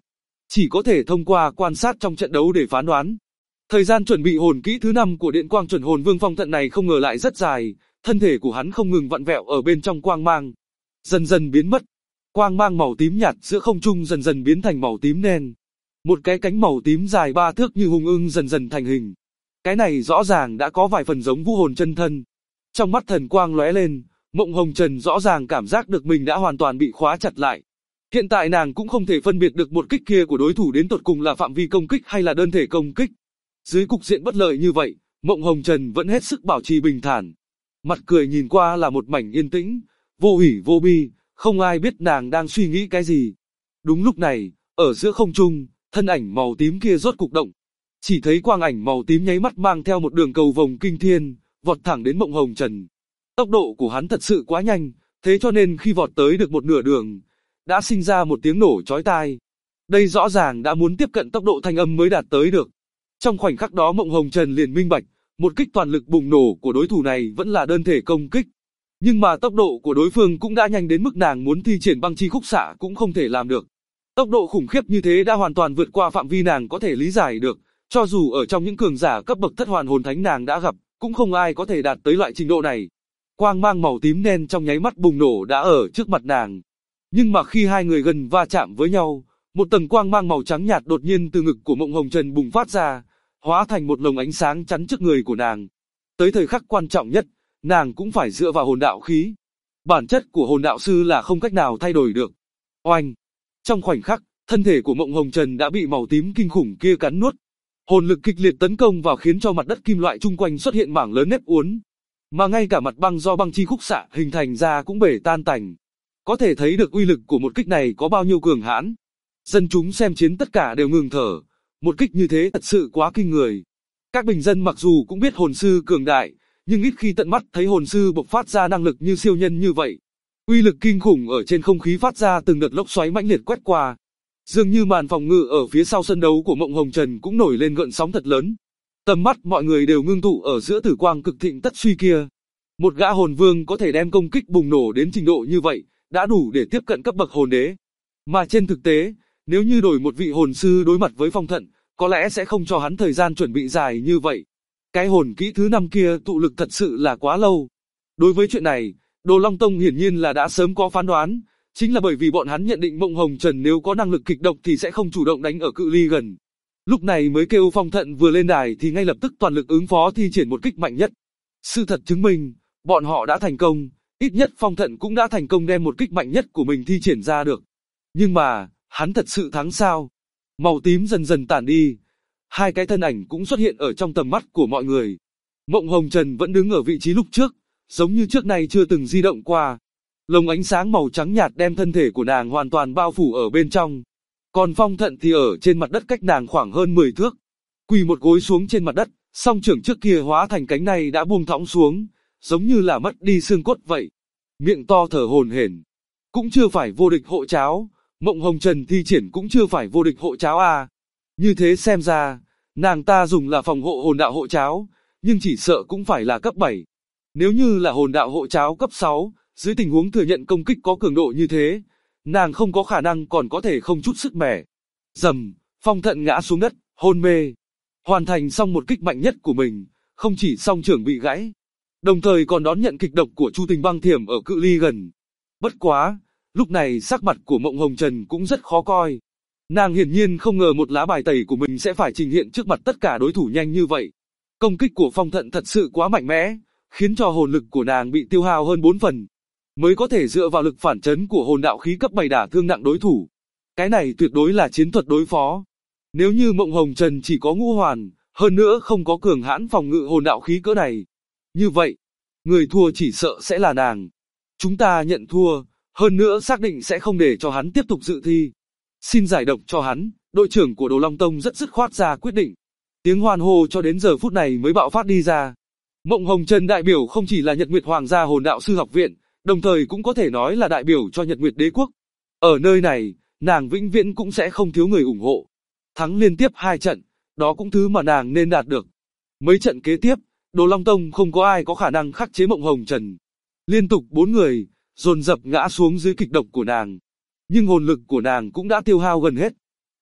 chỉ có thể thông qua quan sát trong trận đấu để phán đoán. Thời gian chuẩn bị hồn kỹ thứ 5 của Điện Quang Chuẩn Hồn Vương Phong Thận này không ngờ lại rất dài, thân thể của hắn không ngừng vặn vẹo ở bên trong quang mang, dần dần biến mất. Quang mang màu tím nhạt giữa không trung dần dần biến thành màu tím đen. Một cái cánh màu tím dài 3 thước như hùng ưng dần dần thành hình. Cái này rõ ràng đã có vài phần giống vũ hồn chân thân. Trong mắt thần quang lóe lên, Mộng Hồng Trần rõ ràng cảm giác được mình đã hoàn toàn bị khóa chặt lại. Hiện tại nàng cũng không thể phân biệt được một kích kia của đối thủ đến tột cùng là phạm vi công kích hay là đơn thể công kích. Dưới cục diện bất lợi như vậy, Mộng Hồng Trần vẫn hết sức bảo trì bình thản. Mặt cười nhìn qua là một mảnh yên tĩnh, vô hỉ vô bi, không ai biết nàng đang suy nghĩ cái gì. Đúng lúc này, ở giữa không trung, thân ảnh màu tím kia rốt cục động. Chỉ thấy quang ảnh màu tím nháy mắt mang theo một đường cầu vồng kinh thiên, vọt thẳng đến Mộng Hồng Trần. Tốc độ của hắn thật sự quá nhanh, thế cho nên khi vọt tới được một nửa đường, đã sinh ra một tiếng nổ chói tai. Đây rõ ràng đã muốn tiếp cận tốc độ thanh âm mới đạt tới được. Trong khoảnh khắc đó Mộng Hồng Trần liền minh bạch, một kích toàn lực bùng nổ của đối thủ này vẫn là đơn thể công kích. Nhưng mà tốc độ của đối phương cũng đã nhanh đến mức nàng muốn thi triển băng chi khúc xạ cũng không thể làm được. Tốc độ khủng khiếp như thế đã hoàn toàn vượt qua phạm vi nàng có thể lý giải được, cho dù ở trong những cường giả cấp bậc thất hoàn hồn thánh nàng đã gặp, cũng không ai có thể đạt tới loại trình độ này. Quang mang màu tím đen trong nháy mắt bùng nổ đã ở trước mặt nàng. Nhưng mà khi hai người gần va chạm với nhau, một tầng quang mang màu trắng nhạt đột nhiên từ ngực của Mộng Hồng Trần bùng phát ra, hóa thành một lồng ánh sáng chắn trước người của nàng. Tới thời khắc quan trọng nhất, nàng cũng phải dựa vào hồn đạo khí. Bản chất của hồn đạo sư là không cách nào thay đổi được. Oanh! Trong khoảnh khắc, thân thể của Mộng Hồng Trần đã bị màu tím kinh khủng kia cắn nuốt. Hồn lực kịch liệt tấn công vào khiến cho mặt đất kim loại chung quanh xuất hiện mảng lớn nếp uốn. Mà ngay cả mặt băng do băng chi khúc xạ hình thành ra cũng bể tan tành. Có thể thấy được uy lực của một kích này có bao nhiêu cường hãn. Dân chúng xem chiến tất cả đều ngừng thở. Một kích như thế thật sự quá kinh người. Các bình dân mặc dù cũng biết hồn sư cường đại, nhưng ít khi tận mắt thấy hồn sư bộc phát ra năng lực như siêu nhân như vậy. Uy lực kinh khủng ở trên không khí phát ra từng đợt lốc xoáy mãnh liệt quét qua. Dường như màn phòng ngự ở phía sau sân đấu của Mộng Hồng Trần cũng nổi lên gợn sóng thật lớn. Tầm mắt mọi người đều ngưng tụ ở giữa tử quang cực thịnh tất suy kia. Một gã hồn vương có thể đem công kích bùng nổ đến trình độ như vậy, đã đủ để tiếp cận cấp bậc hồn đế. Mà trên thực tế, nếu như đổi một vị hồn sư đối mặt với Phong Thận, có lẽ sẽ không cho hắn thời gian chuẩn bị dài như vậy. Cái hồn kỹ thứ 5 kia tụ lực thật sự là quá lâu. Đối với chuyện này, Đồ Long Tông hiển nhiên là đã sớm có phán đoán, chính là bởi vì bọn hắn nhận định Mộng Hồng Trần nếu có năng lực kịch độc thì sẽ không chủ động đánh ở cự ly gần. Lúc này mới kêu Phong Thận vừa lên đài thì ngay lập tức toàn lực ứng phó thi triển một kích mạnh nhất. Sự thật chứng minh, bọn họ đã thành công, ít nhất Phong Thận cũng đã thành công đem một kích mạnh nhất của mình thi triển ra được. Nhưng mà, hắn thật sự thắng sao? Màu tím dần dần tản đi, hai cái thân ảnh cũng xuất hiện ở trong tầm mắt của mọi người. Mộng Hồng Trần vẫn đứng ở vị trí lúc trước, giống như trước nay chưa từng di động qua. Lồng ánh sáng màu trắng nhạt đem thân thể của nàng hoàn toàn bao phủ ở bên trong. Còn Phong Thận thì ở trên mặt đất cách nàng khoảng hơn 10 thước. Quỳ một gối xuống trên mặt đất, song trưởng trước kia hóa thành cánh này đã buông thõng xuống, giống như là mất đi xương cốt vậy. Miệng to thở hổn hển. Cũng chưa phải vô địch hộ cháo, Mộng Hồng Trần thi triển cũng chưa phải vô địch hộ cháo à. Như thế xem ra, nàng ta dùng là phòng hộ hồn đạo hộ cháo, nhưng chỉ sợ cũng phải là cấp 7. Nếu như là hồn đạo hộ cháo cấp 6, dưới tình huống thừa nhận công kích có cường độ như thế, nàng không có khả năng còn có thể không chút sức mẻ. Rầm, Phong Thận ngã xuống đất, hôn mê. Hoàn thành xong một kích mạnh nhất của mình, không chỉ song trưởng bị gãy, đồng thời còn đón nhận kịch độc của Chu Tình Băng Thiểm ở cự ly gần. Bất quá, lúc này sắc mặt của Mộng Hồng Trần cũng rất khó coi. Nàng hiển nhiên không ngờ một lá bài tẩy của mình sẽ phải trình hiện trước mặt tất cả đối thủ nhanh như vậy. Công kích của Phong Thận thật sự quá mạnh mẽ, khiến cho hồn lực của nàng bị tiêu hao hơn 4 phần, mới có thể dựa vào lực phản chấn của hồn đạo khí cấp 7 đả thương nặng đối thủ. Cái này tuyệt đối là chiến thuật đối phó. Nếu như Mộng Hồng Trần chỉ có ngũ hoàn, hơn nữa không có cường hãn phòng ngự hồn đạo khí cỡ này, như vậy, người thua chỉ sợ sẽ là nàng. Chúng ta nhận thua, hơn nữa xác định sẽ không để cho hắn tiếp tục dự thi. Xin giải độc cho hắn, đội trưởng của Đồ Long Tông rất dứt khoát ra quyết định. Tiếng hoan hô cho đến giờ phút này mới bạo phát đi ra. Mộng Hồng Trần đại biểu không chỉ là Nhật Nguyệt Hoàng gia Hồn Đạo Sư Học Viện, đồng thời cũng có thể nói là đại biểu cho Nhật Nguyệt Đế Quốc. Ở nơi này, nàng vĩnh viễn cũng sẽ không thiếu người ủng hộ. Thắng liên tiếp 2 trận, đó cũng thứ mà nàng nên đạt được. Mấy trận kế tiếp, Đồ Long Tông không có ai có khả năng khắc chế Mộng Hồng Trần. Liên tục 4 người, dồn dập ngã xuống dưới kịch độc của nàng. Nhưng hồn lực của nàng cũng đã tiêu hao gần hết.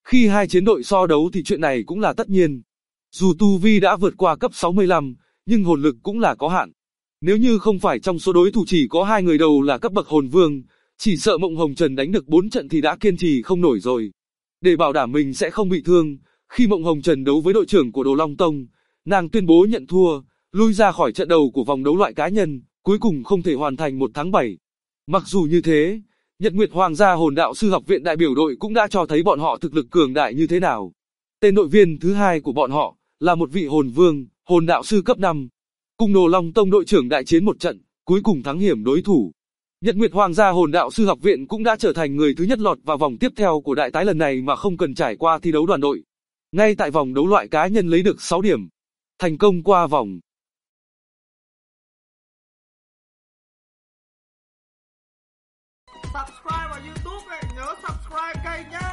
Khi hai chiến đội so đấu thì chuyện này cũng là tất nhiên. Dù tu vi đã vượt qua cấp 65, nhưng hồn lực cũng là có hạn. Nếu như không phải trong số đối thủ chỉ có hai người đầu là cấp bậc hồn vương, chỉ sợ Mộng Hồng Trần đánh được 4 trận thì đã kiên trì không nổi rồi. Để bảo đảm mình sẽ không bị thương, khi Mộng Hồng Trần đấu với đội trưởng của Đồ Long Tông, nàng tuyên bố nhận thua, lui ra khỏi trận đầu của vòng đấu loại cá nhân, cuối cùng không thể hoàn thành 1 tháng 7. Mặc dù như thế, Nhật Nguyệt Hoàng gia Hồn Đạo Sư Học viện đại biểu đội cũng đã cho thấy bọn họ thực lực cường đại như thế nào. Tên đội viên thứ hai của bọn họ là một vị hồn vương, hồn đạo sư cấp 5. Cùng Đồ Long Tông đội trưởng đại chiến một trận, cuối cùng thắng hiểm đối thủ. Nhật Nguyệt Hoàng gia Hồn Đạo Sư Học viện cũng đã trở thành người thứ nhất lọt vào vòng tiếp theo của đại tái lần này mà không cần trải qua thi đấu đoàn đội. Ngay tại vòng đấu loại cá nhân lấy được 6 điểm. Thành công qua vòng. Subscribe vào YouTube này, nhớ subscribe kênh nhá.